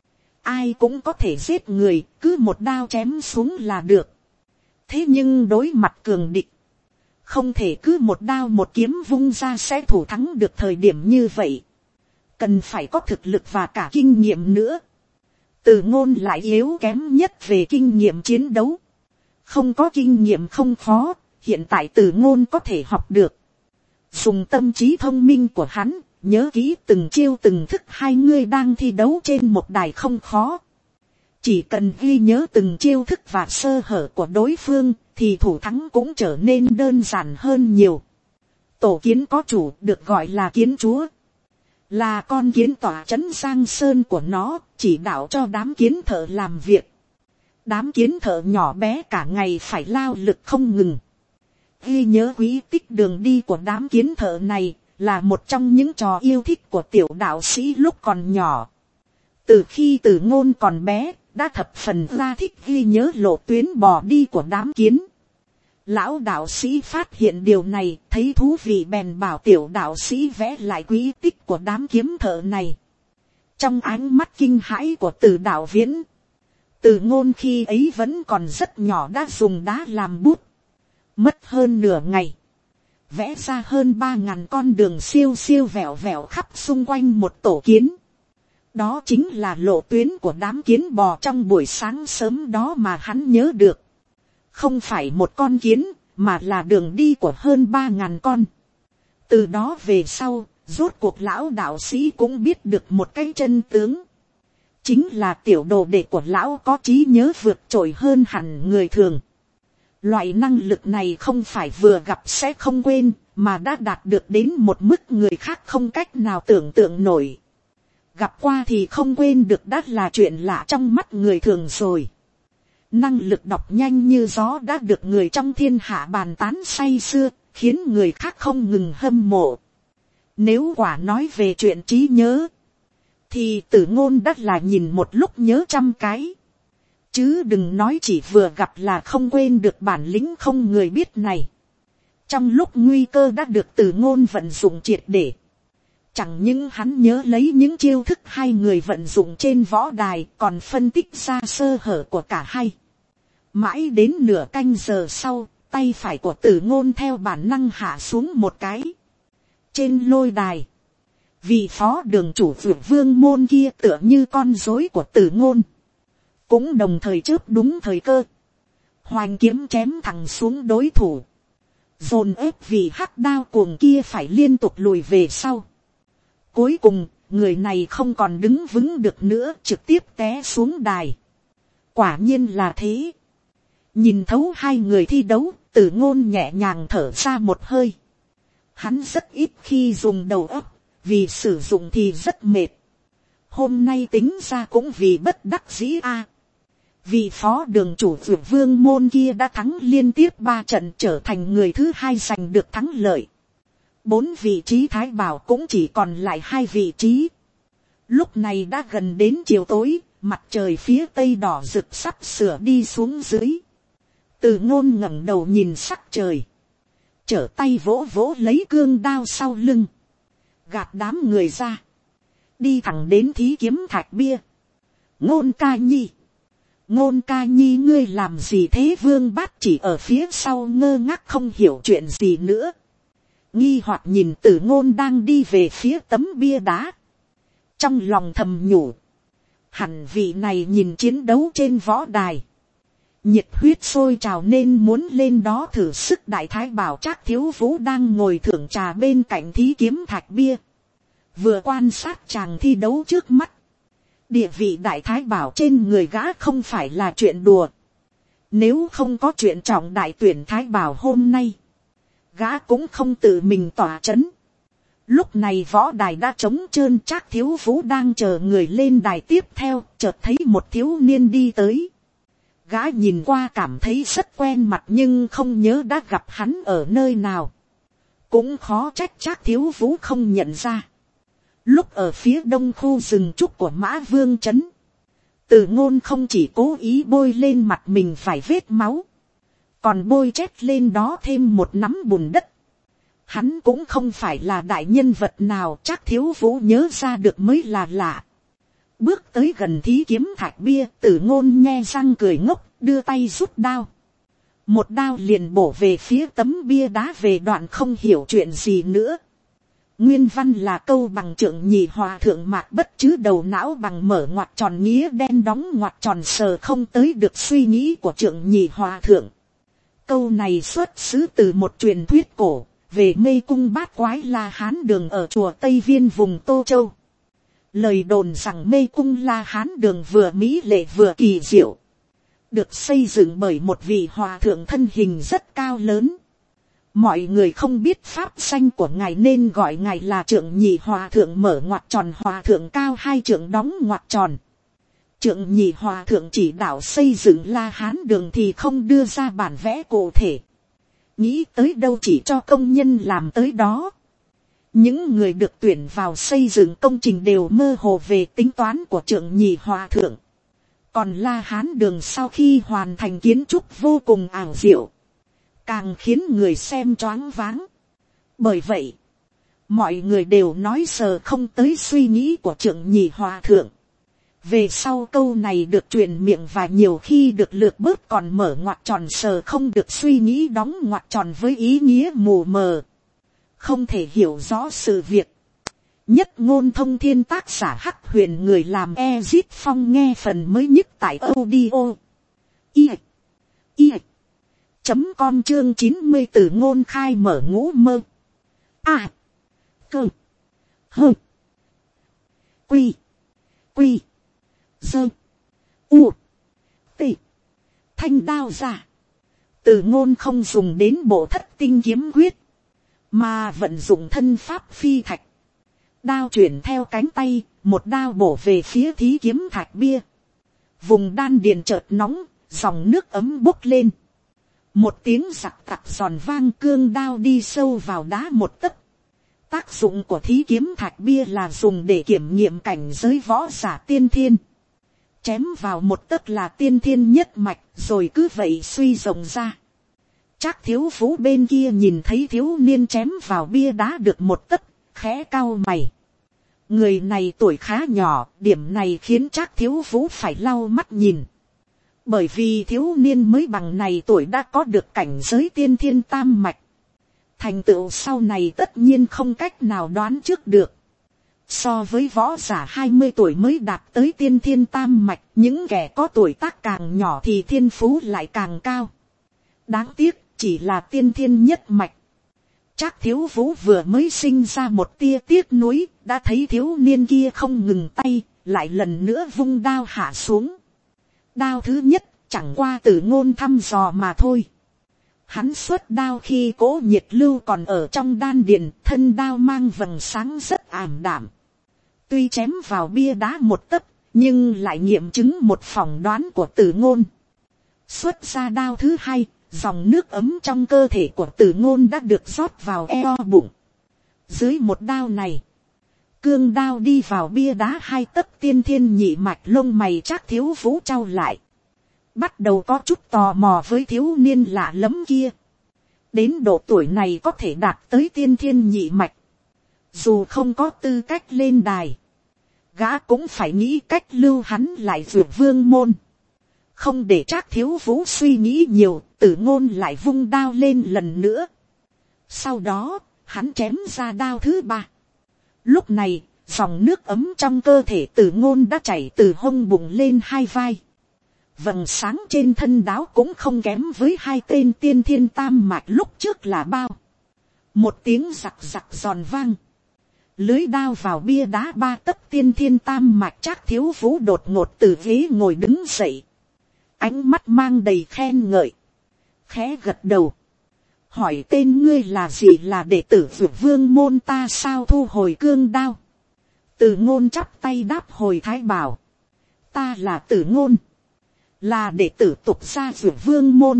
Ai cũng có thể giết người, cứ một đao chém xuống là được. Thế nhưng đối mặt cường địch, không thể cứ một đao một kiếm vung ra sẽ thủ thắng được thời điểm như vậy. Cần phải có thực lực và cả kinh nghiệm nữa. Từ Ngôn lại yếu kém nhất về kinh nghiệm chiến đấu. Không có kinh nghiệm không khó, hiện tại Từ Ngôn có thể học được. Dùng tâm trí thông minh của hắn, nhớ kỹ từng chiêu từng thức hai người đang thi đấu trên một đài không khó. Chỉ cần ghi nhớ từng chiêu thức và sơ hở của đối phương, thì thủ thắng cũng trở nên đơn giản hơn nhiều. Tổ kiến có chủ được gọi là kiến chúa. Là con kiến tỏa trấn giang sơn của nó, chỉ đạo cho đám kiến thợ làm việc. Đám kiến thợ nhỏ bé cả ngày phải lao lực không ngừng. Ghi nhớ quý tích đường đi của đám kiến thợ này là một trong những trò yêu thích của tiểu đạo sĩ lúc còn nhỏ. Từ khi Từ Ngôn còn bé, đã thập phần ra thích ghi nhớ lộ tuyến bò đi của đám kiến. Lão đạo sĩ phát hiện điều này, thấy thú vị bèn bảo tiểu đạo sĩ vẽ lại quý tích của đám kiếm thợ này. Trong ánh mắt kinh hãi của Từ Đạo Viễn, Từ Ngôn khi ấy vẫn còn rất nhỏ đã dùng đá làm bút. Mất hơn nửa ngày. Vẽ ra hơn ba ngàn con đường siêu siêu vẹo vẹo khắp xung quanh một tổ kiến. Đó chính là lộ tuyến của đám kiến bò trong buổi sáng sớm đó mà hắn nhớ được. Không phải một con kiến, mà là đường đi của hơn ba ngàn con. Từ đó về sau, rốt cuộc lão đạo sĩ cũng biết được một cái chân tướng. Chính là tiểu đồ đệ của lão có trí nhớ vượt trội hơn hẳn người thường. Loại năng lực này không phải vừa gặp sẽ không quên, mà đã đạt được đến một mức người khác không cách nào tưởng tượng nổi. gặp qua thì không quên được đã là chuyện lạ trong mắt người thường rồi. Năng lực đọc nhanh như gió đã được người trong thiên hạ bàn tán say sưa, khiến người khác không ngừng hâm mộ. Nếu quả nói về chuyện trí nhớ, thì Tử Ngôn đã là nhìn một lúc nhớ trăm cái. Chứ đừng nói chỉ vừa gặp là không quên được bản lĩnh không người biết này. Trong lúc nguy cơ đã được Tử Ngôn vận dụng triệt để. Chẳng những hắn nhớ lấy những chiêu thức hai người vận dụng trên võ đài, còn phân tích ra sơ hở của cả hai. Mãi đến nửa canh giờ sau, tay phải của Tử Ngôn theo bản năng hạ xuống một cái. Trên lôi đài, vị phó đường chủ Vượt Vương môn kia tựa như con rối của Tử Ngôn, cũng đồng thời chớp đúng thời cơ, hoành kiếm chém thẳng xuống đối thủ, dồn ép vì hắc đao cuồng kia phải liên tục lùi về sau. Cuối cùng, người này không còn đứng vững được nữa, trực tiếp té xuống đài. Quả nhiên là thế. Nhìn thấu hai người thi đấu, Tử Ngôn nhẹ nhàng thở ra một hơi. Hắn rất ít khi dùng đầu óc, vì sử dụng thì rất mệt. Hôm nay tính ra cũng vì bất đắc dĩ a. À. Vì phó đường chủ Vượt Vương môn kia đã thắng liên tiếp ba trận, trở thành người thứ hai giành được thắng lợi. Bốn vị trí thái bảo cũng chỉ còn lại hai vị trí. Lúc này đã gần đến chiều tối, mặt trời phía tây đỏ rực sắp sửa đi xuống dưới. Tử Ngôn ngẩng đầu nhìn sắc trời, trở tay vỗ vỗ lấy cương đao sau lưng, gạt đám người ra, đi thẳng đến thí kiếm thạch bia. Ngôn ca nhi, Ngôn ca nhi ngươi làm gì thế? Vương Bát chỉ ở phía sau ngơ ngác không hiểu chuyện gì nữa, nghi hoặc nhìn Tử Ngôn đang đi về phía tấm bia đá. Trong lòng thầm nhủ, hẳn vị này nhìn chiến đấu trên võ đài, nhiệt huyết sôi trào nên muốn lên đó thử sức. Đại thái bảo Trác Thiếu Vũ đang ngồi thưởng trà bên cạnh thí kiếm thạch bia, vừa quan sát chàng thi đấu trước mắt. Địa vị đại thái bảo trên người gã không phải là chuyện đùa. Nếu không có chuyện trọng đại tuyển thái bảo hôm nay, gã cũng không tự mình tỏa chấn. Lúc này võ đài đã trống trơn, Trác Thiếu Vũ đang chờ người lên đài tiếp theo, chợt thấy một thiếu niên đi tới. Gã nhìn qua cảm thấy rất quen mặt nhưng không nhớ đã gặp hắn ở nơi nào. Cũng khó trách Trác Thiếu Vũ không nhận ra. Lúc ở phía đông khu rừng trúc của Mã Vương trấn, Tử Ngôn không chỉ cố ý bôi lên mặt mình vài vết máu, còn bôi chét lên đó thêm một nắm bùn đất. Hắn cũng không phải là đại nhân vật nào, Trác Thiếu Vũ nhớ ra được mới là lạ. Bước tới gần thí kiếm thạch bia, Tử Ngôn nhe răng cười ngốc, đưa tay rút đao. Một đao liền bổ về phía tấm bia đá về đoạn không hiểu chuyện gì nữa. Nguyên văn là câu bằng Trượng Nhị Hòa thượng mạc bất chứ đầu não bằng mở ngoặc tròn nghĩa đen đóng ngoặc tròn sờ không tới được suy nghĩ của Trượng Nhị Hòa thượng. Câu này xuất xứ từ một truyền thuyết cổ, về mê cung bát quái La Hán Đường ở chùa Tây Viên vùng Tô Châu. Lời đồn rằng mê cung La Hán Đường vừa mỹ lệ vừa kỳ diệu, được xây dựng bởi một vị hòa thượng thân hình rất cao lớn. Mọi người không biết pháp danh của ngài nên gọi ngài là Trượng Nhị Hòa thượng mở ngoặc tròn hòa thượng cao hai trượng đóng ngoặc tròn. Trượng Nhị Hòa thượng chỉ đạo xây dựng La Hán Đường thì không đưa ra bản vẽ cụ thể. Nghĩ tới đâu chỉ cho công nhân làm tới đó. Những người được tuyển vào xây dựng công trình đều mơ hồ về tính toán của Trượng Nhị Hòa thượng. Còn La Hán Đường sau khi hoàn thành kiến trúc vô cùng ảo diệu, càng khiến người xem choáng váng. Bởi vậy, mọi người đều nói sờ không tới suy nghĩ của Trượng Nhị Hòa thượng. Về sau câu này được truyền miệng và nhiều khi được lược bớt, còn mở ngoặc tròn sờ không được suy nghĩ đóng ngoặc tròn với ý nghĩa mù mờ, không thể hiểu rõ sự việc. Nhất Ngôn Thông Thiên tác giả Hắc Huyền, người làm Ezit Phong, nghe phần mới nhất tại audio i i chấm com chương chín mươi. Tử Ngôn khai mở ngũ mơ a cơ hơ quy quy dơ u tị thanh đao ra. Tử Ngôn không dùng đến bộ thất tinh kiếm quyết, mà vận dụng thân pháp phi thạch. Đao chuyển theo cánh tay, một đao bổ về phía thí kiếm thạch bia. Vùng đan điền chợt nóng, dòng nước ấm bốc lên. Một tiếng giặc tặc giòn vang, cương đao đi sâu vào đá một tấc. Tác dụng của thí kiếm thạch bia là dùng để kiểm nghiệm cảnh giới võ giả tiên thiên. Chém vào một tấc là tiên thiên nhất mạch, rồi cứ vậy suy rộng ra. Trác Thiếu Vũ bên kia nhìn thấy thiếu niên chém vào bia đá được một tấc, khẽ cau mày. Người này tuổi khá nhỏ, điểm này khiến Trác Thiếu Vũ phải lau mắt nhìn. Bởi vì thiếu niên mới bằng này tuổi đã có được cảnh giới tiên thiên tam mạch. Thành tựu sau này tất nhiên không cách nào đoán trước được. So với võ giả hai mươi tuổi mới đạt tới tiên thiên tam mạch, những kẻ có tuổi tác càng nhỏ thì thiên phú lại càng cao. Đáng tiếc, chỉ là tiên thiên nhất mạch. Trác Thiếu Vũ vừa mới sinh ra một tia tiếc nuối, đã thấy thiếu niên kia không ngừng tay, lại lần nữa vung đao hạ xuống. Đao thứ nhất, chẳng qua Tử Ngôn thăm dò mà thôi. Hắn xuất đao khi cỗ nhiệt lưu còn ở trong đan điền, thân đao mang vầng sáng rất ảm đạm. Tuy chém vào bia đá một tấc, nhưng lại nghiệm chứng một phỏng đoán của Tử Ngôn. Xuất ra đao thứ hai, dòng nước ấm trong cơ thể của Tử Ngôn đã được rót vào eo bụng. Dưới một đao này, cương đao đi vào bia đá hai tấc tiên thiên nhị mạch, lông mày Trác Thiếu Vũ trao lại. Bắt đầu có chút tò mò với thiếu niên lạ lẫm kia. Đến độ tuổi này có thể đạt tới tiên thiên nhị mạch. Dù không có tư cách lên đài, gã cũng phải nghĩ cách lưu hắn lại Dược Vương môn. Không để Trác Thiếu Vũ suy nghĩ nhiều, Tử Ngôn lại vung đao lên lần nữa. Sau đó, hắn chém ra đao thứ ba. Lúc này, dòng nước ấm trong cơ thể Tử Ngôn đã chảy từ hông bụng lên hai vai. Vầng sáng trên thân đáo cũng không kém với hai tên tiên thiên tam mạch lúc trước là bao. Một tiếng giặc giặc giòn vang. Lưới đao vào bia đá ba tấc tiên thiên tam mạch, Trác Thiếu Vũ đột ngột từ ghế ngồi đứng dậy. Ánh mắt mang đầy khen ngợi. Khẽ gật đầu. Hỏi tên ngươi là gì, là đệ tử Dược Vương môn ta sao? Thu hồi cương đao. Tử Ngôn chắp tay đáp hồi thái bảo. Ta là Tử Ngôn, là đệ tử tục gia Dược Vương môn.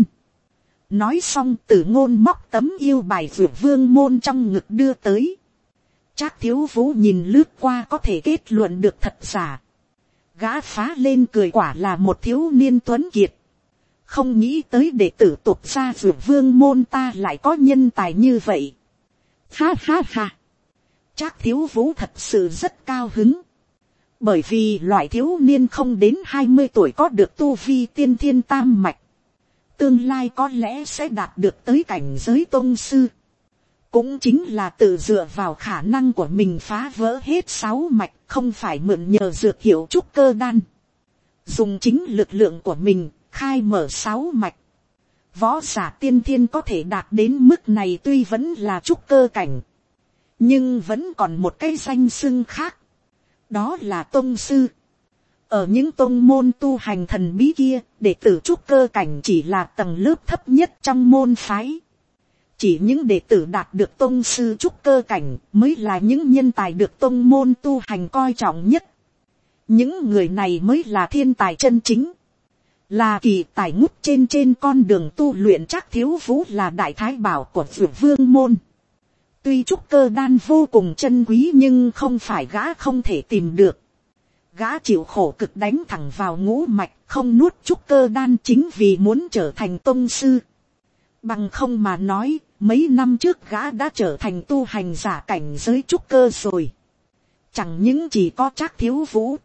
Nói xong Tử Ngôn móc tấm yêu bài Dược Vương môn trong ngực đưa tới. Trác Thiếu Vũ nhìn lướt qua có thể kết luận được thật giả. Gã phá lên cười, quả là một thiếu niên tuấn kiệt. Không nghĩ tới đệ tử tục gia Dược Vương môn ta lại có nhân tài như vậy. Ha ha ha. Trác Thiếu Vũ thật sự rất cao hứng. Bởi vì loại thiếu niên không đến hai mươi tuổi có được tu vi tiên thiên tam mạch, tương lai có lẽ sẽ đạt được tới cảnh giới tông sư. Cũng chính là tự dựa vào khả năng của mình phá vỡ hết sáu mạch, không phải mượn nhờ dược hiệu trúc cơ đan. Dùng chính lực lượng của mình, khai mở sáu mạch. Võ giả tiên thiên có thể đạt đến mức này tuy vẫn là trúc cơ cảnh, nhưng vẫn còn một cái danh xưng khác. Đó là tông sư. Ở những tông môn tu hành thần bí kia, đệ tử trúc cơ cảnh chỉ là tầng lớp thấp nhất trong môn phái. Chỉ những đệ tử đạt được tông sư trúc cơ cảnh mới là những nhân tài được tông môn tu hành coi trọng nhất. Những người này mới là thiên tài chân chính, là kỳ tài ngút trên trên con đường tu luyện. Trác Thiếu Vũ là đại thái bảo của Dược Vương môn. Tuy trúc cơ đan vô cùng chân quý nhưng không phải gã không thể tìm được. Gã chịu khổ cực đánh thẳng vào ngũ mạch, không nuốt trúc cơ đan chính vì muốn trở thành tông sư. Bằng không mà nói, mấy năm trước gã đã trở thành tu hành giả cảnh giới trúc cơ rồi. Chẳng những chỉ có Trác Thiếu Vũ,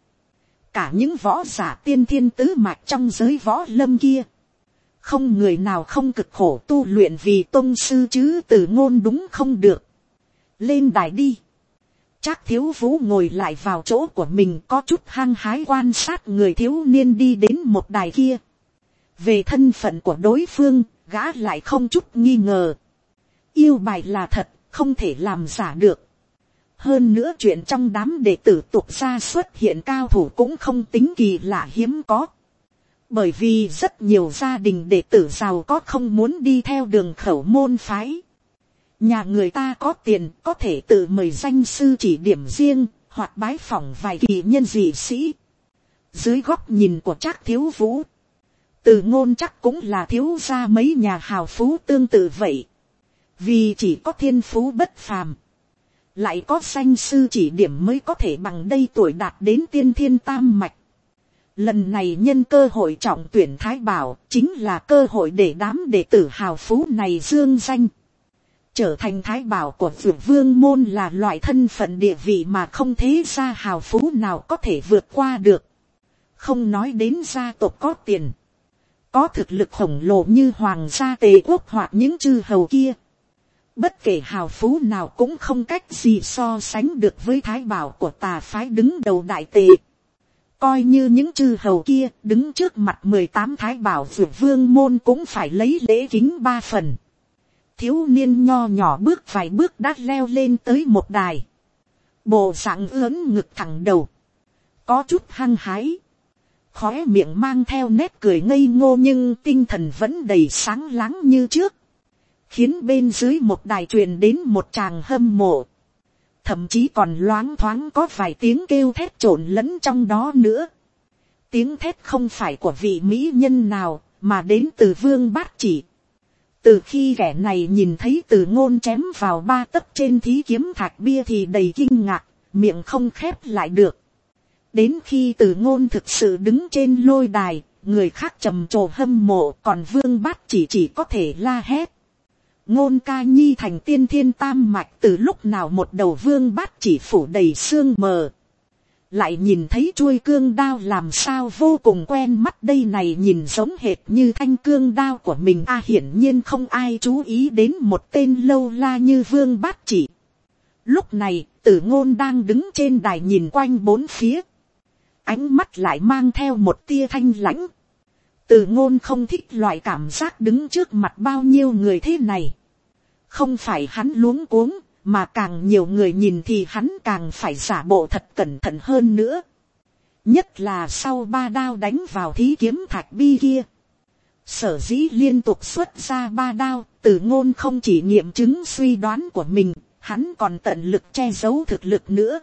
cả những võ giả tiên thiên tứ mạch trong giới võ lâm kia, không người nào không cực khổ tu luyện vì tông sư chứ. Tử Ngôn đúng không được. Lên đài đi. Trác Thiếu Vũ ngồi lại vào chỗ của mình, có chút hăng hái quan sát người thiếu niên đi đến một đài kia. Về thân phận của đối phương, gã lại không chút nghi ngờ. Yêu bài là thật, không thể làm giả được. Hơn nữa chuyện trong đám đệ tử tục gia xuất hiện cao thủ cũng không tính kỳ lạ hiếm có. Bởi vì rất nhiều gia đình đệ tử giàu có không muốn đi theo đường khẩu môn phái. Nhà người ta có tiền có thể tự mời danh sư chỉ điểm riêng, hoặc bái phỏng vài kỳ nhân dị sĩ. Dưới góc nhìn của Trác Thiếu Vũ, Từ Ngôn chắc cũng là thiếu gia mấy nhà hào phú tương tự vậy. Vì chỉ có thiên phú bất phàm, lại có danh sư chỉ điểm mới có thể bằng đây tuổi đạt đến tiên thiên tam mạch. Lần này nhân cơ hội trọng tuyển Thái Bảo, chính là cơ hội để đám đệ tử hào phú này dương danh. Trở thành Thái Bảo của Dược Vương môn là loại thân phận địa vị mà không thế gia hào phú nào có thể vượt qua được. Không nói đến gia tộc có tiền, có thực lực khổng lồ như Hoàng gia Tề Quốc hoặc những chư hầu kia. Bất kể hào phú nào cũng không cách gì so sánh được với Thái Bảo của tà phái đứng đầu Đại Tề. Coi như những chư hầu kia đứng trước mặt mười tám Thái Bảo Dược Vương môn cũng phải lấy lễ kính ba phần. Thiếu niên nho nhỏ bước vài bước đã leo lên tới một đài. Bộ dạng ướn ngực thẳng đầu, có chút hăng hái, khóe miệng mang theo nét cười ngây ngô nhưng tinh thần vẫn đầy sáng láng như trước, khiến bên dưới một đài truyền đến một tràng hâm mộ. Thậm chí còn loáng thoáng có vài tiếng kêu thét trộn lẫn trong đó nữa. Tiếng thét không phải của vị mỹ nhân nào, mà đến từ Vương Bát Chỉ. Từ khi kẻ này nhìn thấy Từ Ngôn chém vào ba tấc trên thí kiếm thạch bia thì đầy kinh ngạc, miệng không khép lại được. Đến khi Từ Ngôn thực sự đứng trên lôi đài, người khác trầm trồ hâm mộ, còn Vương Bát Chỉ chỉ có thể la hét. Ngôn ca nhi thành tiên thiên tam mạch, từ lúc nào một đầu Vương Bát Chỉ phủ đầy sương mờ. Lại nhìn thấy chuôi cương đao làm sao vô cùng quen mắt, đây này nhìn giống hệt như thanh cương đao của mình. A à, hiển nhiên không ai chú ý đến một tên lâu la như Vương Bát Chỉ. Lúc này Từ Ngôn đang đứng trên đài nhìn quanh bốn phía, ánh mắt lại mang theo một tia thanh lãnh. Từ Ngôn không thích loại cảm giác đứng trước mặt bao nhiêu người thế này. Không phải hắn luống cuống, mà càng nhiều người nhìn thì hắn càng phải giả bộ thật cẩn thận hơn nữa. Nhất là sau ba đao đánh vào thí kiếm thạch bi kia. Sở dĩ liên tục xuất ra ba đao, Từ Ngôn không chỉ nghiệm chứng suy đoán của mình, hắn còn tận lực che giấu thực lực nữa.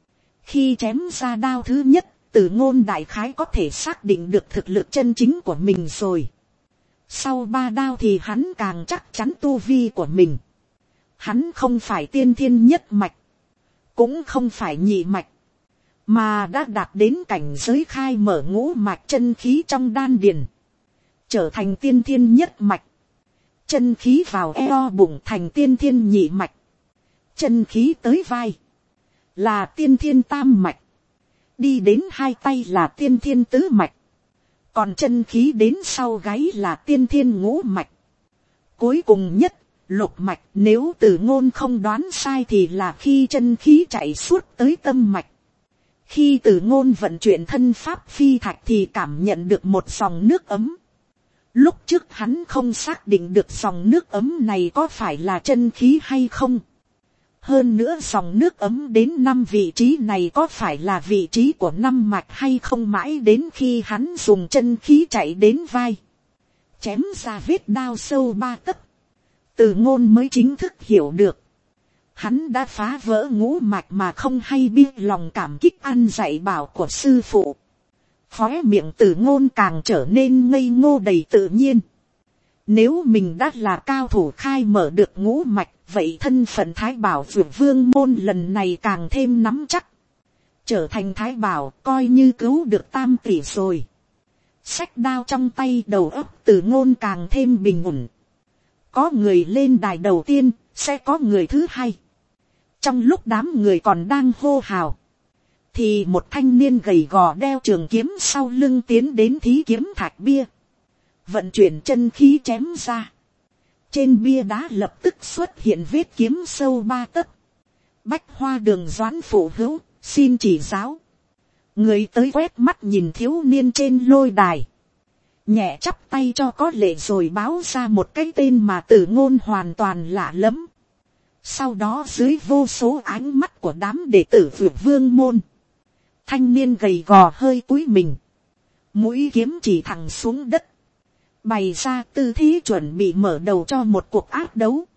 Khi chém ra đao thứ nhất, Từ Ngôn đại khái có thể xác định được thực lực chân chính của mình rồi. Sau ba đao thì hắn càng chắc chắn tu vi của mình. Hắn không phải tiên thiên nhất mạch, cũng không phải nhị mạch, mà đã đạt đến cảnh giới khai mở ngũ mạch chân khí trong đan điền, trở thành tiên thiên nhất mạch. Chân khí vào eo bụng thành tiên thiên nhị mạch, chân khí tới vai là tiên thiên tam mạch, đi đến hai tay là tiên thiên tứ mạch, còn chân khí đến sau gáy là tiên thiên ngũ mạch. Cuối cùng nhất, lục mạch, nếu Từ Ngôn không đoán sai thì là khi chân khí chạy suốt tới tâm mạch. Khi Từ Ngôn vận chuyển thân pháp phi thạch thì cảm nhận được một dòng nước ấm. Lúc trước hắn không xác định được dòng nước ấm này có phải là chân khí hay không. Hơn nữa dòng nước ấm đến năm vị trí này có phải là vị trí của năm mạch hay không, mãi đến khi hắn dùng chân khí chạy đến vai, chém ra vết đao sâu ba tấc, Từ Ngôn mới chính thức hiểu được. Hắn đã phá vỡ ngũ mạch mà không hay biết lòng cảm kích ăn dạy bảo của sư phụ. Khóe miệng Từ Ngôn càng trở nên ngây ngô đầy tự nhiên. Nếu mình đã là cao thủ khai mở được ngũ mạch, vậy thân phận Thái Bảo Dược Vương môn lần này càng thêm nắm chắc. Trở thành Thái Bảo coi như cứu được tam tỷ rồi. Xách đao trong tay, đầu óc Từ Ngôn càng thêm bình ổn. Có người lên đài đầu tiên, sẽ có người thứ hai. Trong lúc đám người còn đang hô hào, thì một thanh niên gầy gò đeo trường kiếm sau lưng tiến đến thí kiếm thạch bia, vận chuyển chân khí chém ra. Trên bia đá lập tức xuất hiện vết kiếm sâu ba tấc. Bách Hoa Đường Doãn phụ hữu, xin chỉ giáo. Người tới quét mắt nhìn thiếu niên trên lôi đài, nhẹ chắp tay cho có lệ rồi báo ra một cái tên mà Từ Ngôn hoàn toàn lạ lẫm. Sau đó dưới vô số ánh mắt của đám đệ tử Dược Vương môn, thanh niên gầy gò hơi cúi mình, mũi kiếm chỉ thẳng xuống đất, bày ra tư thế chuẩn bị mở đầu cho một cuộc ác đấu.